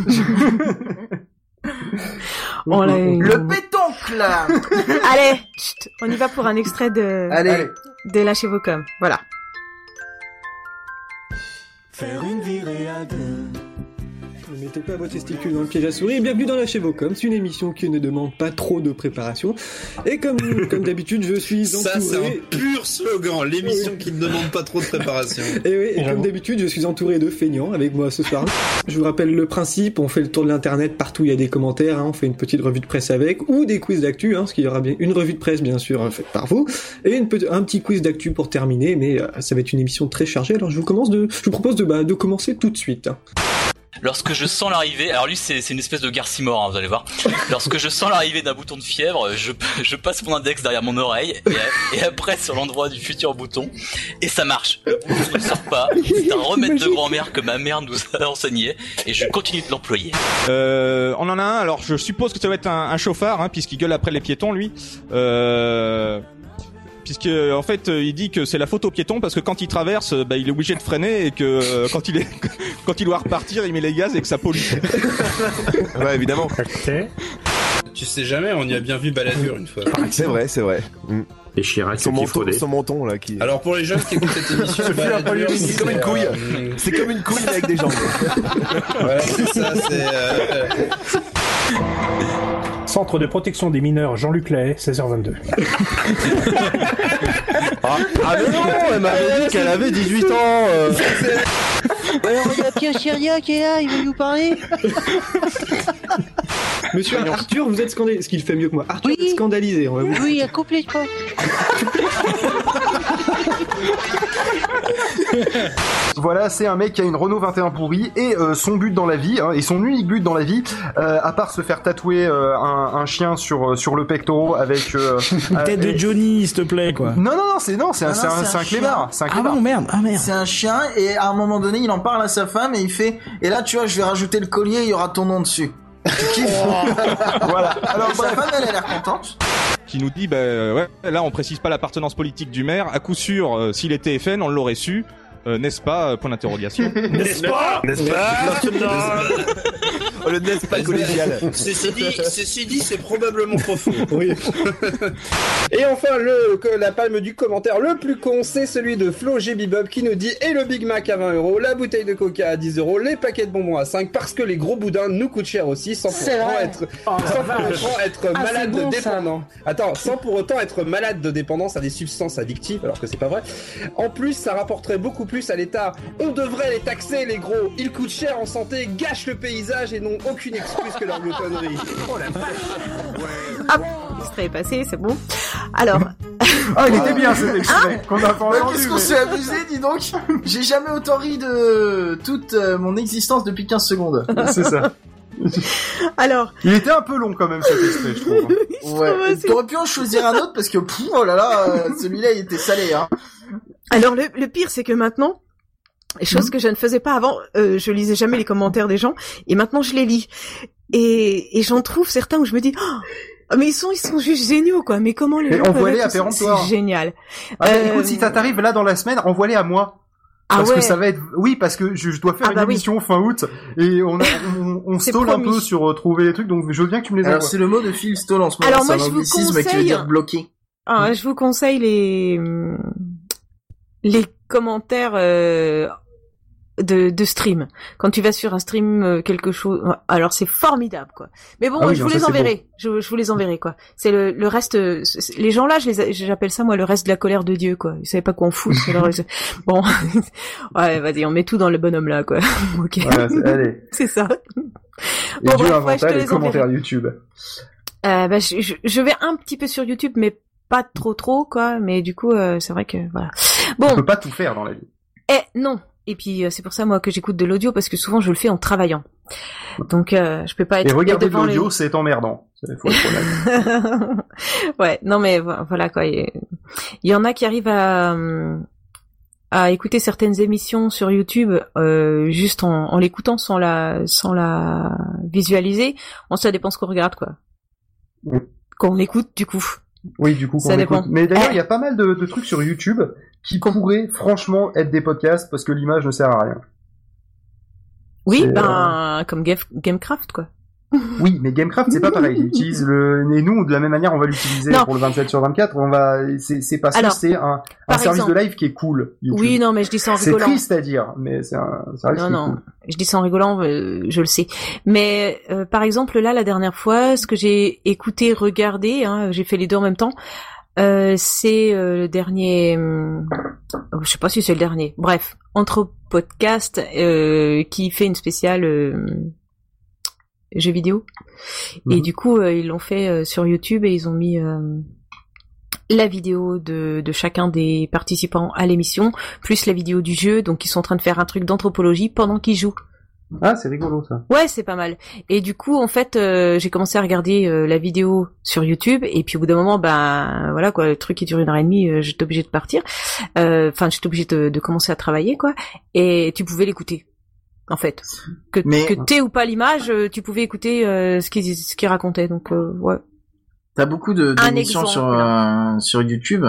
on le pétoncle. Allez, chut, on y va pour un extrait de... Allez. De Lâchez vos coms. Voilà. Faire une virée à deux, Ne mettez pas votre testicule dans le piège à souris et bienvenue dans Lâchez vos coms, c'est une émission qui ne demande pas trop de préparation. Et comme, comme d'habitude, je suis entouré... Ça, c'est un pur slogan, l'émission qui ne demande pas trop de préparation. Et oui, et comme d'habitude, je suis entouré de feignants avec moi ce soir. Je vous rappelle le principe, on fait le tour de l'internet, partout il y a des commentaires, hein, on fait une petite revue de presse avec, ou des quiz d'actu, hein, parce qu'il y aura bien une revue de presse bien sûr faite par vous, et une, un petit quiz d'actu pour terminer, mais euh, ça va être une émission très chargée, alors je vous, commence de, je vous propose de, bah, de commencer tout de suite. Lorsque je sens l'arrivée, alors lui c'est, c'est une espèce de Garcimore, hein, vous allez voir. Lorsque je sens l'arrivée d'un bouton de fièvre, je, je passe mon index derrière mon oreille et, et après sur l'endroit du futur bouton et ça marche. Le bouton ne sort pas. C'est un remède de grand-mère que ma mère nous a enseigné et je continue de l'employer. Euh, on en a un. Alors je suppose que ça va être un, un chauffard, hein, puisqu'il gueule après les piétons, lui. Euh... Puisque en fait il dit que c'est la faute aux piétons parce que quand il traverse, bah, il est obligé de freiner et que euh, quand il est quand il doit repartir, il met les gaz et que ça pollue. Ouais, évidemment. Okay. Tu sais jamais, on y a bien vu Balladur une fois. C'est vrai, c'est vrai. Mm. Et Chirac son menton, son menton là qui. Alors pour les jeunes qui écoutent cette émission, Balladur, c'est comme une couille. Euh... C'est comme une couille avec des jambes. Voilà, c'est ça, c'est. Euh... Centre de protection des mineurs Jean-Luc Lahaye, seize heures vingt-deux. ah, ah mais non, elle m'avait dit qu'elle avait dix-huit ans. Euh... Alors il y a Pierre Chiria qui est là, il veut nous parler. Monsieur Arthur, vous êtes scandalisé. Ce qu'il fait mieux que moi. Arthur, oui. Vous êtes scandalisé. On va vous... Oui, complètement. Voilà, c'est un mec qui a une Renault vingt et un pourrie et euh, son but dans la vie, hein, et son unique but dans la vie, euh, à part se faire tatouer euh, un, un chien sur sur le pectoral avec euh, une tête euh, de Johnny, s'il te plaît, quoi. Non, non, non, c'est non, c'est un, non, c'est non, un, c'est c'est un, un clébard, c'est un Ah clébard. bon, merde, ah merde. C'est un chien et à un moment donné, il en parle à sa femme et il fait. Et là, tu vois, je vais rajouter le collier, il y aura ton nom dessus. Voilà. Alors sa femme, elle a l'air contente. Qui nous dit, bah ouais, là on précise pas l'appartenance politique du maire. À coup sûr, euh, s'il était F N, on l'aurait su. Euh, n'est-ce pas, point d'interrogation. N'est-ce pas N'est-ce pas oh, le n'est-ce pas collégial. Ceci dit, ceci dit, c'est probablement trop faux. Oui. Et enfin, le, que la palme du commentaire le plus con, c'est celui de Flo G. Bebop qui nous dit « Et le Big Mac à vingt euros, la bouteille de Coca à dix euros, les paquets de bonbons à cinq, parce que les gros boudins nous coûtent cher aussi, sans pour autant être, oh, sans pour autant être ah, malade bon, de dépendant. Attends, sans pour autant être malade de dépendance à des substances addictives, alors que c'est pas vrai. En plus, ça rapporterait beaucoup plus à l'État. On devrait les taxer, les gros. Ils coûtent cher en santé, gâchent le paysage et n'ont aucune excuse que leur gloutonnerie. Oh la vache. Ah, l'extrait est passé, c'est bon. Alors... Ah, il était bien cet extrait, qu'on a pas entendu. Qu'est-ce qu'on s'est abusé, dis donc. J'ai jamais autant ri de toute euh, mon existence depuis quinze secondes. C'est ça. Alors... Il était un peu long quand même cet extrait, je trouve. Ouais, t'aurais pu en choisir un autre parce que, pff, oh là là, euh, celui-là, il était salé, hein. Alors, le, le pire, c'est que maintenant... Chose que je ne faisais pas avant, euh, je lisais jamais les commentaires des gens, et maintenant je les lis. Et, et j'en trouve certains où je me dis, oh, mais ils sont, ils sont juste géniaux, quoi. Mais comment les et gens peuvent envoie-les être à péremptoire. C'est génial. Ah, euh... Écoute, si ça t'arrive là dans la semaine, envoie-les à moi. Ah parce ouais. que ça va être, oui, parce que je, je dois faire ah une bah émission oui. fin août, et on a, on, on stole un peu sur euh, trouver les trucs, donc je veux bien que tu me les envoies. Alors c'est le mot de Phil Stole en ce moment, Alors, c'est moi, un je vous anglicisme conseille... qui veut dire bloquer. Ah, mmh. Je vous conseille les, les commentaires, euh... de de stream. Quand tu vas sur un stream quelque chose, alors c'est formidable, quoi. Mais bon, ah oui, je non, vous les enverrai. Je, je vous les enverrai, quoi. C'est le le reste. Les gens là, je les j'appelle ça moi le reste de la colère de Dieu, quoi. Ils savaient pas quoi on fout. Alors, bon, ouais, vas-y, on met tout dans le bonhomme là, quoi. Ok. Voilà, c'est, allez. C'est ça. Et bon, Dieu bref, inventa ouais, les, les commentaires YouTube. Euh, bah, je, je, je vais un petit peu sur YouTube, mais pas trop trop, quoi. Mais du coup, euh, c'est vrai que voilà. Bon. On peut pas tout faire dans la vie. Eh non. Et puis c'est pour ça moi que j'écoute de l'audio parce que souvent je le fais en travaillant. Donc euh, je peux pas être et regarder de devant l'audio, les... c'est emmerdant. C'est faut être ouais, non mais voilà quoi. Il y en a qui arrivent à à écouter certaines émissions sur YouTube euh, juste en, en l'écoutant sans la sans la visualiser. Bon, ça dépend ce qu'on regarde, quoi. Mm. Quand on écoute, du coup. Oui, du coup, ça dépend. Mais d'ailleurs, il eh. y a pas mal de, de trucs sur YouTube qui pourraient franchement être des podcasts parce que l'image ne sert à rien. Oui, c'est, ben euh... comme Gamecraft, quoi. Oui, mais Gamecraft c'est pas pareil. Ils utilisent le et nous de la même manière on va l'utiliser Non. pour le vingt-sept sur vingt-quatre. On va c'est c'est parce Alors, que c'est un, un service exemple. de live qui est cool. YouTube. Oui, non, mais je dis ça en C'est rigolant. triste à dire, mais c'est un service Non, qui est non, cool. je dis ça en rigolant, euh, je le sais. Mais euh, par exemple, là, la dernière fois, ce que j'ai écouté, regardé, hein, j'ai fait les deux en même temps, euh, c'est euh, le dernier... euh, je sais pas si c'est le dernier. Bref, entre podcast euh, qui fait une spéciale euh, jeux vidéo. Mhm. Et du coup, euh, ils l'ont fait euh, sur YouTube et ils ont mis... Euh, la vidéo de, de chacun des participants à l'émission, plus la vidéo du jeu, donc ils sont en train de faire un truc d'anthropologie pendant qu'ils jouent. Ah, c'est rigolo ça. Ouais, c'est pas mal. Et du coup, en fait, euh, j'ai commencé à regarder euh, la vidéo sur YouTube, et puis au bout d'un moment, ben voilà quoi, le truc qui dure une heure et demie, euh, j'étais obligée de partir. Enfin, euh, j'étais obligée de, de commencer à travailler, quoi. Et tu pouvais l'écouter, en fait. Que, Mais... que t'aies ou pas l'image, tu pouvais écouter euh, ce qu'il ce qu'il racontait. Donc euh, ouais. T'as beaucoup de d'émissions sur euh, sur YouTube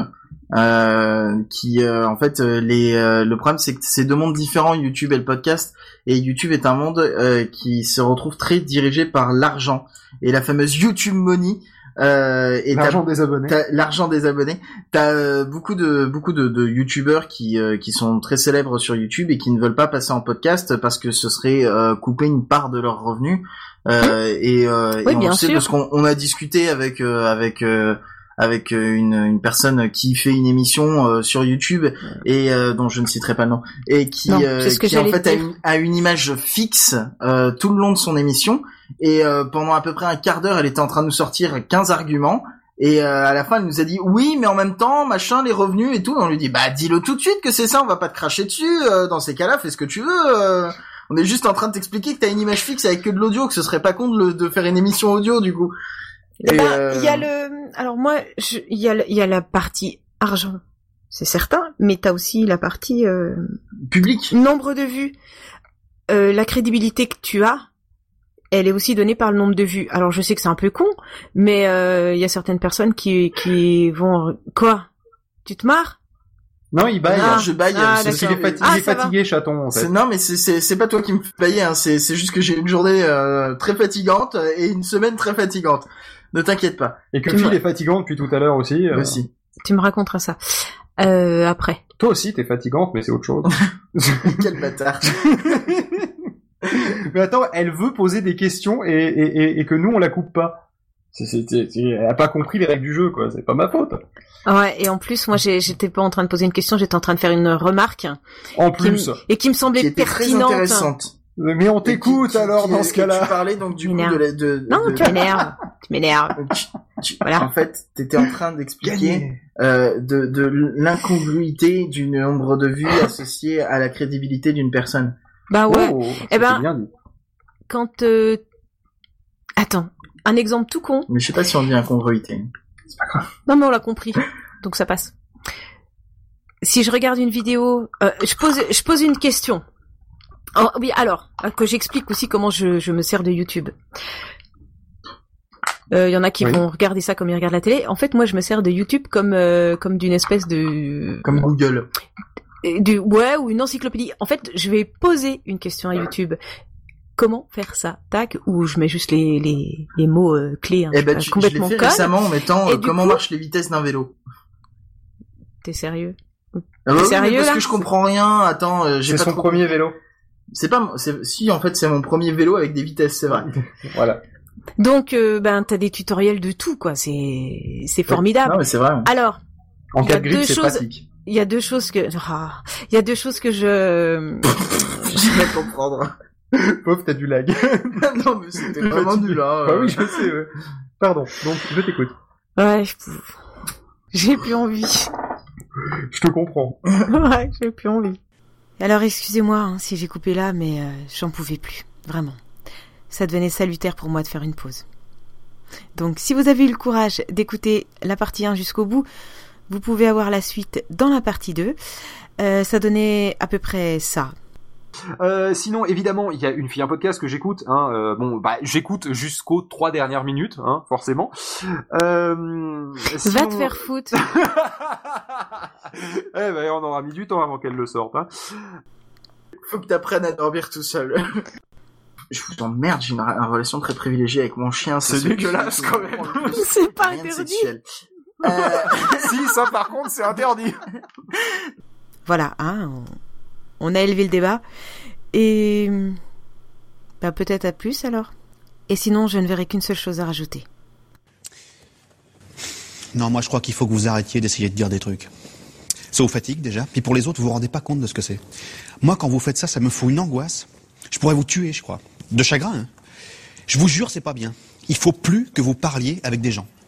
euh, qui euh, en fait euh, les euh, le problème c'est que c'est deux mondes différents, YouTube et le podcast, et YouTube est un monde euh, qui se retrouve très dirigé par l'argent et la fameuse YouTube Money. Euh, et l'argent des abonnés. T'as l'argent des abonnés. T'as euh, beaucoup de beaucoup de, de YouTubeurs qui euh, qui sont très célèbres sur YouTube et qui ne veulent pas passer en podcast parce que ce serait euh, couper une part de leurs revenus. Euh, et, euh, oui, et on bien le sait sûr. parce qu'on on a discuté avec euh, avec euh, avec une une personne qui fait une émission euh, sur YouTube et euh, dont je ne citerai pas le nom et qui non, euh, qui en fait a une, a une image fixe euh, tout le long de son émission et euh, pendant à peu près un quart d'heure elle était en train de nous sortir quinze arguments. Et euh, à la fin, elle nous a dit oui, mais en même temps, machin, les revenus et tout. On lui dit bah dis-le tout de suite que c'est ça, on va pas te cracher dessus. Euh, dans ces cas-là, fais ce que tu veux. Euh, on est juste en train de t'expliquer que t'as une image fixe avec que de l'audio, que ce serait pas con de, le, de faire une émission audio du coup. Et bah, euh... il y a le, alors moi, il y a, il y a la partie argent, c'est certain, mais t'as aussi la partie euh, public, nombre de vues, euh, la crédibilité que tu as. Elle est aussi donnée par le nombre de vues. Alors je sais que c'est un peu con, mais il euh, y a certaines personnes qui qui vont quoi? Tu te marres? Non, il baille. Ah, je baille. Ah, c'est qu'il est, fati- ah, il est fatigué, chaton. En fait. C'est, non, mais c'est c'est c'est pas toi qui me fais bailler. Hein. C'est c'est juste que j'ai une journée euh, très fatigante et une semaine très fatigante. Ne t'inquiète pas. Et que Phil me... est fatigant depuis tout à l'heure aussi. Euh... Aussi. Tu me raconteras ça euh, après. Toi aussi, t'es fatigante, mais c'est autre chose. Quel bâtard. Mais attends, elle veut poser des questions et, et, et, et que nous on la coupe pas. C'est, c'est, c'est, elle a pas compris les règles du jeu, quoi. C'est pas ma faute. Ouais, et en plus, moi, j'ai, j'étais pas en train de poser une question, j'étais en train de faire une remarque. En plus. Qui, et qui me semblait qui était pertinente. Très intéressante. Mais on t'écoute qui, qui, alors qui, dans ce cas-là. Tu parlais donc du coup de, la, de, de non, de... tu m'énerves, tu m'énerves. Voilà. En fait, t'étais en train d'expliquer euh, de, de l'incongruité du nombre de vues associé à la crédibilité d'une personne. Bah ouais. Oh, eh ben, bien dit. Quand euh... attends, un exemple tout con. Mais je sais pas si on dit incongruité. C'est pas grave. Non mais on l'a compris, donc ça passe. Si je regarde une vidéo, euh, je pose, je pose une question. Oh, oui, alors que j'explique aussi comment je, je me sers de YouTube. Il euh, y en a qui oui. vont regarder ça comme ils regardent la télé. En fait, moi, je me sers de YouTube comme euh, comme d'une espèce de comme Google. Du ouais ou une encyclopédie. En fait, je vais poser une question à YouTube. Comment faire ça? Tac, ou je mets juste les les, les mots euh, clés. Hein, eh ben, tu, complètement je l'ai fait récemment en mettant euh, comment coup... marchent les vitesses d'un vélo. T'es sérieux? Ah bah T'es oui, sérieux parce là que je comprends rien. Attends, euh, j'ai c'est pas son trop... premier vélo. C'est pas, c'est, si en fait c'est mon premier vélo avec des vitesses, c'est vrai. Voilà. Donc euh, ben t'as des tutoriels de tout quoi, c'est c'est formidable. Non mais c'est vrai. Alors en cas de grippe c'est choses... pratique. Il y a deux choses que, ah, il y a deux choses que je. Je vais comprendre. Pauvre, t'as du lag. Non mais c'était vraiment nul là. Bah oui, je sais. Ouais. Pardon. Donc je t'écoute. Ouais, j'ai plus envie. Je te comprends. Ouais, j'ai plus envie. Alors excusez-moi hein, si j'ai coupé là, mais euh, j'en pouvais plus, vraiment. Ça devenait salutaire pour moi de faire une pause. Donc si vous avez eu le courage d'écouter la partie un jusqu'au bout, vous pouvez avoir la suite dans la partie deux. Euh, ça donnait à peu près ça. Euh, sinon, évidemment, il y a une fille un podcast que j'écoute. Hein, euh, bon, bah, j'écoute jusqu'aux trois dernières minutes, hein, forcément. Euh, sinon... Va te faire foutre. Eh ben, on aura mis du temps avant qu'elle le sorte. Hein. Faut que t'apprennes à dormir tout seul. je vous emmerde, j'ai une, une relation très privilégiée avec mon chien. C'est, c'est dégueulasse quand même. C'est pas interdit. Euh... si, ça par contre, c'est interdit. Voilà, hein, on, on a élevé le débat. Et bah, peut-être à plus alors. Et sinon, je ne verrai qu'une seule chose à rajouter. Non, moi je crois qu'il faut que vous arrêtiez d'essayer de dire des trucs. Ça vous fatigue déjà, puis pour les autres, vous vous rendez pas compte de ce que c'est. Moi, quand vous faites ça, ça me fout une angoisse. Je pourrais vous tuer, je crois. De chagrin, hein. Je vous jure, c'est pas bien. Il faut plus que vous parliez avec des gens.